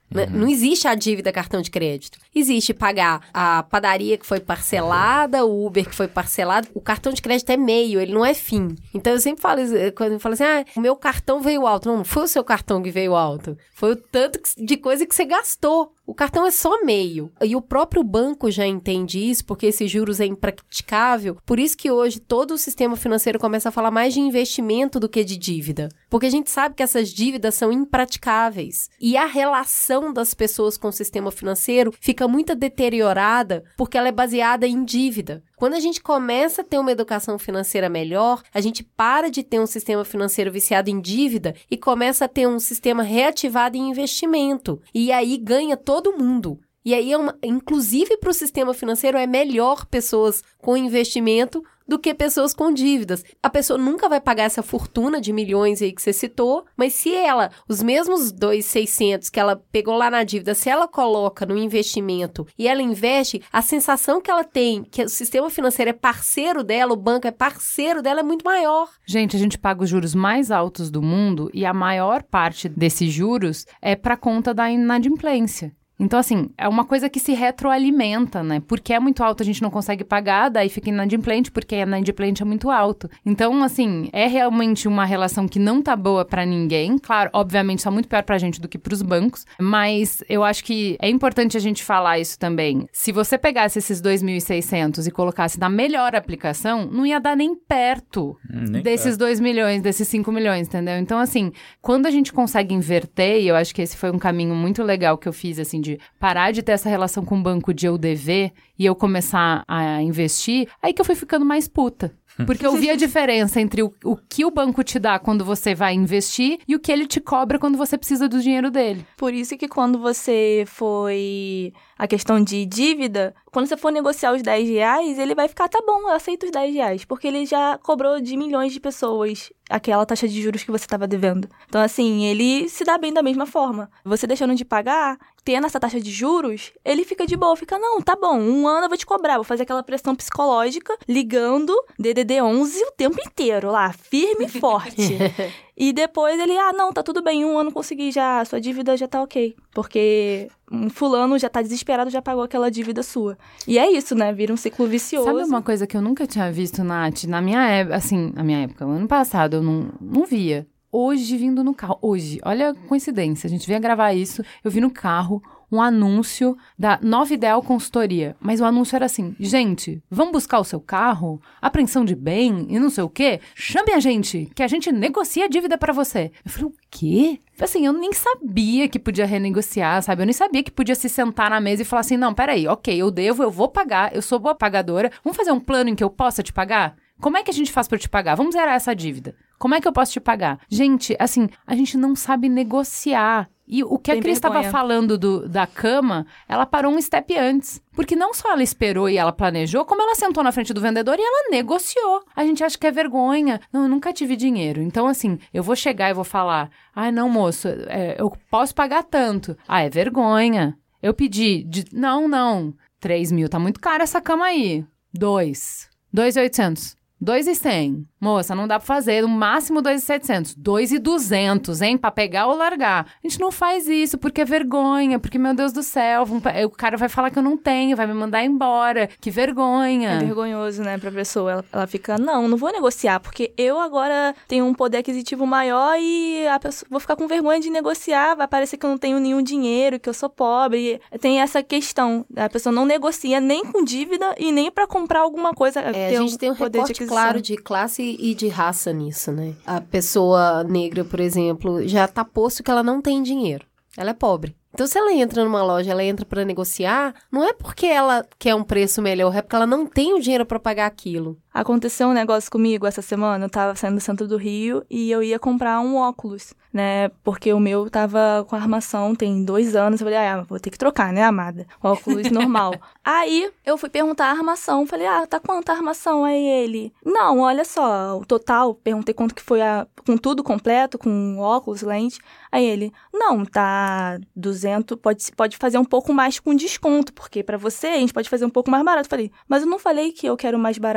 Uhum. Não existe a dívida cartão de crédito. Existe pagar a padaria que foi parcelada, o Uber que foi parcelado. O cartão de crédito é meio, ele não é fim. Então eu sempre falo, quando eu falo assim, ah, o meu cartão veio alto. Não, não foi o seu cartão que veio alto. Foi o tanto de coisa que você gastou. O cartão é só meio. E o próprio banco já entende isso, porque esses juros é impraticável. Por isso que hoje todo o sistema financeiro começa a falar mais de investimento do que de dívida. Porque a gente sabe que essas dívidas são impraticáveis. E a relação das pessoas com o sistema financeiro fica muito deteriorada porque ela é baseada em dívida. Quando a gente começa a ter uma educação financeira melhor, a gente para de ter um sistema financeiro viciado em dívida e começa a ter um sistema reativado em investimento. E aí ganha todo mundo. E aí, é uma, inclusive para o sistema financeiro, é melhor pessoas com investimento do que pessoas com dívidas. A pessoa nunca vai pagar essa fortuna de milhões aí que você citou, mas se ela, os mesmos dois mil e seiscentos que ela pegou lá na dívida, se ela coloca no investimento e ela investe, a sensação que ela tem que o sistema financeiro é parceiro dela, o banco é parceiro dela, é muito maior. Gente, a gente paga os juros mais altos do mundo e a maior parte desses juros é para conta da inadimplência. Então, assim, é uma coisa que se retroalimenta, né? Porque é muito alto, a gente não consegue pagar, daí fica inadimplente, porque a inadimplente é muito alto. Então, assim, é realmente uma relação que não tá boa pra ninguém. Claro, obviamente, tá muito pior pra gente do que pros bancos, mas eu acho que é importante a gente falar isso também. Se você pegasse esses dois mil e seiscentos e colocasse na melhor aplicação, não ia dar nem perto hum, nem desses perto. dois milhões, desses cinco milhões, entendeu? Então, assim, quando a gente consegue inverter, e eu acho que esse foi um caminho muito legal que eu fiz, assim, de parar de ter essa relação com o banco de eu dever e eu começar a investir, aí que eu fui ficando mais puta. Porque eu vi a diferença entre o, o que o banco te dá quando você vai investir e o que ele te cobra quando você precisa do dinheiro dele. Por isso que quando você foi... a questão de dívida, quando você for negociar os dez reais, ele vai ficar, tá bom, eu aceito os dez reais. Porque ele já cobrou de milhões de pessoas aquela taxa de juros que você estava devendo. Então, assim, ele se dá bem da mesma forma. Você deixando de pagar, tendo essa taxa de juros, ele fica de boa, fica, não, tá bom, um ano eu vou te cobrar, vou fazer aquela pressão psicológica, ligando D D D onze o tempo inteiro lá, firme e forte. E depois ele, ah, não, tá tudo bem, um ano consegui já, sua dívida já tá ok. Porque um fulano já tá desesperado, já pagou aquela dívida sua. E é isso, né? Vira um ciclo vicioso. Sabe uma coisa que eu nunca tinha visto, Nath? Na minha época, assim, na minha época, no ano passado, eu não, não via. Hoje, vindo no carro, hoje, olha a coincidência, a gente vinha gravar isso, eu vi no carro um anúncio da Nova Ideal Consultoria. Mas o anúncio era assim, gente, vamos buscar o seu carro, apreensão de bem e não sei o quê, chame a gente, que a gente negocia a dívida pra você. Eu falei, o quê? Assim, eu nem sabia que podia renegociar, sabe? Eu nem sabia que podia se sentar na mesa e falar assim, não, peraí, ok, eu devo, eu vou pagar, eu sou boa pagadora, vamos fazer um plano em que eu possa te pagar? Como é que a gente faz pra eu te pagar? Vamos zerar essa dívida. Como é que eu posso te pagar? Gente, assim, a gente não sabe negociar. E o que Tem a Cris estava falando do, da cama, ela parou um step antes. Porque não só ela esperou e ela planejou, como ela sentou na frente do vendedor e ela negociou. A gente acha que é vergonha. Não, eu nunca tive dinheiro. Então, assim, eu vou chegar e vou falar, ai, não, moço, é, eu posso pagar tanto. Ah, é vergonha. Eu pedi, de, não, não, três mil, tá muito caro essa cama aí. Dois. Dois e oitocentos. Dois e cem. Moça, não dá pra fazer. No máximo dois e setecentos. Dois e duzentos, hein? Pra pegar ou largar. A gente não faz isso porque é vergonha. Porque, meu Deus do céu, o cara vai falar que eu não tenho, vai me mandar embora. Que vergonha. É vergonhoso, né, pra pessoa. Ela, ela fica, não, não vou negociar. Porque eu agora tenho um poder aquisitivo maior e a pessoa, vou ficar com vergonha de negociar. Vai parecer que eu não tenho nenhum dinheiro, que eu sou pobre. Tem essa questão. A pessoa não negocia nem com dívida e nem pra comprar alguma coisa. É, a gente tem um recorte claro de classe e de raça nisso, né? A pessoa negra, por exemplo, já tá posto que ela não tem dinheiro. Ela é pobre. Então, se ela entra numa loja, ela entra pra negociar, não é porque ela quer um preço melhor, é porque ela não tem o dinheiro pra pagar aquilo. Aconteceu um negócio comigo essa semana, eu tava saindo do centro do Rio e eu ia comprar um óculos, né? Porque o meu tava com armação tem dois anos, eu falei, ah, vou ter que trocar, né, amada? Óculos normal. Aí, eu fui perguntar a armação, falei, ah, tá quanto a armação? Aí ele, não, olha só, o total, perguntei quanto que foi a, com tudo completo, com óculos, lente. Aí ele, não, tá duzentos, pode, pode fazer um pouco mais com desconto, porque pra você a gente pode fazer um pouco mais barato. Eu falei, mas eu não falei que eu quero mais barato, eu só perguntei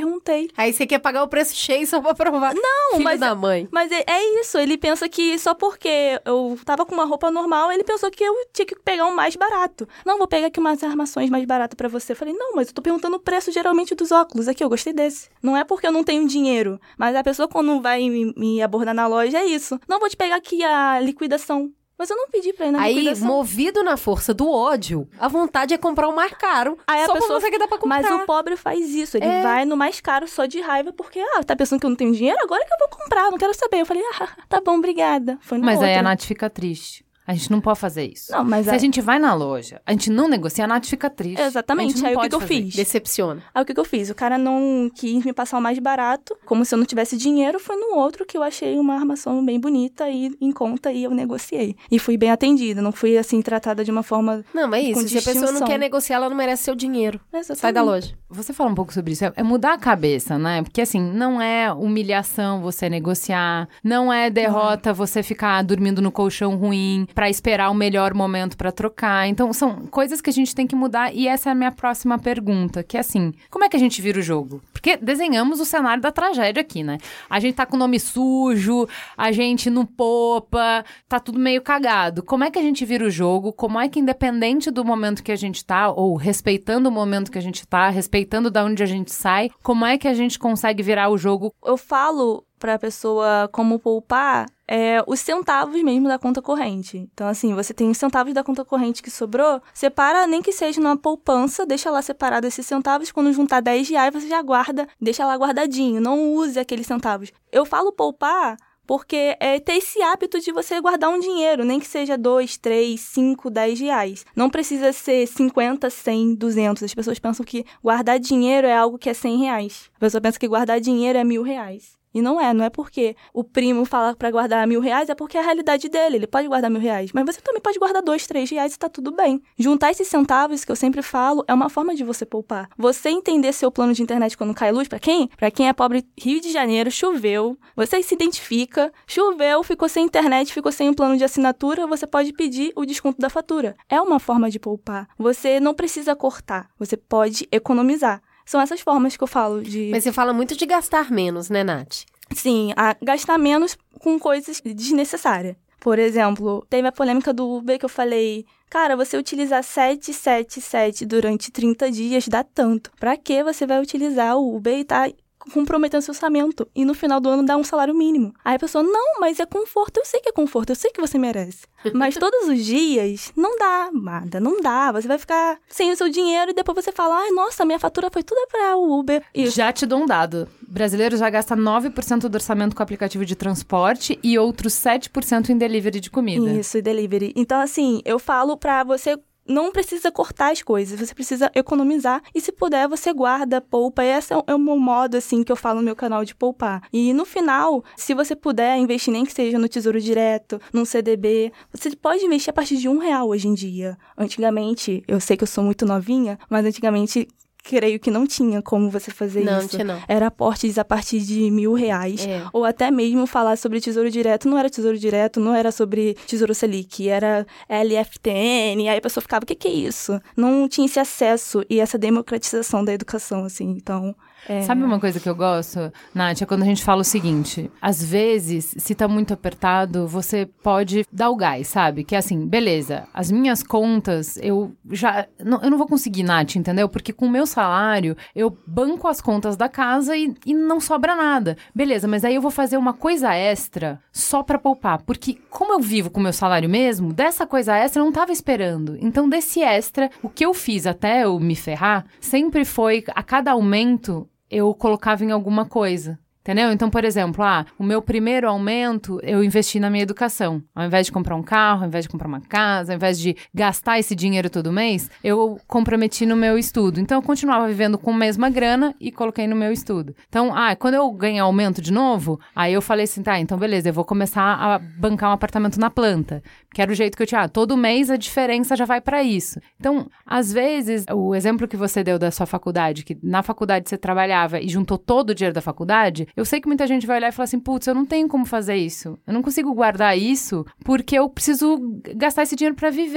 perguntei. Aí você quer pagar o preço cheio só pra provar. Não, Filho mas... da mãe. Mas é, é isso, ele pensa que só porque eu tava com uma roupa normal, ele pensou que eu tinha que pegar um mais barato. Não, vou pegar aqui umas armações mais baratas pra você. Eu falei, não, mas eu tô perguntando o preço geralmente dos óculos. Aqui, eu gostei desse. Não é porque eu não tenho dinheiro, mas a pessoa quando vai me, me abordar na loja é isso. Não, vou te pegar aqui a liquidação. Mas eu não pedi pra ir na Aí, liquidação. movido na força do ódio, a vontade é comprar o mais caro. Aí a só pessoa pra você que dá pra comprar. Mas o pobre faz isso. Ele É. vai no mais caro só de raiva, porque, ah, tá pensando que eu não tenho dinheiro? Agora que eu vou comprar, não quero saber. Eu falei, ah, tá bom, obrigada. Foi no Mas outro. aí a Nath fica triste. A gente não pode fazer isso. Não, mas Se a- a gente vai na loja, a gente não negocia, a Nath fica triste. Exatamente. A gente não Aí o que pode que eu fazer. fiz? Decepciona. Aí o que que eu fiz? O cara não quis me passar o mais barato, como se eu não tivesse dinheiro, foi no outro que eu achei uma armação bem bonita e em conta e eu negociei. E fui bem atendida, não fui assim tratada de uma forma Não, mas é com isso. Se a pessoa não distinção. quer negociar, ela não merece seu dinheiro. Exatamente. Sai da loja. Você fala um pouco sobre isso, é é mudar a cabeça, né? Porque assim, não é humilhação você negociar, não é derrota você ficar dormindo no colchão ruim pra esperar o melhor momento pra trocar. Então, são coisas que a gente tem que mudar e essa é a minha próxima pergunta, que é assim, como é que a gente vira o jogo? Porque desenhamos o cenário da tragédia aqui, né? A gente tá com o nome sujo, a gente não poupa, tá tudo meio cagado. Como é que a gente vira o jogo? Como é que, independente do momento que a gente tá, ou respeitando o momento que a gente tá, respeitando da onde a gente sai, como é que a gente consegue virar o jogo? Eu falo pra pessoa como poupar é, os centavos mesmo da conta corrente. Então, assim, você tem os centavos da conta corrente que sobrou, separa, nem que seja numa poupança, deixa lá separado esses centavos, quando juntar dez reais, você já guarda, deixa lá guardadinho, não use aqueles centavos. Eu falo poupar porque é ter esse hábito de você guardar um dinheiro, nem que seja dois, três, cinco, dez reais. Não precisa ser cinquenta, cem, duzentos. As pessoas pensam que guardar dinheiro é algo que é cem reais. A pessoa pensa que guardar dinheiro é mil reais. E não é, não é porque o primo fala pra guardar mil reais, é porque é a realidade dele, ele pode guardar mil reais. Mas você também pode guardar dois, três reais e tá tudo bem. Juntar esses centavos, que eu sempre falo, é uma forma de você poupar. Você entender seu plano de internet quando cai luz, pra quem? Pra quem é pobre, Rio de Janeiro, choveu, você se identifica, choveu, ficou sem internet, ficou sem um plano de assinatura, você pode pedir o desconto da fatura. É uma forma de poupar. Você não precisa cortar, você pode economizar. São essas formas que eu falo de... Mas você fala muito de gastar menos, né, Nath? Sim, a gastar menos com coisas desnecessárias. Por exemplo, teve a polêmica do Uber que eu falei, cara, você utilizar sete sete sete durante trinta dias dá tanto. Pra que você vai utilizar o Uber e tá comprometendo seu orçamento e no final do ano dá um salário mínimo? Aí a pessoa, não, mas é conforto, eu sei que é conforto, eu sei que você merece. Mas todos os dias, não dá, amada, não dá. Você vai ficar sem o seu dinheiro e depois você fala, ai, nossa, minha fatura foi toda pra o Uber. Isso. Já te dou um dado. O brasileiro já gasta nove por cento do orçamento com aplicativo de transporte e outros sete por cento em delivery de comida. Isso, e delivery. Então, assim, eu falo pra você... Não precisa cortar as coisas, você precisa economizar. E se puder, você guarda, poupa. Esse é o meu modo, assim, que eu falo no meu canal de poupar. E no final, se você puder investir, nem que seja no Tesouro Direto, num C D B, você pode investir a partir de um real hoje em dia. Antigamente, eu sei que eu sou muito novinha, mas antigamente... creio que não tinha como você fazer não, isso. Não, tinha não. Era aportes a partir de mil reais. É. Ou até mesmo falar sobre Tesouro Direto. Não era Tesouro Direto, não era sobre Tesouro Selic. Era L F T N. Aí a pessoa ficava, o que, que é isso? Não tinha esse acesso e essa democratização da educação, assim. Então... É... Sabe uma coisa que eu gosto, Nath? É quando a gente fala o seguinte, às vezes, se tá muito apertado, você pode dar o gás, sabe? Que é assim, beleza, as minhas contas, eu já... Não, eu não vou conseguir, Nath, entendeu? Porque com o meu salário, eu banco as contas da casa e, e não sobra nada. Beleza, mas aí eu vou fazer uma coisa extra só pra poupar. Porque como eu vivo com o meu salário mesmo, dessa coisa extra eu não tava esperando. Então, desse extra, o que eu fiz até eu me ferrar, sempre foi, a cada aumento... eu colocava em alguma coisa, entendeu? Então, por exemplo, ah, o meu primeiro aumento, eu investi na minha educação. Ao invés de comprar um carro, ao invés de comprar uma casa, ao invés de gastar esse dinheiro todo mês, eu comprometi no meu estudo. Então, eu continuava vivendo com a mesma grana e coloquei no meu estudo. Então, ah, quando eu ganhar aumento de novo, aí eu falei assim, tá, então beleza, eu vou começar a bancar um apartamento na planta. Que era o jeito que eu tinha, ah, todo mês a diferença já vai pra isso. Então, às vezes, o exemplo que você deu da sua faculdade, que na faculdade você trabalhava e juntou todo o dinheiro da faculdade, eu sei que muita gente vai olhar e falar assim, putz, eu não tenho como fazer isso. Eu não consigo guardar isso porque eu preciso gastar esse dinheiro pra viver.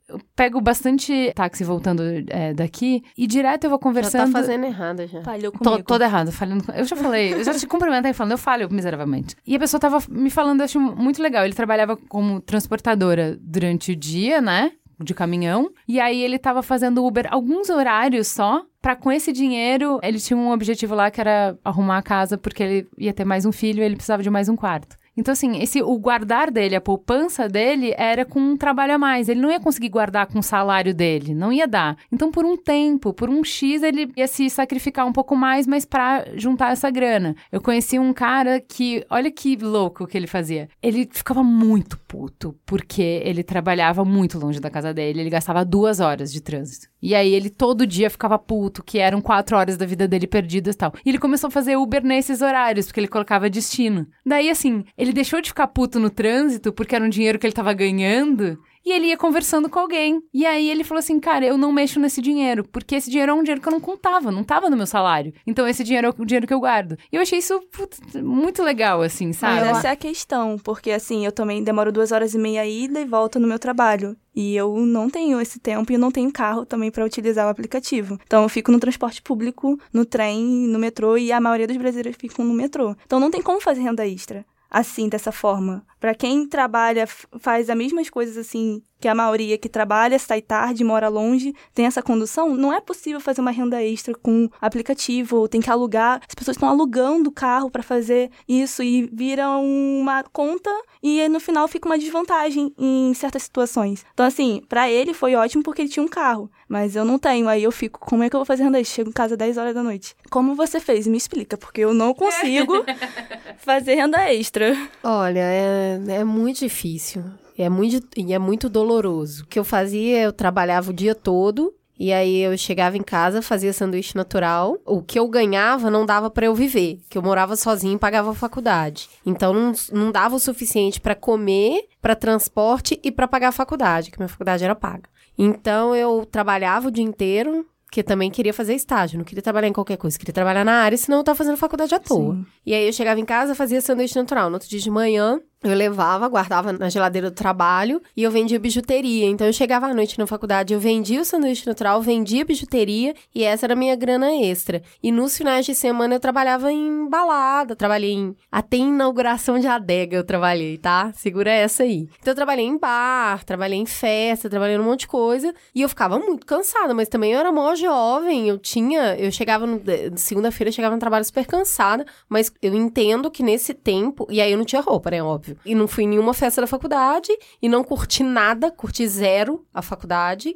eu pego bastante táxi voltando é, daqui e direto eu vou conversando... Já tá fazendo errado já. Falhou comigo. Tô, toda errada, falhando. Eu já falei, eu já te cumprimentei falando, eu falho miseravelmente. E a pessoa tava me falando, eu acho muito legal. Ele trabalhava como transportadora durante o dia, né? De caminhão. E aí ele tava fazendo Uber alguns horários só. Pra com esse dinheiro, ele tinha um objetivo lá que era arrumar a casa, porque ele ia ter mais um filho e ele precisava de mais um quarto. Então, assim, esse, o guardar dele, a poupança dele, era com um trabalho a mais. Ele não ia conseguir guardar com o salário dele, não ia dar. Então, por um tempo, por um X, ele ia se sacrificar um pouco mais, mas pra juntar essa grana. Eu conheci um cara que, olha que louco que ele fazia. Ele ficava muito puto, porque ele trabalhava muito longe da casa dele, ele gastava duas horas de trânsito. E aí, ele todo dia ficava puto, que eram quatro horas da vida dele perdidas e tal. E ele começou a fazer Uber nesses horários, porque ele colocava destino. Daí, assim, ele deixou de ficar puto no trânsito, porque era um dinheiro que ele tava ganhando, e ele ia conversando com alguém. E aí ele falou assim, cara, eu não mexo nesse dinheiro, porque esse dinheiro é um dinheiro que eu não contava, não tava no meu salário. Então esse dinheiro é o dinheiro que eu guardo. E eu achei isso putz, muito legal, assim, sabe? Mas essa é a questão, porque assim, eu também demoro duas horas e meia ida e volta no meu trabalho. E eu não tenho esse tempo e eu não tenho carro também para utilizar o aplicativo. Então eu fico no transporte público, no trem, no metrô, e a maioria dos brasileiros ficam no metrô. Então não tem como fazer renda extra assim, dessa forma. Para quem trabalha, faz as mesmas coisas assim, que a maioria que trabalha, sai tarde, mora longe, tem essa condução, não é possível fazer uma renda extra com aplicativo, ou tem que alugar. As pessoas estão alugando o carro para fazer isso e vira uma conta e no final fica uma desvantagem em certas situações. Então, assim, para ele foi ótimo porque ele tinha um carro, mas eu não tenho. Aí eu fico, como é que eu vou fazer renda extra? Chego em casa às dez horas da noite. Como você fez? Me explica, porque eu não consigo fazer renda extra. Olha, é, é muito difícil. É muito, e é muito doloroso. O que eu fazia, eu trabalhava o dia todo, e aí eu chegava em casa, fazia sanduíche natural. O que eu ganhava não dava pra eu viver, que eu morava sozinha e pagava a faculdade. Então não, não dava o suficiente pra comer, pra transporte e pra pagar a faculdade, que minha faculdade era paga. Então eu trabalhava o dia inteiro, porque também queria fazer estágio, não queria trabalhar em qualquer coisa, queria trabalhar na área, senão eu tava fazendo faculdade à toa. Sim. E aí eu chegava em casa, fazia sanduíche natural. No outro dia de manhã, eu levava, guardava na geladeira do trabalho e eu vendia bijuteria. Então eu chegava à noite na faculdade, eu vendia o sanduíche natural, vendia bijuteria e essa era a minha grana extra. E nos finais de semana eu trabalhava em balada, trabalhei em... Até em inauguração de adega eu trabalhei, tá? Segura essa aí. Então eu trabalhei em bar, trabalhei em festa, trabalhei num monte de coisa e eu ficava muito cansada, mas também eu era mó jovem, eu tinha... Eu chegava, no, segunda-feira eu chegava no trabalho super cansada, mas eu entendo que nesse tempo... E aí eu não tinha roupa, né? Óbvio. E não fui em nenhuma festa da faculdade, e não curti nada, curti zero a faculdade,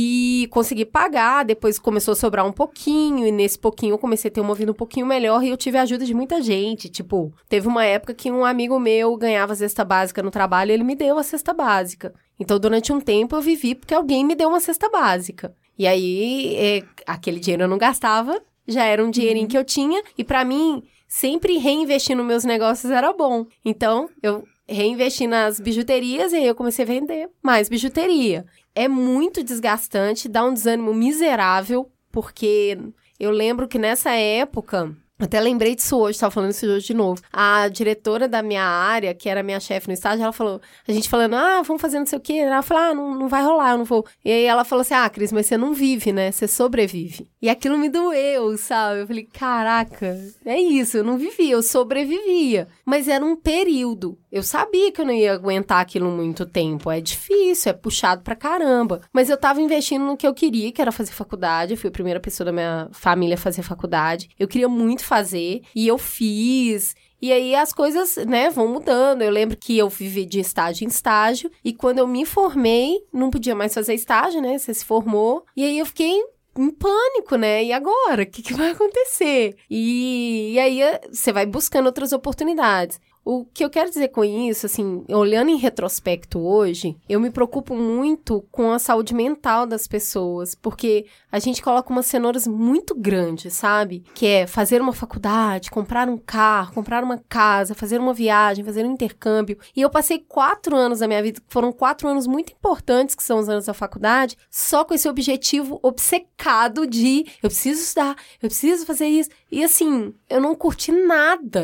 e consegui pagar, depois começou a sobrar um pouquinho, e nesse pouquinho eu comecei a ter uma vida um pouquinho melhor, e eu tive a ajuda de muita gente, tipo, teve uma época que um amigo meu ganhava cesta básica no trabalho, e ele me deu a cesta básica. Então, durante um tempo eu vivi porque alguém me deu uma cesta básica. E aí, é, aquele dinheiro eu não gastava, já era um dinheirinho uhum. que eu tinha, e pra mim... Sempre reinvestir nos meus negócios era bom. Então, eu reinvesti nas bijuterias e aí eu comecei a vender mais bijuteria. É muito desgastante, dá um desânimo miserável, porque eu lembro que nessa época... Até lembrei disso hoje, estava falando isso hoje de novo. A diretora da minha área, que era minha chefe no estágio, ela falou... A gente falando, ah, vamos fazer não sei o quê. Ela falou, ah, não, não vai rolar, eu não vou. E aí ela falou assim, ah, Cris, mas você não vive, né? Você sobrevive. E aquilo me doeu, sabe? Eu falei, caraca, é isso, eu não vivia, eu sobrevivia. Mas era um período. Eu sabia que eu não ia aguentar aquilo muito tempo. É difícil, é puxado pra caramba. Mas eu tava investindo no que eu queria, que era fazer faculdade. Eu fui a primeira pessoa da minha família a fazer faculdade. Eu queria muito fazer, e eu fiz, e aí as coisas, né, vão mudando. Eu lembro que eu vivi de estágio em estágio, e quando eu me formei, não podia mais fazer estágio, né, você se formou, e aí eu fiquei em pânico, né, e agora? O que, que vai acontecer? E, e aí você vai buscando outras oportunidades. O que eu quero dizer com isso, assim, olhando em retrospecto hoje, eu me preocupo muito com a saúde mental das pessoas, porque a gente coloca umas cenouras muito grandes, sabe? Que é fazer uma faculdade, comprar um carro, comprar uma casa, fazer uma viagem, fazer um intercâmbio. E eu passei quatro anos da minha vida, que foram quatro anos muito importantes, que são os anos da faculdade, só com esse objetivo obcecado de eu preciso estudar, eu preciso fazer isso. E assim, eu não curti nada.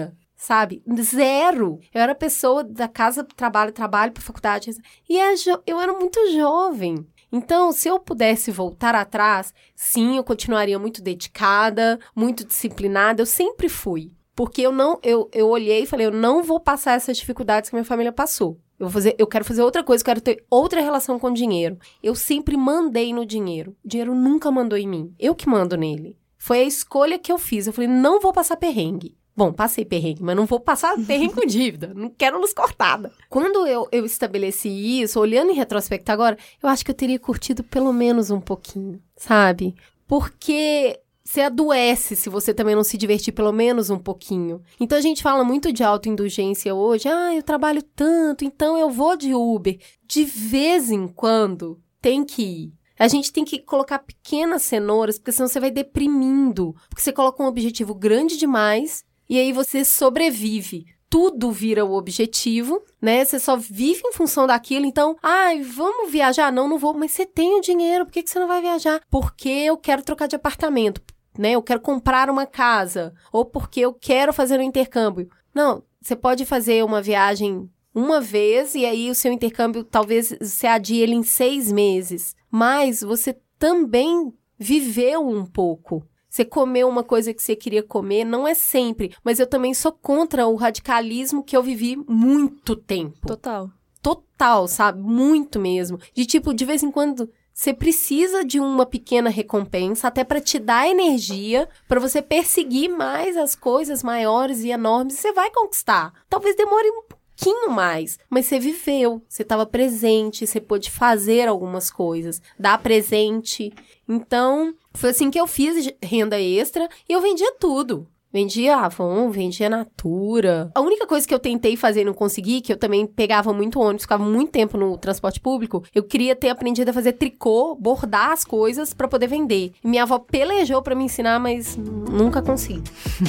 sabe? Zero. Eu era pessoa da casa pro trabalho, trabalho pra faculdade. E eu era muito jovem. Então, se eu pudesse voltar atrás, sim, eu continuaria muito dedicada, muito disciplinada. Eu sempre fui. Porque eu não, eu, eu olhei e falei, eu não vou passar essas dificuldades que minha família passou. Eu, vou fazer, eu quero fazer outra coisa, eu quero ter outra relação com o dinheiro. Eu sempre mandei no dinheiro. O dinheiro nunca mandou em mim. Eu que mando nele. Foi a escolha que eu fiz. Eu falei, não vou passar perrengue. Bom, passei perrengue, mas não vou passar perrengue com dívida. Não quero luz cortada. Quando eu, eu estabeleci isso, olhando em retrospecto agora, eu acho que eu teria curtido pelo menos um pouquinho, sabe? Porque você adoece se você também não se divertir pelo menos um pouquinho. Então, a gente fala muito de autoindulgência hoje. Ah, eu trabalho tanto, então eu vou de Uber. De vez em quando, tem que ir. A gente tem que colocar pequenas cenouras, porque senão você vai deprimindo. Porque você coloca um objetivo grande demais e aí você sobrevive. Tudo vira o objetivo, né? Você só vive em função daquilo. Então, ai, vamos viajar? Não, não vou. Mas você tem o dinheiro, por que que você não vai viajar? Porque eu quero trocar de apartamento, né? Eu quero comprar uma casa. Ou porque eu quero fazer um intercâmbio. Não, você pode fazer uma viagem uma vez e aí o seu intercâmbio talvez você adie ele em seis meses. Mas você também viveu um pouco. Você comeu uma coisa que você queria comer, não é sempre. Mas eu também sou contra o radicalismo que eu vivi muito tempo. Total. Total, sabe? Muito mesmo. De tipo, de vez em quando, você precisa de uma pequena recompensa, até para te dar energia, para você perseguir mais as coisas maiores e enormes. E você vai conquistar. Talvez demore um pouquinho mais, mas você viveu, você estava presente, você pôde fazer algumas coisas, dar presente. Então, foi assim que eu fiz renda extra e eu vendia tudo. Vendia Avon, vendia Natura. A única coisa que eu tentei fazer e não consegui, que eu também pegava muito ônibus, ficava muito tempo no transporte público, eu queria ter aprendido a fazer tricô, bordar as coisas pra poder vender. E minha avó pelejou pra me ensinar, mas nunca consegui.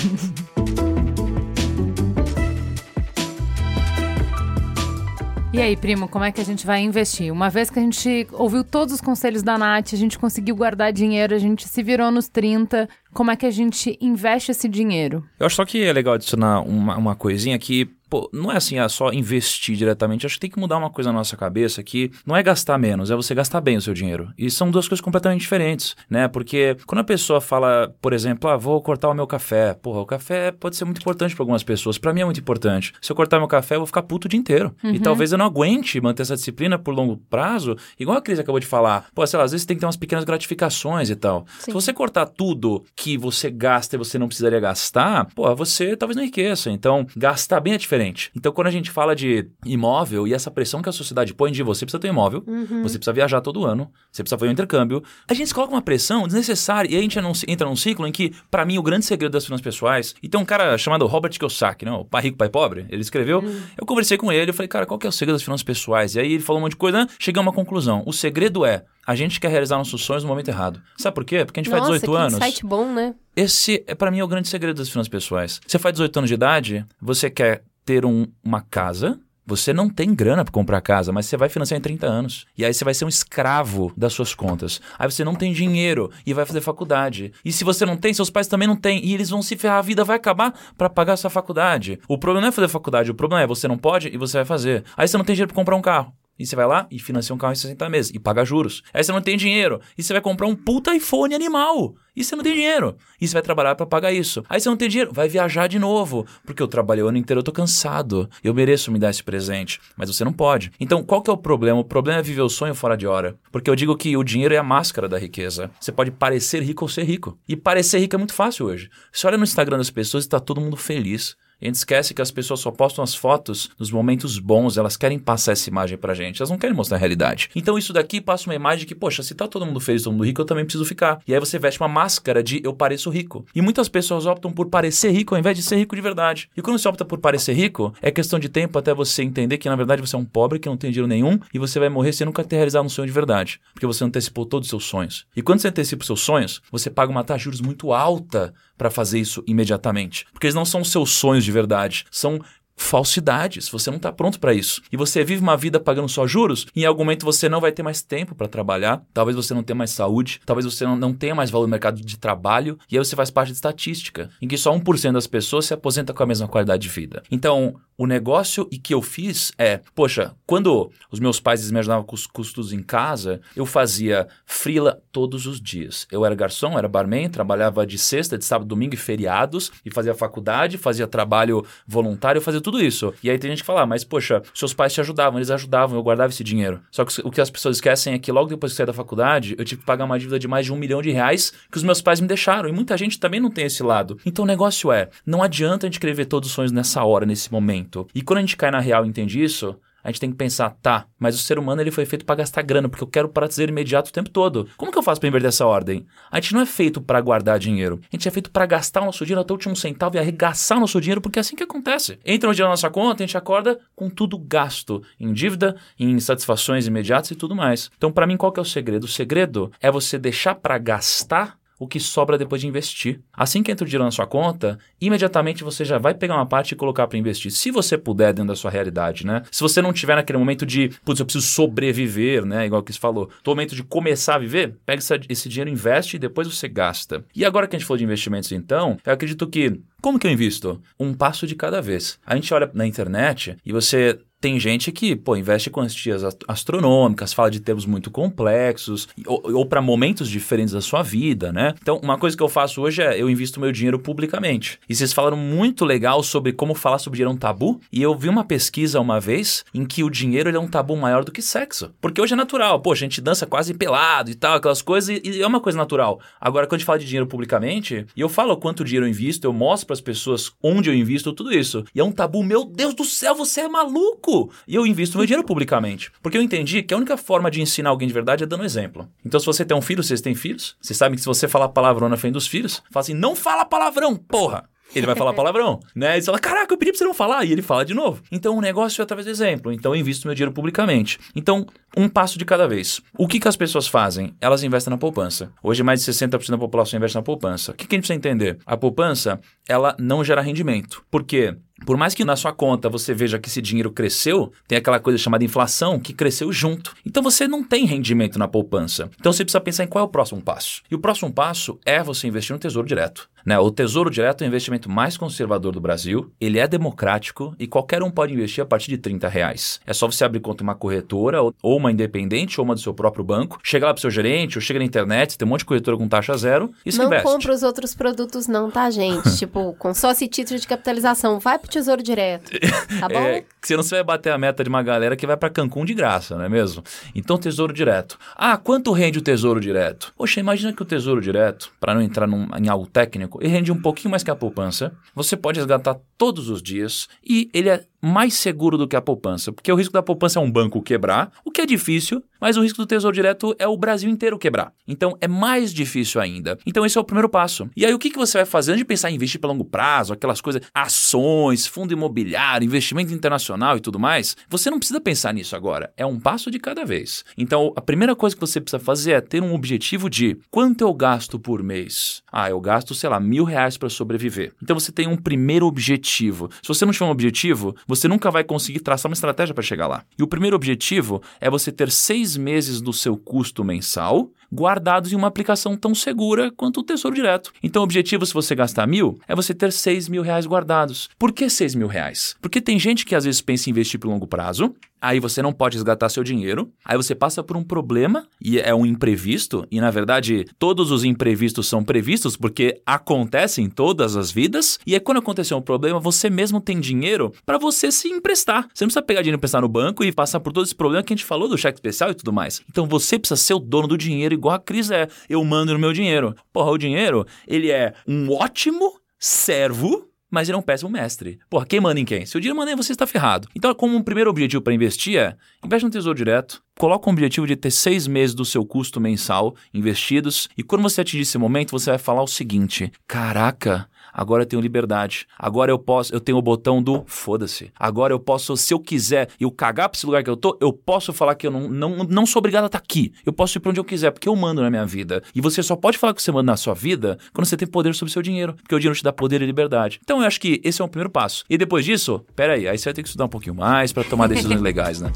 E aí, primo, como é que a gente vai investir? Uma vez que a gente ouviu todos os conselhos da Nath, a gente conseguiu guardar dinheiro, a gente se virou nos trinta, como é que a gente investe esse dinheiro? Eu acho só que é legal adicionar uma, uma coisinha que, pô, não é assim, é só investir diretamente. Acho que tem que mudar uma coisa na nossa cabeça que não é gastar menos, é você gastar bem o seu dinheiro. E são duas coisas completamente diferentes, né? Porque quando a pessoa fala, por exemplo, ah, vou cortar o meu café. Porra, o café pode ser muito importante para algumas pessoas. Para mim é muito importante. Se eu cortar meu café, eu vou ficar puto o dia inteiro. Uhum. E talvez eu não aguente manter essa disciplina por longo prazo. Igual a Cris acabou de falar. Pô, sei lá, às vezes tem que ter umas pequenas gratificações e tal. Sim. Se você cortar tudo que você gasta e você não precisaria gastar, pô, você talvez não enriqueça. Então, gastar bem é diferente. Então, quando a gente fala de imóvel e essa pressão que a sociedade põe de você precisa ter imóvel, uhum. você precisa viajar todo ano, você precisa fazer um intercâmbio, a gente coloca uma pressão desnecessária e a gente entra num ciclo em que, pra mim, o grande segredo das finanças pessoais, e tem um cara chamado Robert Kiyosaki, né? O Pai Rico, Pai Pobre, ele escreveu, uhum. eu conversei com ele, eu falei, cara, qual que é o segredo das finanças pessoais? E aí ele falou um monte de coisa, né? Cheguei a uma conclusão, o segredo é, a gente quer realizar nossos sonhos no momento errado. Sabe por quê? Porque a gente Nossa, faz dezoito anos. Nossa, que site bom, né? Esse, é, pra mim, é o grande segredo das finanças pessoais. Você faz dezoito anos de idade, você quer ter um, uma casa, você não tem grana para comprar casa, mas você vai financiar em trinta anos. E aí você vai ser um escravo das suas contas. Aí você não tem dinheiro e vai fazer faculdade. E se você não tem, seus pais também não têm. E eles vão se ferrar, a vida vai acabar para pagar a sua faculdade. O problema não é fazer faculdade, o problema é você não pode e você vai fazer. Aí você não tem dinheiro para comprar um carro. E você vai lá e financia um carro em sessenta meses e paga juros. Aí você não tem dinheiro e você vai comprar um puta iPhone animal. E você não tem dinheiro. E você vai trabalhar pra pagar isso. Aí você não tem dinheiro, vai viajar de novo. Porque eu trabalhei o ano inteiro, eu tô cansado. Eu mereço me dar esse presente. Mas você não pode. Então, qual que é o problema? O problema é viver o sonho fora de hora. Porque eu digo que o dinheiro é a máscara da riqueza. Você pode parecer rico ou ser rico. E parecer rico é muito fácil hoje. Você olha no Instagram das pessoas e tá todo mundo feliz. A gente esquece que as pessoas só postam as fotos nos momentos bons, elas querem passar essa imagem pra gente, elas não querem mostrar a realidade. Então isso daqui passa uma imagem que, poxa, se tá todo mundo feliz, todo mundo rico, eu também preciso ficar. E aí você veste uma máscara de eu pareço rico. E muitas pessoas optam por parecer rico ao invés de ser rico de verdade. E quando você opta por parecer rico, é questão de tempo até você entender que na verdade você é um pobre, que não tem dinheiro nenhum, e você vai morrer sem nunca ter realizado um sonho de verdade. Porque você antecipou todos os seus sonhos. E quando você antecipa os seus sonhos, você paga uma taxa de juros muito alta para fazer isso imediatamente. Porque eles não são seus sonhos de verdade, são falsidades, você não está pronto para isso. E você vive uma vida pagando só juros, e em algum momento você não vai ter mais tempo para trabalhar, talvez você não tenha mais saúde, talvez você não, não tenha mais valor no mercado de trabalho, e aí você faz parte de estatística, em que só um por cento das pessoas se aposenta com a mesma qualidade de vida. Então, o negócio e que eu fiz é, poxa, quando os meus pais me ajudavam com os custos em casa, eu fazia freela todos os dias. Eu era garçom, era barman, trabalhava de sexta, de sábado, domingo e feriados, e fazia faculdade, fazia trabalho voluntário, fazia tudo isso. E aí tem gente que fala, ah, mas poxa, seus pais te ajudavam, eles ajudavam, eu guardava esse dinheiro. Só que o que as pessoas esquecem é que logo depois que saí da faculdade, eu tive que pagar uma dívida de mais de um milhão de reais que os meus pais me deixaram. E muita gente também não tem esse lado. Então o negócio é, não adianta a gente querer ver todos os sonhos nessa hora, nesse momento. E quando a gente cai na real e entende isso, a gente tem que pensar, tá, mas o ser humano ele foi feito para gastar grana, porque eu quero prazer imediato o tempo todo. Como que eu faço para inverter essa ordem? A gente não é feito para guardar dinheiro. A gente é feito para gastar o nosso dinheiro até o último centavo e arregaçar o nosso dinheiro, porque é assim que acontece. Entra um dinheiro na nossa conta, a gente acorda com tudo gasto, em dívida, em satisfações imediatas e tudo mais. Então, para mim, qual que é o segredo? O segredo é você deixar para gastar o que sobra depois de investir. Assim que entra o dinheiro na sua conta, imediatamente você já vai pegar uma parte e colocar para investir. Se você puder dentro da sua realidade, né? Se você não tiver naquele momento de, putz, eu preciso sobreviver, né? Igual que você falou. No momento de começar a viver, pega esse, esse dinheiro, investe e depois você gasta. E agora que a gente falou de investimentos, então, eu acredito que, como que eu invisto? Um passo de cada vez. A gente olha na internet e você... Tem gente que, pô, investe quantias astronômicas, fala de termos muito complexos, ou, ou para momentos diferentes da sua vida, né? Então, uma coisa que eu faço hoje é, eu invisto meu dinheiro publicamente. E vocês falaram muito legal sobre como falar sobre dinheiro é um tabu, e eu vi uma pesquisa uma vez em que o dinheiro ele é um tabu maior do que sexo. Porque hoje é natural, pô, a gente dança quase pelado e tal, aquelas coisas, e, e é uma coisa natural. Agora, quando a gente fala de dinheiro publicamente, e eu falo quanto dinheiro eu invisto, eu mostro para as pessoas onde eu invisto, tudo isso. E é um tabu, meu Deus do céu, você é maluco! E eu invisto meu dinheiro publicamente. Porque eu entendi que a única forma de ensinar alguém de verdade é dando exemplo. Então, se você tem um filho, vocês têm filhos, vocês sabem que se você falar palavrão na frente dos filhos, fala assim, não fala palavrão, porra! Ele vai falar palavrão, né? Ele fala, caraca, eu pedi pra você não falar. E ele fala de novo. Então, o negócio é através do exemplo. Então, eu invisto meu dinheiro publicamente. Então, um passo de cada vez. O que, que as pessoas fazem? Elas investem na poupança. Hoje, mais de sessenta por cento da população investe na poupança. O que, que a gente precisa entender? A poupança, ela não gera rendimento. Por quê? Por mais que na sua conta você veja que esse dinheiro cresceu, tem aquela coisa chamada inflação que cresceu junto. Então você não tem rendimento na poupança. Então você precisa pensar em qual é o próximo passo. E o próximo passo é você investir no Tesouro Direto. Né? O Tesouro Direto é o investimento mais conservador do Brasil, ele é democrático e qualquer um pode investir a partir de trinta reais. É só você abrir conta em uma corretora ou uma independente ou uma do seu próprio banco, chega lá pro seu gerente ou chega na internet, tem um monte de corretora com taxa zero e se não investe. Não compra os outros produtos não, tá, gente? Tipo, consórcio e título de capitalização, vai pro Tesouro Direto, tá bom? É, senão você vai bater a meta de uma galera que vai para Cancún de graça, não é mesmo? Então, Tesouro Direto. Ah, quanto rende o Tesouro Direto? Poxa, imagina que o Tesouro Direto, para não entrar num, em algo técnico, ele rende um pouquinho mais que a poupança. Você pode resgatar todos os dias e ele é mais seguro do que a poupança, porque o risco da poupança é um banco quebrar, o que é difícil, mas o risco do Tesouro Direto é o Brasil inteiro quebrar. Então, é mais difícil ainda. Então, esse é o primeiro passo. E aí, o que, que você vai fazer antes de pensar em investir para longo prazo, aquelas coisas, ações, fundo imobiliário, investimento internacional e tudo mais? Você não precisa pensar nisso agora. É um passo de cada vez. Então, a primeira coisa que você precisa fazer é ter um objetivo de quanto eu gasto por mês? Ah, eu gasto, sei lá, mil reais para sobreviver. Então, você tem um primeiro objetivo. Se você não tiver um objetivo, você nunca vai conseguir traçar uma estratégia para chegar lá. E o primeiro objetivo é você ter seis meses do seu custo mensal guardados em uma aplicação tão segura quanto o Tesouro Direto. Então, o objetivo, se você gastar mil, é você ter seis mil reais guardados. Por que seis mil reais? Porque tem gente que às vezes pensa em investir por longo prazo, aí você não pode resgatar seu dinheiro, aí você passa por um problema e é um imprevisto, e na verdade todos os imprevistos são previstos porque acontecem em todas as vidas, e aí quando acontecer um problema, você mesmo tem dinheiro para você se emprestar. Você não precisa pegar dinheiro e emprestar no banco e passar por todo esse problema que a gente falou do cheque especial e tudo mais. Então você precisa ser o dono do dinheiro igual a Cris é. Eu mando no meu dinheiro. Porra, o dinheiro, ele é um ótimo servo, mas ele é um péssimo mestre. Porra, quem manda em quem? Se o dinheiro manda em você, está ferrado. Então, como um primeiro objetivo para investir é, investe no Tesouro Direto, coloca um objetivo de ter seis meses do seu custo mensal investidos, e quando você atingir esse momento, você vai falar o seguinte, caraca, Agora eu tenho liberdade. Agora eu posso, eu tenho o botão do foda-se. Agora eu posso, se eu quiser, eu cagar pra esse lugar que eu tô, eu posso falar que eu não, não, não sou obrigado a estar aqui. Eu posso ir pra onde eu quiser, porque eu mando na minha vida. E você só pode falar que você manda na sua vida quando você tem poder sobre o seu dinheiro, porque o dinheiro te dá poder e liberdade. Então eu acho que esse é o primeiro passo. E depois disso, pera aí, aí você vai ter que estudar um pouquinho mais pra tomar decisões legais, né?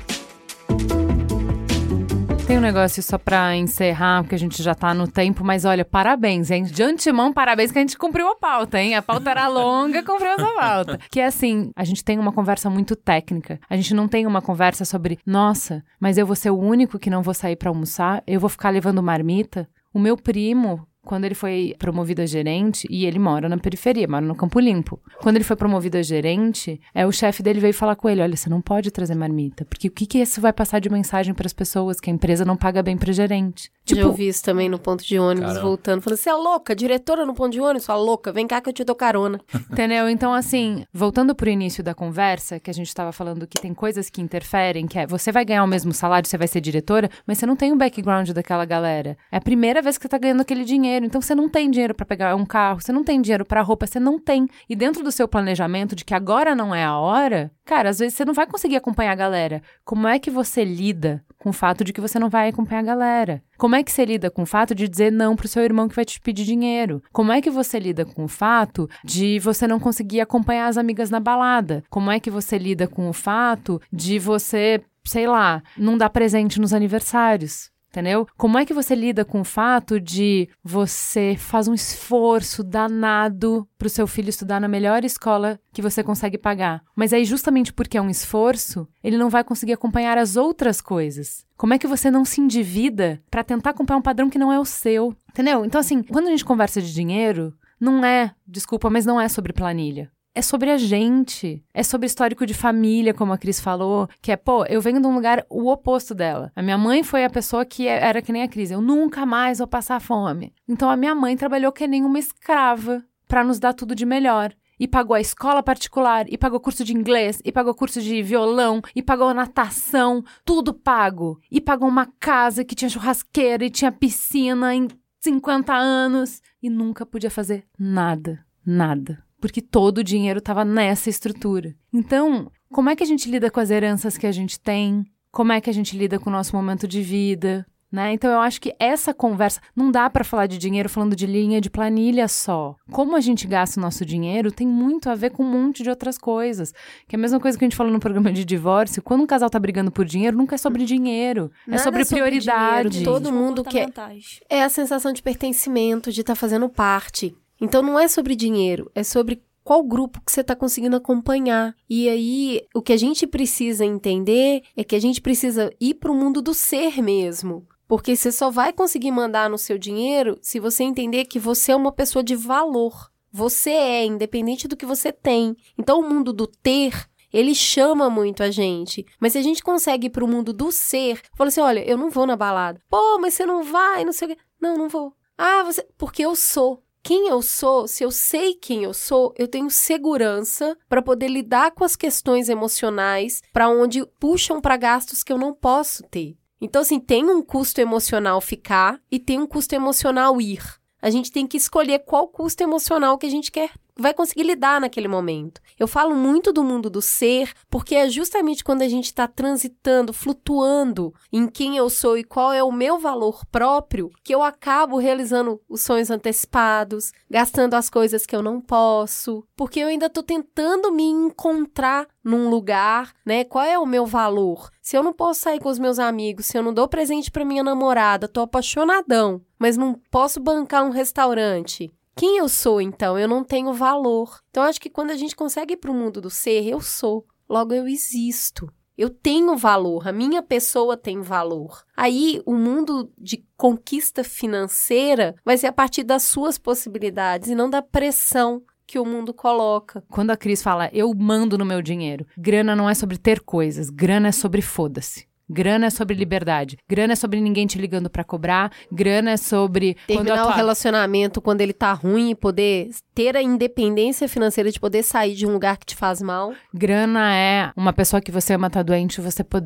Tem um negócio só pra encerrar, porque a gente já tá no tempo, mas olha, parabéns, hein? De antemão, parabéns que a gente cumpriu a pauta, hein? A pauta era longa, cumpriu essa pauta. Que é assim, a gente tem uma conversa muito técnica. A gente não tem uma conversa sobre, nossa, mas eu vou ser o único que não vou sair pra almoçar? Eu vou ficar levando marmita? O meu primo, quando ele foi promovido a gerente, e ele mora na periferia, mora no Campo Limpo. Quando ele foi promovido a gerente, é, o chefe dele veio falar com ele, olha, você não pode trazer marmita, porque o que que isso vai passar de mensagem para as pessoas, que a empresa não paga bem para gerente? Tipo, já ouvi isso também no ponto de ônibus, caramba, voltando, falando, você é louca, diretora no ponto de ônibus, sua louca, vem cá que eu te dou carona. Entendeu? Então, assim, voltando pro início da conversa, que a gente estava falando que tem coisas que interferem, que é, você vai ganhar o mesmo salário, você vai ser diretora, mas você não tem o background daquela galera. É a primeira vez que você tá ganhando aquele dinheiro. Então, você não tem dinheiro para pegar um carro, você não tem dinheiro para roupa, você não tem. E dentro do seu planejamento de que agora não é a hora, cara, às vezes você não vai conseguir acompanhar a galera. Como é que você lida com o fato de que você não vai acompanhar a galera? Como é que você lida com o fato de dizer não pro seu irmão que vai te pedir dinheiro? Como é que você lida com o fato de você não conseguir acompanhar as amigas na balada? Como é que você lida com o fato de você, sei lá, não dar presente nos aniversários? Entendeu? Como é que você lida com o fato de você faz um esforço danado pro seu filho estudar na melhor escola que você consegue pagar? Mas aí, justamente porque é um esforço, ele não vai conseguir acompanhar as outras coisas. Como é que você não se endivida pra tentar acompanhar um padrão que não é o seu? Entendeu? Então, assim, quando a gente conversa de dinheiro, não é, desculpa, mas não é sobre planilha. É sobre a gente, é sobre histórico de família, como a Cris falou, que é, pô, eu venho de um lugar o oposto dela. A minha mãe foi a pessoa que era que nem a Cris, eu nunca mais vou passar fome. Então a minha mãe trabalhou que nem uma escrava pra nos dar tudo de melhor. E pagou a escola particular, e pagou curso de inglês, e pagou curso de violão, e pagou natação, tudo pago. E pagou uma casa que tinha churrasqueira e tinha piscina em cinquenta anos. E nunca podia fazer nada, nada. Porque todo o dinheiro estava nessa estrutura. Então, como é que a gente lida com as heranças que a gente tem? Como é que a gente lida com o nosso momento de vida? Né? Então, eu acho que essa conversa... Não dá para falar de dinheiro falando de linha de planilha só. Como a gente gasta o nosso dinheiro tem muito a ver com um monte de outras coisas. Que é a mesma coisa que a gente falou no programa de divórcio. Quando um casal tá brigando por dinheiro, nunca é sobre dinheiro. Nada é sobre prioridade. Dinheiro, todo mundo quer... É a sensação de pertencimento, de estar tá fazendo parte. Então, não é sobre dinheiro, é sobre qual grupo que você está conseguindo acompanhar. E aí, o que a gente precisa entender é que a gente precisa ir para o mundo do ser mesmo. Porque você só vai conseguir mandar no seu dinheiro se você entender que você é uma pessoa de valor. Você é, independente do que você tem. Então, o mundo do ter... ele chama muito a gente. Mas se a gente consegue ir para o mundo do ser... Fala assim, olha, eu não vou na balada. Pô, mas você não vai, não sei o quê. Não, não vou. Ah, você... Porque eu sou. Quem eu sou, se eu sei quem eu sou, eu tenho segurança para poder lidar com as questões emocionais para onde puxam para gastos que eu não posso ter. Então, assim, tem um custo emocional ficar e tem um custo emocional ir. A gente tem que escolher qual custo emocional que a gente quer, vai conseguir lidar naquele momento. Eu falo muito do mundo do ser, porque é justamente quando a gente está transitando, flutuando em quem eu sou e qual é o meu valor próprio, que eu acabo realizando os sonhos antecipados, gastando as coisas que eu não posso, porque eu ainda estou tentando me encontrar num lugar, né? Qual é o meu valor? Se eu não posso sair com os meus amigos, se eu não dou presente para minha namorada, tô apaixonadão, mas não posso bancar um restaurante. Quem eu sou, então? Eu não tenho valor. Então, acho que quando a gente consegue ir para o mundo do ser, eu sou. Logo, eu existo. Eu tenho valor. A minha pessoa tem valor. Aí, o mundo de conquista financeira vai ser a partir das suas possibilidades e não da pressão que o mundo coloca. Quando a Cris fala, eu mando no meu dinheiro, grana não é sobre ter coisas, grana é sobre foda-se. Grana é sobre liberdade. Grana é sobre ninguém te ligando pra cobrar. Grana é sobre... terminar tua... o relacionamento quando ele tá ruim e poder ter a independência financeira de poder sair de um lugar que te faz mal. Grana é uma pessoa que você ama tá doente, você poder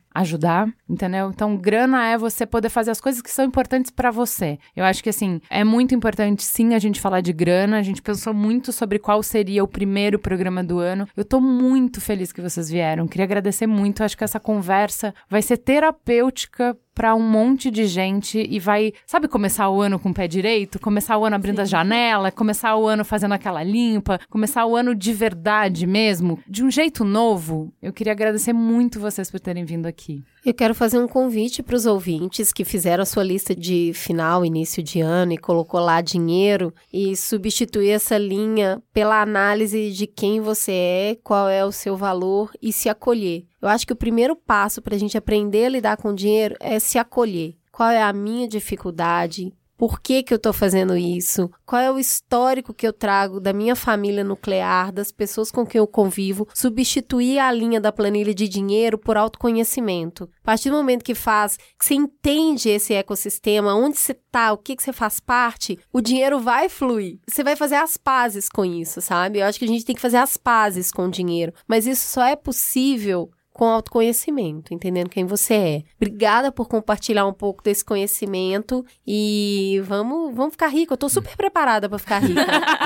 ajudar, entendeu? Então, grana é você poder fazer as coisas que são importantes pra você. Eu acho que, assim, é muito importante, sim, a gente falar de grana. A gente pensou muito sobre qual seria o primeiro programa do ano. Eu tô muito feliz que vocês vieram. Queria agradecer muito. Acho que essa conversa vai ser terapêutica para um monte de gente e vai, sabe, começar o ano com o pé direito? Começar o ano abrindo Sim. a janela, começar o ano fazendo aquela limpa, começar o ano de verdade mesmo, de um jeito novo. Eu queria agradecer muito vocês por terem vindo aqui. Eu quero fazer um convite para os ouvintes que fizeram a sua lista de final, início de ano e colocou lá dinheiro e substituir essa linha pela análise de quem você é, qual é o seu valor e se acolher. Eu acho que o primeiro passo para a gente aprender a lidar com o dinheiro é se acolher. Qual é a minha dificuldade? Por que que eu tô fazendo isso? Qual é o histórico que eu trago da minha família nuclear, das pessoas com quem eu convivo? Substituir a linha da planilha de dinheiro por autoconhecimento. A partir do momento que faz, que você entende esse ecossistema, onde você tá, o que que você faz parte, o dinheiro vai fluir. Você vai fazer as pazes com isso, sabe? Eu acho que a gente tem que fazer as pazes com o dinheiro. Mas isso só é possível com autoconhecimento, entendendo quem você é. Obrigada por compartilhar um pouco desse conhecimento e vamos, vamos ficar rico. Eu tô super preparada pra ficar rica.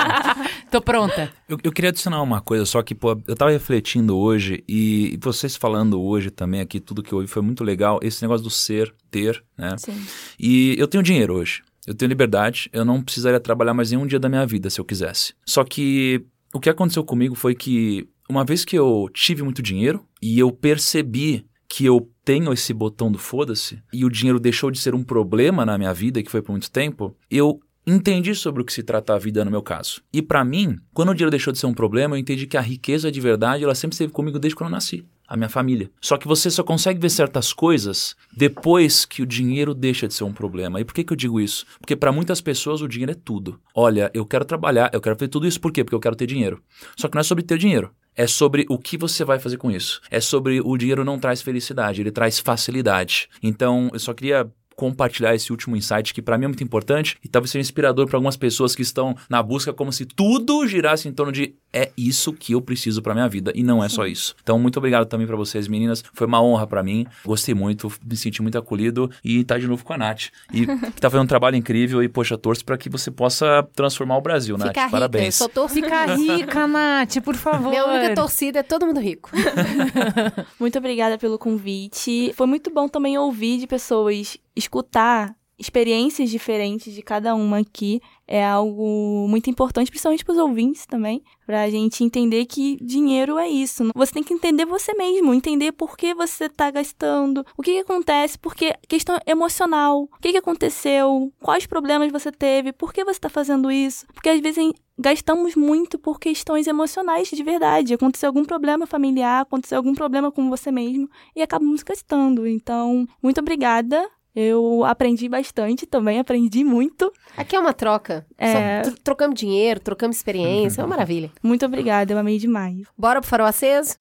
Tô pronta. Eu, eu queria adicionar uma coisa, só que, pô, eu tava refletindo hoje e vocês falando hoje também aqui, tudo que eu ouvi foi muito legal, esse negócio do ser, ter, né? Sim. E eu tenho dinheiro hoje, eu tenho liberdade, eu não precisaria trabalhar mais nenhum dia da minha vida se eu quisesse. Só que o que aconteceu comigo foi que uma vez que eu tive muito dinheiro e eu percebi que eu tenho esse botão do foda-se e o dinheiro deixou de ser um problema na minha vida, que foi por muito tempo, eu entendi sobre o que se trata a vida no meu caso. E pra mim, quando o dinheiro deixou de ser um problema, eu entendi que a riqueza de verdade, ela sempre esteve comigo desde quando eu nasci. A minha família. Só que você só consegue ver certas coisas depois que o dinheiro deixa de ser um problema. E por que que eu digo isso? Porque para muitas pessoas o dinheiro é tudo. Olha, eu quero trabalhar, eu quero fazer tudo isso. Por quê? Porque eu quero ter dinheiro. Só que não é sobre ter dinheiro. É sobre o que você vai fazer com isso. É sobre o dinheiro não traz felicidade, ele traz facilidade. Então, eu só queria compartilhar esse último insight que para mim é muito importante e talvez seja inspirador para algumas pessoas que estão na busca como se tudo girasse em torno de é isso que eu preciso para minha vida e não é só isso. Então, muito obrigado também para vocês, meninas. Foi uma honra para mim. Gostei muito, me senti muito acolhido e tá de novo com a Nath. E que tá fazendo um trabalho incrível e, poxa, torço para que você possa transformar o Brasil, Nath. Fica Parabéns. Rica, eu só torço. Fica rica, Nath, por favor. Minha única torcida é todo mundo rico. Muito obrigada pelo convite. Foi muito bom também ouvir de pessoas, escutar experiências diferentes de cada uma aqui. É algo muito importante, principalmente para os ouvintes também, para a gente entender que dinheiro é isso. Você tem que entender você mesmo, entender por que você está gastando, o que, que acontece, porque questão emocional, o que, que aconteceu, quais problemas você teve, por que você está fazendo isso. Porque às vezes gastamos muito por questões emocionais de verdade. Aconteceu algum problema familiar, aconteceu algum problema com você mesmo e acabamos gastando. Então, muito obrigada. Eu aprendi bastante também, aprendi muito. Aqui é uma troca. É... Só trocamos dinheiro, trocamos experiência, é uma maravilha. Muito obrigada, eu amei demais. Bora pro Farol Aceso?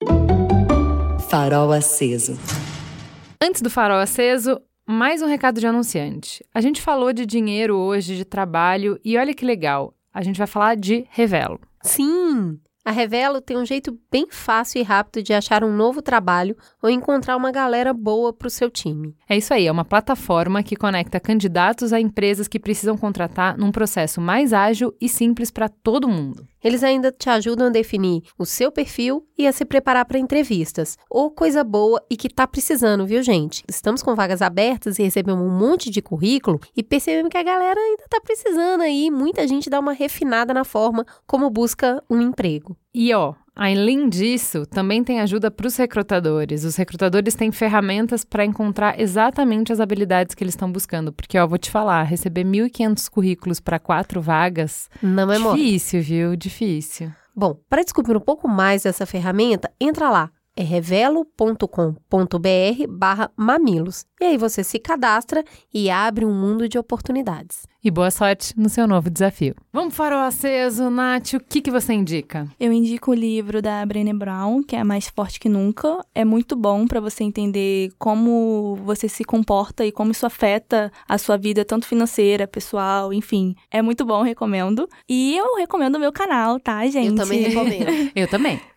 Farol Aceso. Antes do Farol Aceso, mais um recado de anunciante. A gente falou de dinheiro hoje, de trabalho, e olha que legal, a gente vai falar de Revelo. Sim! A Revelo tem um jeito bem fácil e rápido de achar um novo trabalho ou encontrar uma galera boa para o seu time. É isso aí, é uma plataforma que conecta candidatos a empresas que precisam contratar num processo mais ágil e simples para todo mundo. Eles ainda te ajudam a definir o seu perfil e a se preparar para entrevistas. Ou coisa boa e que tá precisando, viu, gente? Estamos com vagas abertas e recebemos um monte de currículo e percebemos que a galera ainda tá precisando aí. Muita gente dá uma refinada na forma como busca um emprego. E ó, além disso, também tem ajuda para os recrutadores. Os recrutadores têm ferramentas para encontrar exatamente as habilidades que eles estão buscando. Porque, ó, vou te falar, receber mil e quinhentos currículos para quatro vagas... Não é mole. Difícil, viu? Difícil. Bom, para descobrir um pouco mais dessa ferramenta, entra lá. É revelo.com.br barra mamilos. E aí você se cadastra e abre um mundo de oportunidades. E boa sorte no seu novo desafio. Vamos para o aceso, Nath. O que, que você indica? Eu indico o livro da Brené Brown, que é Mais Forte Que Nunca. É muito bom para você entender como você se comporta e como isso afeta a sua vida, tanto financeira, pessoal, enfim. É muito bom, recomendo. E eu recomendo o meu canal, tá, gente? Eu também recomendo. Eu também.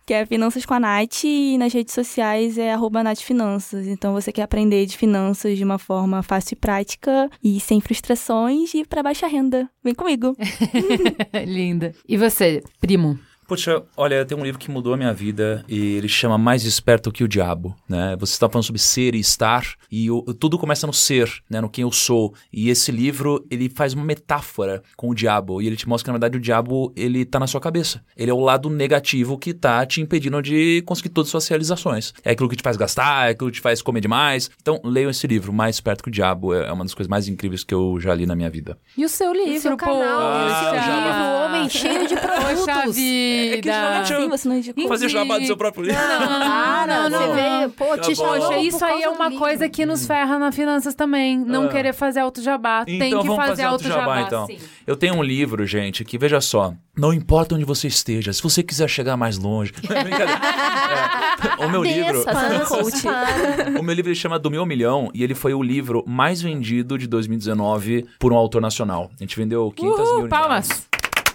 que é Finanças com a Nath, e nas redes sociais é arroba Nath Finanças. Então, você quer aprender de finanças de uma forma fácil e prática e sem frustrações e para baixa renda. Vem comigo. Linda. E você, primo? Poxa, olha, tem um livro que mudou a minha vida e ele chama Mais Esperto que o Diabo, né? Você está falando sobre ser e estar e o, tudo começa no ser, né? No quem eu sou. E esse livro, ele faz uma metáfora com o diabo e ele te mostra que, na verdade, o diabo, ele tá na sua cabeça. Ele é o lado negativo que tá te impedindo de conseguir todas as suas realizações. É aquilo que te faz gastar, é aquilo que te faz comer demais. Então, leiam esse livro, Mais Esperto que o Diabo. É uma das coisas mais incríveis que eu já li na minha vida. E o seu livro, e o seu pô? canal, Ah, o seu já. livro, Homem Cheio de Produtos. Poxa vida. É que geralmente eu Sim, você não indicou. fazer jabá do seu próprio livro. Para, não, você não. vê, pô, Tá te bom. chamou Poxa, por isso aí causa é do uma livro. coisa que nos ferra na finanças também. Não Ah. querer fazer auto-jabá. Então, Tem que vamos fazer fazer auto-jabá, auto-jabá, então. sim. Eu tenho um livro, gente, que veja só, não importa onde você esteja, se você quiser chegar mais longe. Brincadeira. É, o meu livro, Desça, coach. o meu livro ele chama Do Meu Milhão e ele foi o livro mais vendido de dois mil e dezenove por um autor nacional. A gente vendeu quinhentas mil Uhul, unidades. palmas.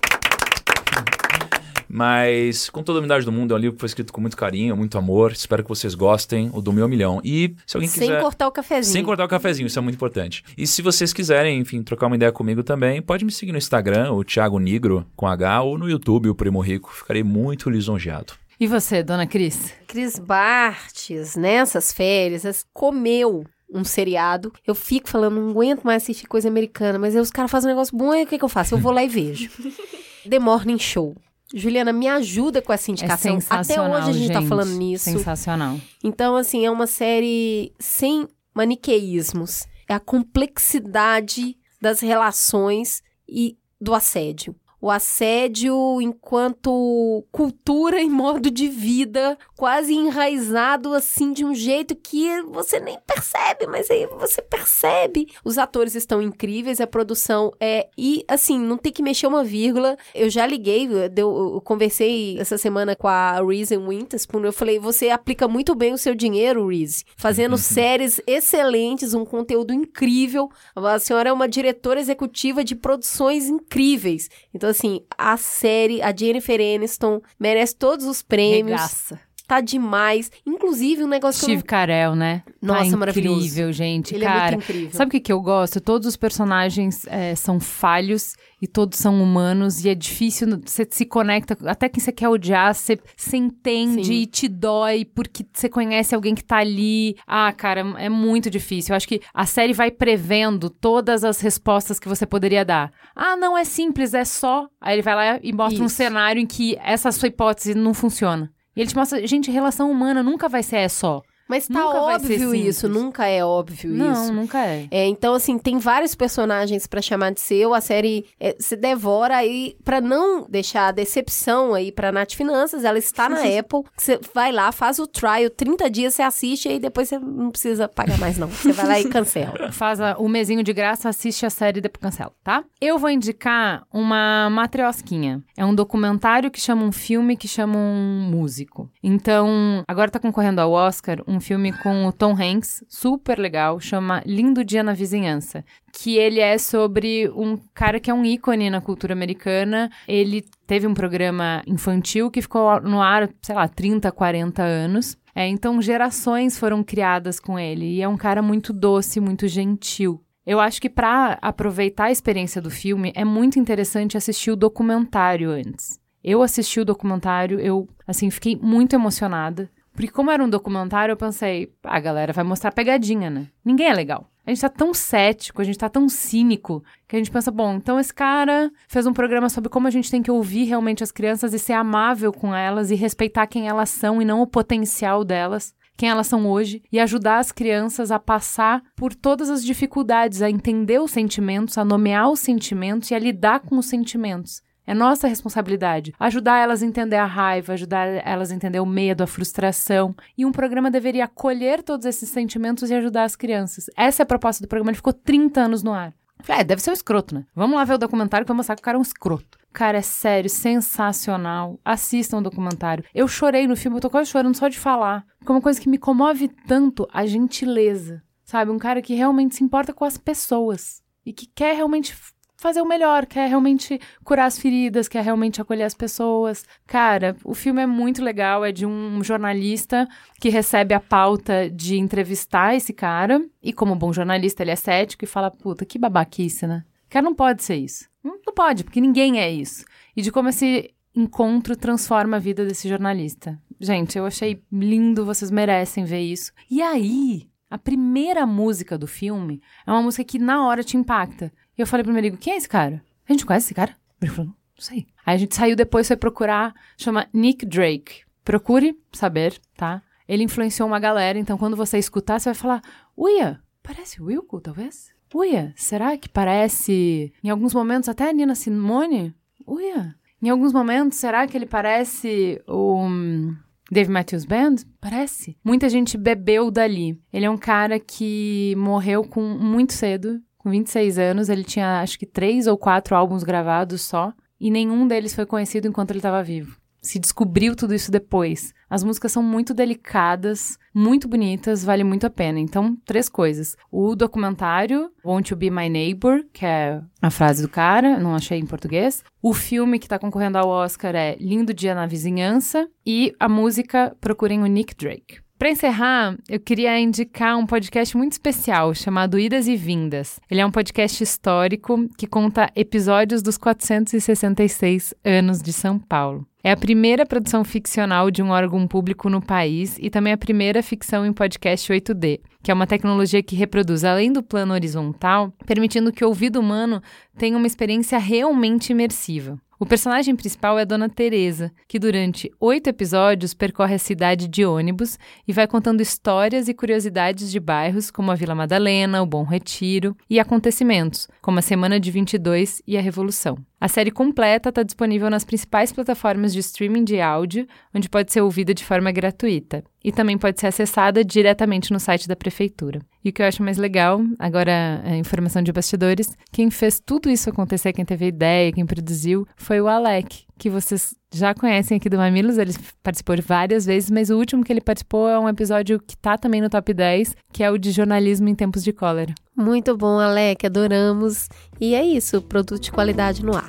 Mas, com toda a humildade do mundo, é um livro que foi escrito com muito carinho, muito amor. Espero que vocês gostem, o Do Meu Milhão. E se alguém Sem quiser... cortar o cafezinho. Sem cortar o cafezinho, isso é muito importante. E se vocês quiserem, enfim, trocar uma ideia comigo também, pode me seguir no Instagram, o Thiago Nigro, com H, ou no YouTube, o Primo Rico. Ficarei muito lisonjeado. E você, dona Cris? Cris Bartz, nessas férias, comeu um seriado. Eu fico falando, não aguento mais assistir coisa americana, mas aí os caras fazem um negócio bom, aí o que, que eu faço? Eu vou lá e vejo. The Morning Show. Juliana, me ajuda com essa indicação. É sensacional, Até hoje a gente, gente tá falando nisso. Sensacional. Então, assim, é uma série sem maniqueísmos. É a complexidade das relações e do assédio. O assédio enquanto cultura e modo de vida, quase enraizado assim de um jeito que você nem percebe, mas aí você percebe. Os atores estão incríveis, a produção é... E assim, não tem que mexer uma vírgula. Eu já liguei, eu, eu conversei essa semana com a Reese Witherspoon, eu falei, você aplica muito bem o seu dinheiro, Reese, fazendo séries excelentes, um conteúdo incrível. A senhora é uma diretora executiva de produções incríveis. Então, assim, a série, a Jennifer Aniston merece todos os prêmios. Regaça. Tá demais. Inclusive, um negócio Steve que eu... Carell, né? Nossa, tá maravilhoso. Incrível, gente. Ele Cara, é muito incrível. Sabe o que, que eu gosto? Todos os personagens é, são falhos e todos são humanos e é difícil, você se conecta, até quem você quer odiar, você, você entende Sim. e te dói porque você conhece alguém que tá ali. Ah, cara, é muito difícil. Eu acho que a série vai prevendo todas as respostas que você poderia dar. Ah, não, é simples, é só... Aí ele vai lá e mostra Isso. um cenário em que essa sua hipótese não funciona. E ele te mostra, gente, relação humana nunca vai ser é só. Mas tá Nunca vai ser óbvio isso, simples. nunca é óbvio Não, isso. nunca é. É, então, assim, tem vários personagens pra chamar de seu, a série é, se devora aí, pra não deixar a decepção aí pra Nath Finanças, ela está na Apple, você vai lá, faz o trial, trinta dias você assiste, e aí depois você não precisa pagar mais não, você vai lá e cancela. Faz a- o mesinho de graça, assiste a série e depois cancela, tá? Eu vou indicar uma matriosquinha. É um documentário que chama um filme que chama um músico. Então, agora tá concorrendo ao Oscar um filme com o Tom Hanks, super legal, chama Lindo Dia na Vizinhança, que ele é sobre um cara que é um ícone na cultura americana. Ele teve um programa infantil que ficou no ar, sei lá, trinta, quarenta anos. É, então, gerações foram criadas com ele. E é um cara muito doce, muito gentil. Eu acho que para aproveitar a experiência do filme, é muito interessante assistir o documentário antes. Eu assisti o documentário, eu, assim, fiquei muito emocionada. Porque como era um documentário, eu pensei, a galera vai mostrar pegadinha, né? Ninguém é legal. A gente tá tão cético, a gente tá tão cínico, que a gente pensa, bom, então esse cara fez um programa sobre como a gente tem que ouvir realmente as crianças e ser amável com elas e respeitar quem elas são e não o potencial delas, quem elas são hoje, e ajudar as crianças a passar por todas as dificuldades, a entender os sentimentos, a nomear os sentimentos e a lidar com os sentimentos. É nossa responsabilidade ajudar elas a entender a raiva, ajudar elas a entender o medo, a frustração. E um programa deveria acolher todos esses sentimentos e ajudar as crianças. Essa é a proposta do programa, ele ficou trinta anos no ar. Falei, é, deve ser um escroto, né? Vamos lá ver o documentário que vai mostrar que o cara é um escroto. Cara, é sério, sensacional. Assistam o documentário. Eu chorei no filme, eu tô quase chorando só de falar. Porque é uma coisa que me comove tanto, a gentileza. Sabe? Um cara que realmente se importa com as pessoas. E que quer realmente fazer o melhor, quer realmente curar as feridas, quer realmente acolher as pessoas. Cara, o filme é muito legal, é de um jornalista que recebe a pauta de entrevistar esse cara, e como bom jornalista ele é cético e fala, puta, que babaquice, né? Cara, não pode ser isso. Não, não pode, porque ninguém é isso. E de como esse encontro transforma a vida desse jornalista. Gente, eu achei lindo, vocês merecem ver isso. E aí, a primeira música do filme é uma música que na hora te impacta. E eu falei pro meu amigo, quem é esse cara? A gente conhece esse cara? Ele falou, não sei. Aí a gente saiu depois, foi procurar, chama Nick Drake. Procure saber, tá? Ele influenciou uma galera, então quando você escutar, você vai falar, uia, parece o Wilco, talvez? Uia, será que parece, em alguns momentos, até a Nina Simone? Uia. Em alguns momentos, será que ele parece o um, Dave Matthews Band? Parece. Muita gente bebeu dali. Ele é um cara que morreu com muito cedo, com vinte e seis anos. Ele tinha, acho que, três ou quatro álbuns gravados só. E nenhum deles foi conhecido enquanto ele estava vivo. Se descobriu tudo isso depois. As músicas são muito delicadas, muito bonitas, vale muito a pena. Então, três coisas. O documentário, Won't You Be My Neighbor, que é a frase do cara, não achei em português. O filme que tá concorrendo ao Oscar é Lindo Dia na Vizinhança. E a música, procurem o Nick Drake. Para encerrar, eu queria indicar um podcast muito especial chamado Idas e Vindas. Ele é um podcast histórico que conta episódios dos quatrocentos e sessenta e seis anos de São Paulo. É a primeira produção ficcional de um órgão público no país e também a primeira ficção em podcast oito D, que é uma tecnologia que reproduz além do plano horizontal, permitindo que o ouvido humano tenha uma experiência realmente imersiva. O personagem principal é a Dona Teresa, que durante oito episódios percorre a cidade de ônibus e vai contando histórias e curiosidades de bairros como a Vila Madalena, o Bom Retiro e acontecimentos, como a Semana de vinte e dois e a Revolução. A série completa está disponível nas principais plataformas de streaming de áudio, onde pode ser ouvida de forma gratuita. E também pode ser acessada diretamente no site da prefeitura. E o que eu acho mais legal, agora a informação de bastidores, quem fez tudo isso acontecer, quem teve a ideia, quem produziu, foi o Alec, que vocês já conhecem aqui do Mamilos, ele participou várias vezes, mas o último que ele participou é um episódio que tá também no top dez, que é o de jornalismo em tempos de cólera. Muito bom, Alec, adoramos. E é isso, produto de qualidade no ar.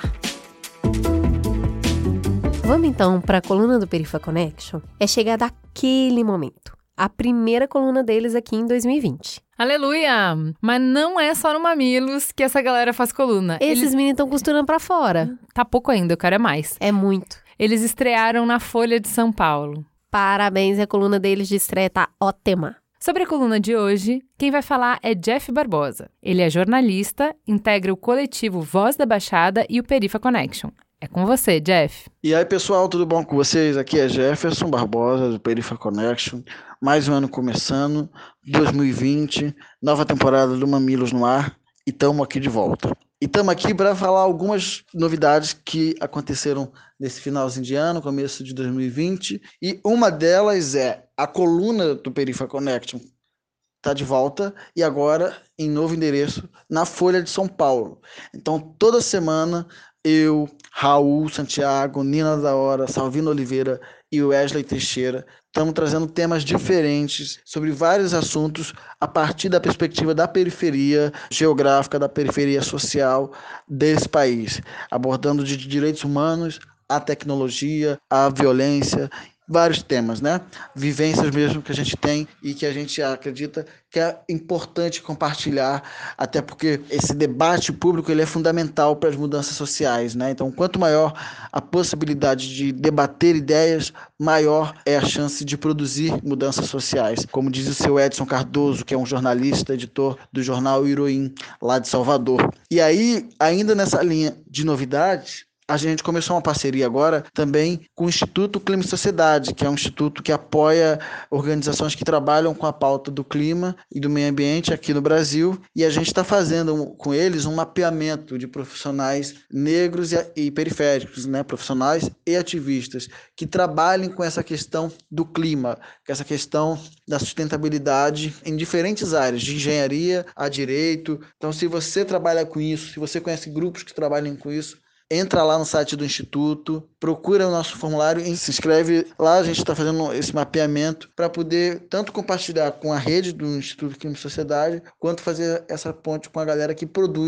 Vamos então para a coluna do Perifa Connection. É chegar daquele momento. A primeira coluna deles aqui em dois mil e vinte. Aleluia! Mas não é só no Mamilos que essa galera faz coluna. Esses Eles... meninos estão costurando pra fora. Tá pouco ainda, eu quero é mais. É muito. Eles estrearam na Folha de São Paulo. Parabéns, a coluna deles de estreia tá ótima. Sobre a coluna de hoje, quem vai falar é Jeff Barbosa. Ele é jornalista, integra o coletivo Voz da Baixada e o Perifa Connection. É com você, Jeff. E aí, pessoal, tudo bom com vocês? Aqui é Jefferson Barbosa, do Perifa Connection. Mais um ano começando, dois mil e vinte, nova temporada do Mamilos no ar, e estamos aqui de volta. E estamos aqui para falar algumas novidades que aconteceram nesse finalzinho de ano, começo de dois mil e vinte, e uma delas é a coluna do Perifa Connection. Está de volta e agora em novo endereço na Folha de São Paulo. Então, toda semana, eu, Raul Santiago, Nina da Hora, Salvino Oliveira e Wesley Teixeira estamos trazendo temas diferentes sobre vários assuntos a partir da perspectiva da periferia geográfica, da periferia social desse país, abordando de direitos humanos, a tecnologia, a violência, vários temas, né? Vivências mesmo que a gente tem e que a gente acredita que é importante compartilhar, até porque esse debate público ele é fundamental para as mudanças sociais, né? Então, quanto maior a possibilidade de debater ideias, maior é a chance de produzir mudanças sociais. Como diz o seu Edson Cardoso, que é um jornalista, editor do jornal Iroim, lá de Salvador. E aí, ainda nessa linha de novidades, a gente começou uma parceria agora também com o Instituto Clima e Sociedade, que é um instituto que apoia organizações que trabalham com a pauta do clima e do meio ambiente aqui no Brasil, e a gente está fazendo com eles um mapeamento de profissionais negros e, e periféricos, né? Profissionais e ativistas que trabalhem com essa questão do clima, com essa questão da sustentabilidade em diferentes áreas, de engenharia a direito. Então, se você trabalha com isso, se você conhece grupos que trabalham com isso, entra lá no site do Instituto, procura o nosso formulário e se inscreve lá. A gente está fazendo esse mapeamento para poder tanto compartilhar com a rede do Instituto Clima e Sociedade, quanto fazer essa ponte com a galera que produz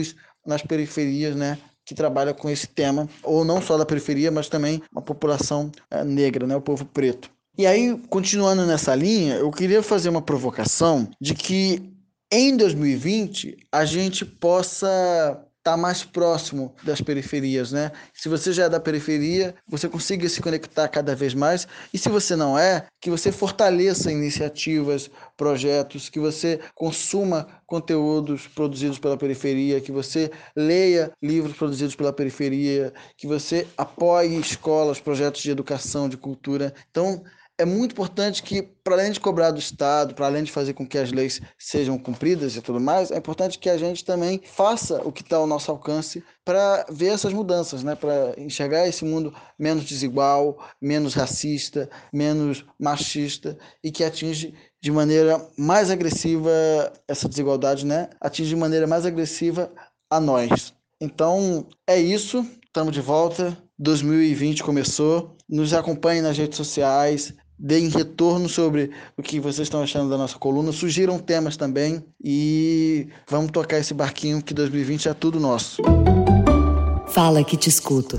nas periferias, né, que trabalha com esse tema, ou não só da periferia, mas também uma população é, negra, né, o povo preto. E aí, continuando nessa linha, eu queria fazer uma provocação de que em dois mil e vinte a gente possa estar mais próximo das periferias, né? Se você já é da periferia, você consiga se conectar cada vez mais, e se você não é, que você fortaleça iniciativas, projetos, que você consuma conteúdos produzidos pela periferia, que você leia livros produzidos pela periferia, que você apoie escolas, projetos de educação, de cultura. Então, é muito importante que, para além de cobrar do Estado, para além de fazer com que as leis sejam cumpridas e tudo mais, é importante que a gente também faça o que está ao nosso alcance para ver essas mudanças, né? Para enxergar esse mundo menos desigual, menos racista, menos machista e que atinge de maneira mais agressiva essa desigualdade, né? Atinge de maneira mais agressiva a nós. Então, é isso. Estamos de volta. dois mil e vinte começou. Nos acompanhem nas redes sociais. Deem retorno sobre o que vocês estão achando da nossa coluna. Sugiram temas também. E vamos tocar esse barquinho que dois mil e vinte é tudo nosso. Fala que te escuto.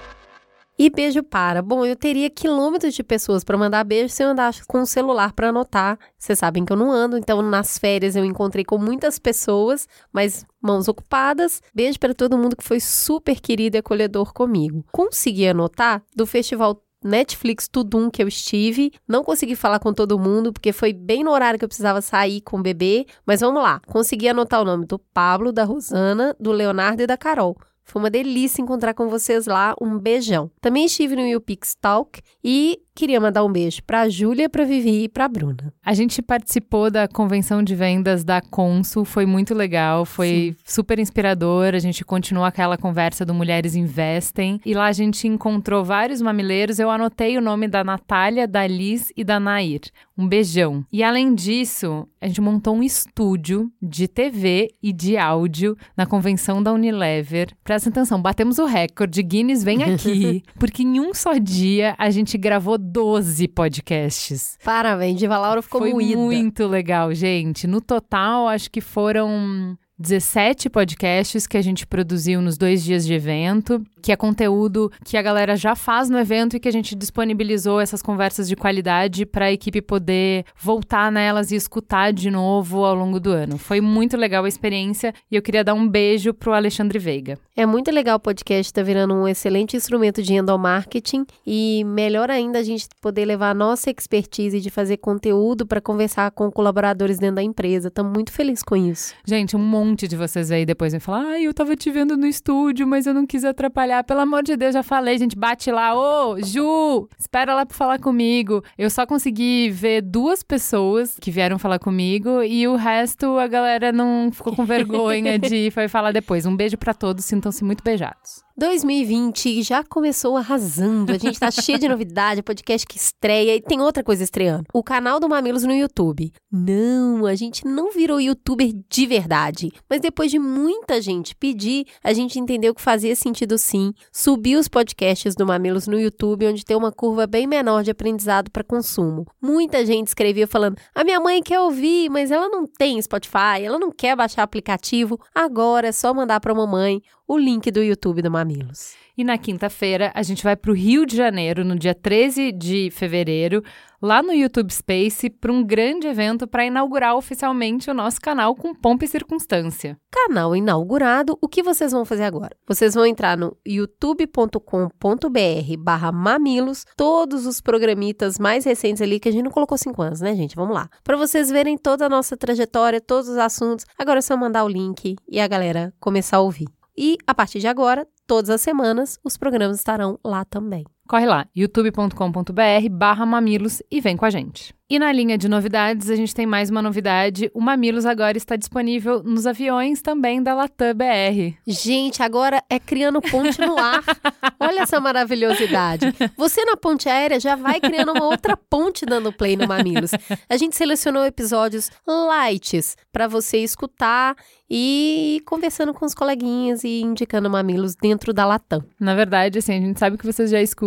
E beijo para. Bom, eu teria quilômetros de pessoas para mandar beijo se eu andasse com o celular para anotar. Vocês sabem que eu não ando, então nas férias eu encontrei com muitas pessoas, mas mãos ocupadas. Beijo para todo mundo que foi super querido e acolhedor comigo. Consegui anotar do festival Netflix Tudum que eu estive. Não consegui falar com todo mundo, porque foi bem no horário que eu precisava sair com o bebê. Mas vamos lá. Consegui anotar o nome do Pablo, da Rosana, do Leonardo e da Carol. Foi uma delícia encontrar com vocês lá. Um beijão. Também estive no YouPix Talk e queria mandar um beijo pra Júlia, pra Vivi e pra Bruna. A gente participou da convenção de vendas da Consul, foi muito legal, foi Sim. super inspirador. A gente continuou aquela conversa do Mulheres Investem e lá a gente encontrou vários mamileiros. Eu anotei o nome da Natália, da Liz e da Nair. Um beijão. E além disso, a gente montou um estúdio de T V e de áudio na convenção da Unilever. Presta atenção, batemos o recorde, Guinness vem aqui, porque em um só dia a gente gravou doze podcasts. Parabéns, Diva Laura ficou Foi moída. muito legal, gente. No total, acho que foram dezessete podcasts que a gente produziu nos dois dias de evento, que é conteúdo que a galera já faz no evento e que a gente disponibilizou essas conversas de qualidade para a equipe poder voltar nelas e escutar de novo ao longo do ano. Foi muito legal a experiência e eu queria dar um beijo pro Alexandre Veiga. É muito legal o podcast, tá virando um excelente instrumento de endomarketing e melhor ainda a gente poder levar a nossa expertise de fazer conteúdo para conversar com colaboradores dentro da empresa. Estamos muito felizes com isso. Gente, um monte de vocês aí depois vão falar, ai, eu tava te vendo no estúdio, mas eu não quis atrapalhar. Pelo amor de Deus, já falei, gente, bate lá. Ô, Ju, espera lá pra falar comigo. Eu só consegui ver duas pessoas que vieram falar comigo e o resto a galera não ficou com vergonha de ir, foi falar depois. Um beijo pra todos, sintam-se muito beijados. dois mil e vinte já começou arrasando. A gente tá cheio de novidade, podcast que estreia e tem outra coisa estreando. O canal do Mamilos no YouTube. Não, a gente não virou youtuber de verdade. Mas depois de muita gente pedir, a gente entendeu que fazia sentido sim subir os podcasts do Mamilos no YouTube, onde tem uma curva bem menor de aprendizado para consumo. Muita gente escrevia falando, a minha mãe quer ouvir, mas ela não tem Spotify, ela não quer baixar aplicativo. Agora é só mandar pra mamãe o link do YouTube do Mamilos. E na quinta-feira, a gente vai para o Rio de Janeiro, no dia treze de fevereiro, lá no YouTube Space, para um grande evento para inaugurar oficialmente o nosso canal com pompa e circunstância. Canal inaugurado, o que vocês vão fazer agora? Vocês vão entrar no youtube ponto com ponto b r barra mamilos, todos os programitas mais recentes ali, que a gente não colocou cinco anos, né, gente? Vamos lá. Para vocês verem toda a nossa trajetória, todos os assuntos. Agora é só mandar o link e a galera começar a ouvir. E, a partir de agora, todas as semanas, os programas estarão lá também. Corre lá, youtube ponto com ponto b r barra mamilos e vem com a gente. E na linha de novidades, a gente tem mais uma novidade. O Mamilos agora está disponível nos aviões também da Latam B R. Gente, agora é criando ponte no ar. Olha essa maravilhosidade. Você na ponte aérea já vai criando uma outra ponte dando play no Mamilos. A gente selecionou episódios lights para você escutar e ir conversando com os coleguinhas e indicando Mamilos dentro da Latam. Na verdade, assim, a gente sabe que vocês já escutam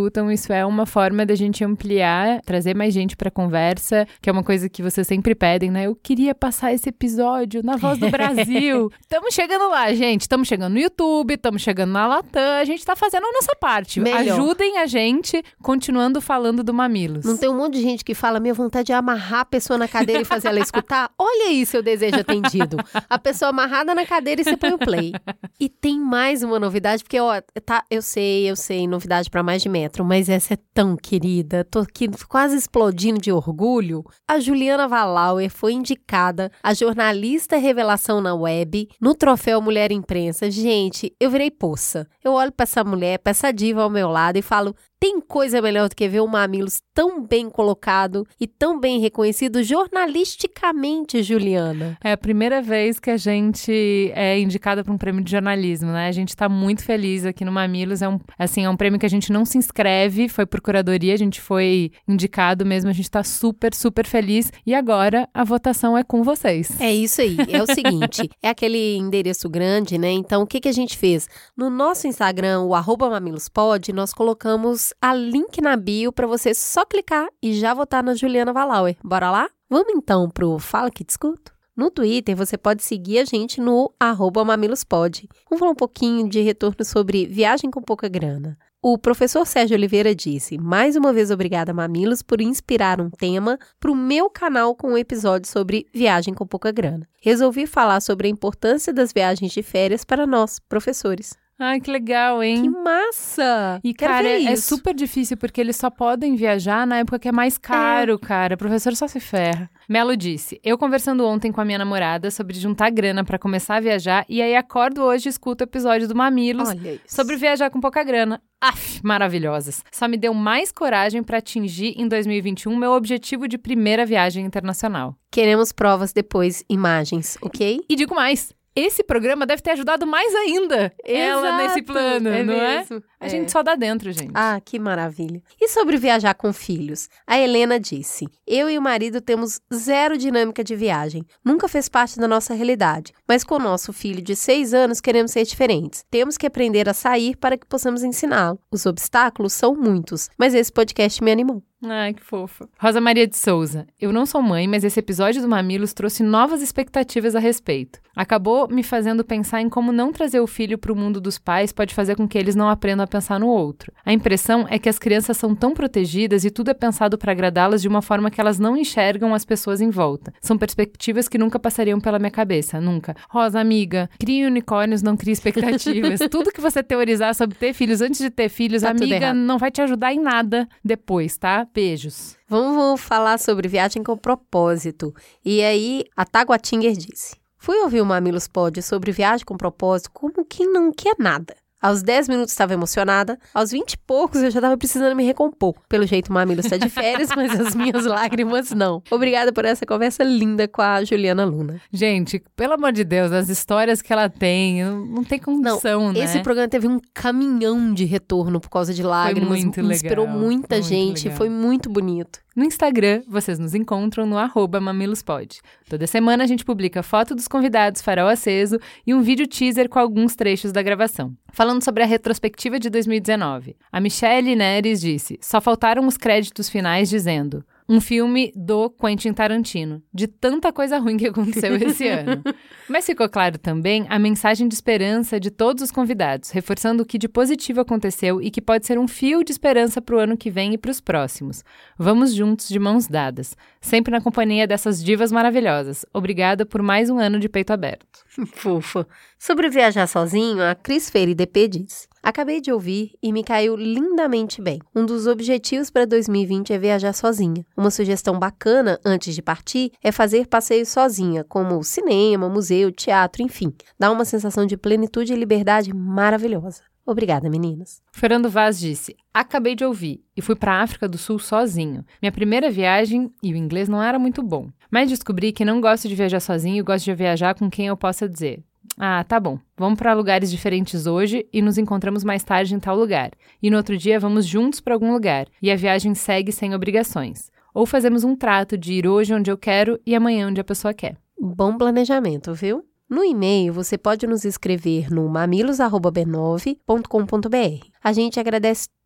escutam, isso é uma forma da gente ampliar, trazer mais gente pra conversa, que é uma coisa que vocês sempre pedem, né? Eu queria passar esse episódio na Voz do Brasil. Estamos chegando lá, gente. Estamos chegando no YouTube, estamos chegando na Latam. A gente tá fazendo a nossa parte. Melhor. Ajudem a gente continuando falando do Mamilos. Não tem um monte de gente que fala, minha vontade é amarrar a pessoa na cadeira e fazer ela escutar? Olha aí seu desejo atendido. A pessoa amarrada na cadeira e você põe o play. E tem mais uma novidade, porque, ó, tá, eu sei, eu sei, novidade pra mais de metro, mas essa é tão querida. Tô aqui quase explodindo de orgulho. A Juliana Valauer foi indicada a jornalista revelação na web no troféu Mulher Imprensa. Gente, eu virei poça. Eu olho pra essa mulher, pra essa diva ao meu lado e falo, tem coisa melhor do que ver o Mamilos tão bem colocado e tão bem reconhecido jornalisticamente, Juliana? É a primeira vez que a gente é indicada para um prêmio de jornalismo, né? A gente tá muito feliz aqui no Mamilos. É um, assim, é um prêmio que a gente não se inscreve, foi por curadoria, a gente foi indicado mesmo, a gente tá super, super feliz. E agora a votação é com vocês. É isso aí, é o seguinte, é aquele endereço grande, né? Então, o que, que a gente fez? No nosso Instagram, o arroba mamilospod, nós colocamos a link na bio para você só clicar e já votar na Juliana Valauer. Bora lá? Vamos então pro Fala Que Te Escuto? No Twitter, você pode seguir a gente no arroba mamilospod. Vamos falar um pouquinho de retorno sobre viagem com pouca grana. O professor Sérgio Oliveira disse, mais uma vez obrigada, Mamilos, por inspirar um tema para o meu canal com um episódio sobre viagem com pouca grana. Resolvi falar sobre a importância das viagens de férias para nós, professores. Ai, que legal, hein? Que massa! E, Quero cara, ver é isso. super difícil, porque eles só podem viajar na época que é mais caro, é. cara. O professor só se ferra. Melo disse, eu conversando ontem com a minha namorada sobre juntar grana pra começar a viajar, e aí acordo hoje e escuto o episódio do Mamilos sobre viajar com pouca grana. Aff, maravilhosas. Só me deu mais coragem pra atingir em dois mil e vinte e um meu objetivo de primeira viagem internacional. Queremos provas depois, imagens, ok? E digo mais. Esse programa deve ter ajudado mais ainda ela Exato, nesse plano, é não mesmo. é? A É. gente só dá dentro, gente. Ah, que maravilha. E sobre viajar com filhos? A Helena disse, eu e o marido temos zero dinâmica de viagem. Nunca fez parte da nossa realidade. Mas com o nosso filho de seis anos queremos ser diferentes. Temos que aprender a sair para que possamos ensiná-lo. Os obstáculos são muitos, mas esse podcast me animou. Ai, que fofa. Rosa Maria de Souza. Eu não sou mãe, mas esse episódio do Mamilos trouxe novas expectativas a respeito. Acabou me fazendo pensar em como não trazer o filho para o mundo dos pais pode fazer com que eles não aprendam a pensar no outro. A impressão é que as crianças são tão protegidas e tudo é pensado para agradá-las de uma forma que elas não enxergam as pessoas em volta. São perspectivas que nunca passariam pela minha cabeça, nunca. Rosa, amiga, crie unicórnios, não crie expectativas. Tudo que você teorizar sobre ter filhos antes de ter filhos, Tá tudo amiga, errado. não vai te ajudar em nada depois, tá? Beijos. Vamos falar sobre viagem com propósito. E aí, a Taguatinger disse, fui ouvir o Mamilos Pod sobre viagem com propósito como quem não quer nada. Aos dez minutos estava emocionada, aos vinte e poucos eu já estava precisando me recompor. Pelo jeito o Mamilos está de férias, mas as minhas lágrimas não. Obrigada por essa conversa linda com a Juliana Luna. Gente, pelo amor de Deus, as histórias que ela tem, não tem condição, não, né? Esse programa teve um caminhão de retorno por causa de lágrimas. Foi muito legal. Inspirou muita Muito gente, legal. foi muito bonito. No Instagram, vocês nos encontram no arroba mamilospod. Toda semana a gente publica foto dos convidados, farol aceso e um vídeo teaser com alguns trechos da gravação. Falando sobre a retrospectiva de dois mil e dezenove, a Michelle Neres disse, só faltaram os créditos finais dizendo... Um filme do Quentin Tarantino, de tanta coisa ruim que aconteceu esse ano. Mas ficou claro também a mensagem de esperança de todos os convidados, reforçando o que de positivo aconteceu e que pode ser um fio de esperança para o ano que vem e para os próximos. Vamos juntos de mãos dadas, sempre na companhia dessas divas maravilhosas. Obrigada por mais um ano de peito aberto. Fofa. Sobre viajar sozinho, a Cris Feire D P diz... Acabei de ouvir e me caiu lindamente bem. Um dos objetivos para dois mil e vinte é viajar sozinha. Uma sugestão bacana, antes de partir, é fazer passeios sozinha, como cinema, museu, teatro, enfim. Dá uma sensação de plenitude e liberdade maravilhosa. Obrigada, meninas. Fernando Vaz disse, acabei de ouvir e fui para a África do Sul sozinho. Minha primeira viagem e o inglês não era muito bom. Mas descobri que não gosto de viajar sozinho e gosto de viajar com quem eu possa dizer... Ah, tá bom. Vamos para lugares diferentes hoje e nos encontramos mais tarde em tal lugar. E no outro dia vamos juntos para algum lugar. E a viagem segue sem obrigações. Ou fazemos um trato de ir hoje onde eu quero e amanhã onde a pessoa quer. Bom planejamento, viu? No e-mail, você pode nos escrever no mamilos arroba b nove ponto com ponto b r. A gente agradece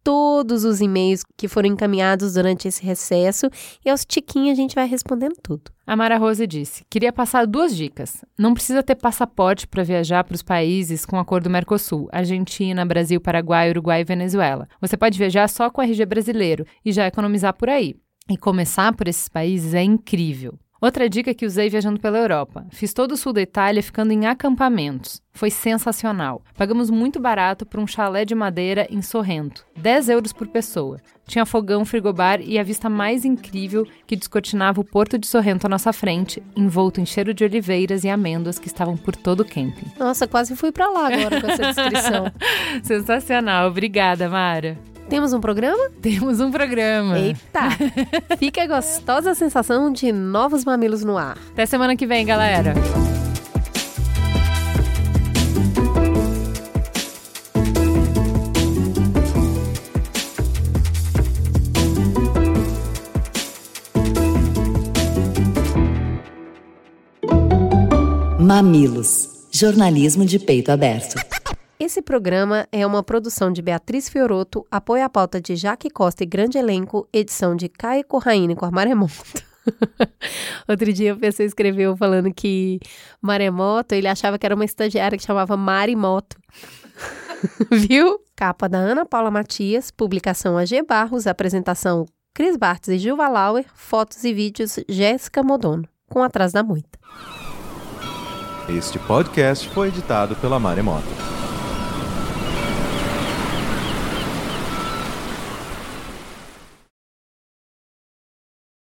todos os e-mails que foram encaminhados durante esse recesso e aos tiquinhos a gente vai respondendo tudo. A Mara Rose disse, queria passar duas dicas. Não precisa ter passaporte para viajar para os países com acordo Mercosul, Argentina, Brasil, Paraguai, Uruguai e Venezuela. Você pode viajar só com R G brasileiro e já economizar por aí. E começar por esses países é incrível. Outra dica que usei viajando pela Europa. Fiz todo o sul da Itália ficando em acampamentos. Foi sensacional. Pagamos muito barato por um chalé de madeira em Sorrento. dez euros por pessoa. Tinha fogão, frigobar e a vista mais incrível que descortinava o porto de Sorrento à nossa frente, envolto em cheiro de oliveiras e amêndoas que estavam por todo o camping. Nossa, quase fui pra lá agora com essa descrição. Sensacional. Obrigada, Mara. Temos um programa? Temos um programa. Eita! Fica a gostosa sensação de novos mamilos no ar. Até semana que vem, galera. Mamilos. Jornalismo de peito aberto. Esse programa é uma produção de Beatriz Fioroto, apoio à pauta de Jaque Costa e grande elenco, edição de Caio Corraine com a Maremoto. Outro dia a pessoa escreveu falando que Maremoto, ele achava que era uma estagiária que chamava Marimoto. Viu? Capa da Ana Paula Matias, publicação A G Barros, apresentação Cris Bartz e Gilva Lauer, fotos e vídeos Jéssica Modono, com Atrás da Moita. Este podcast foi editado pela Maremoto.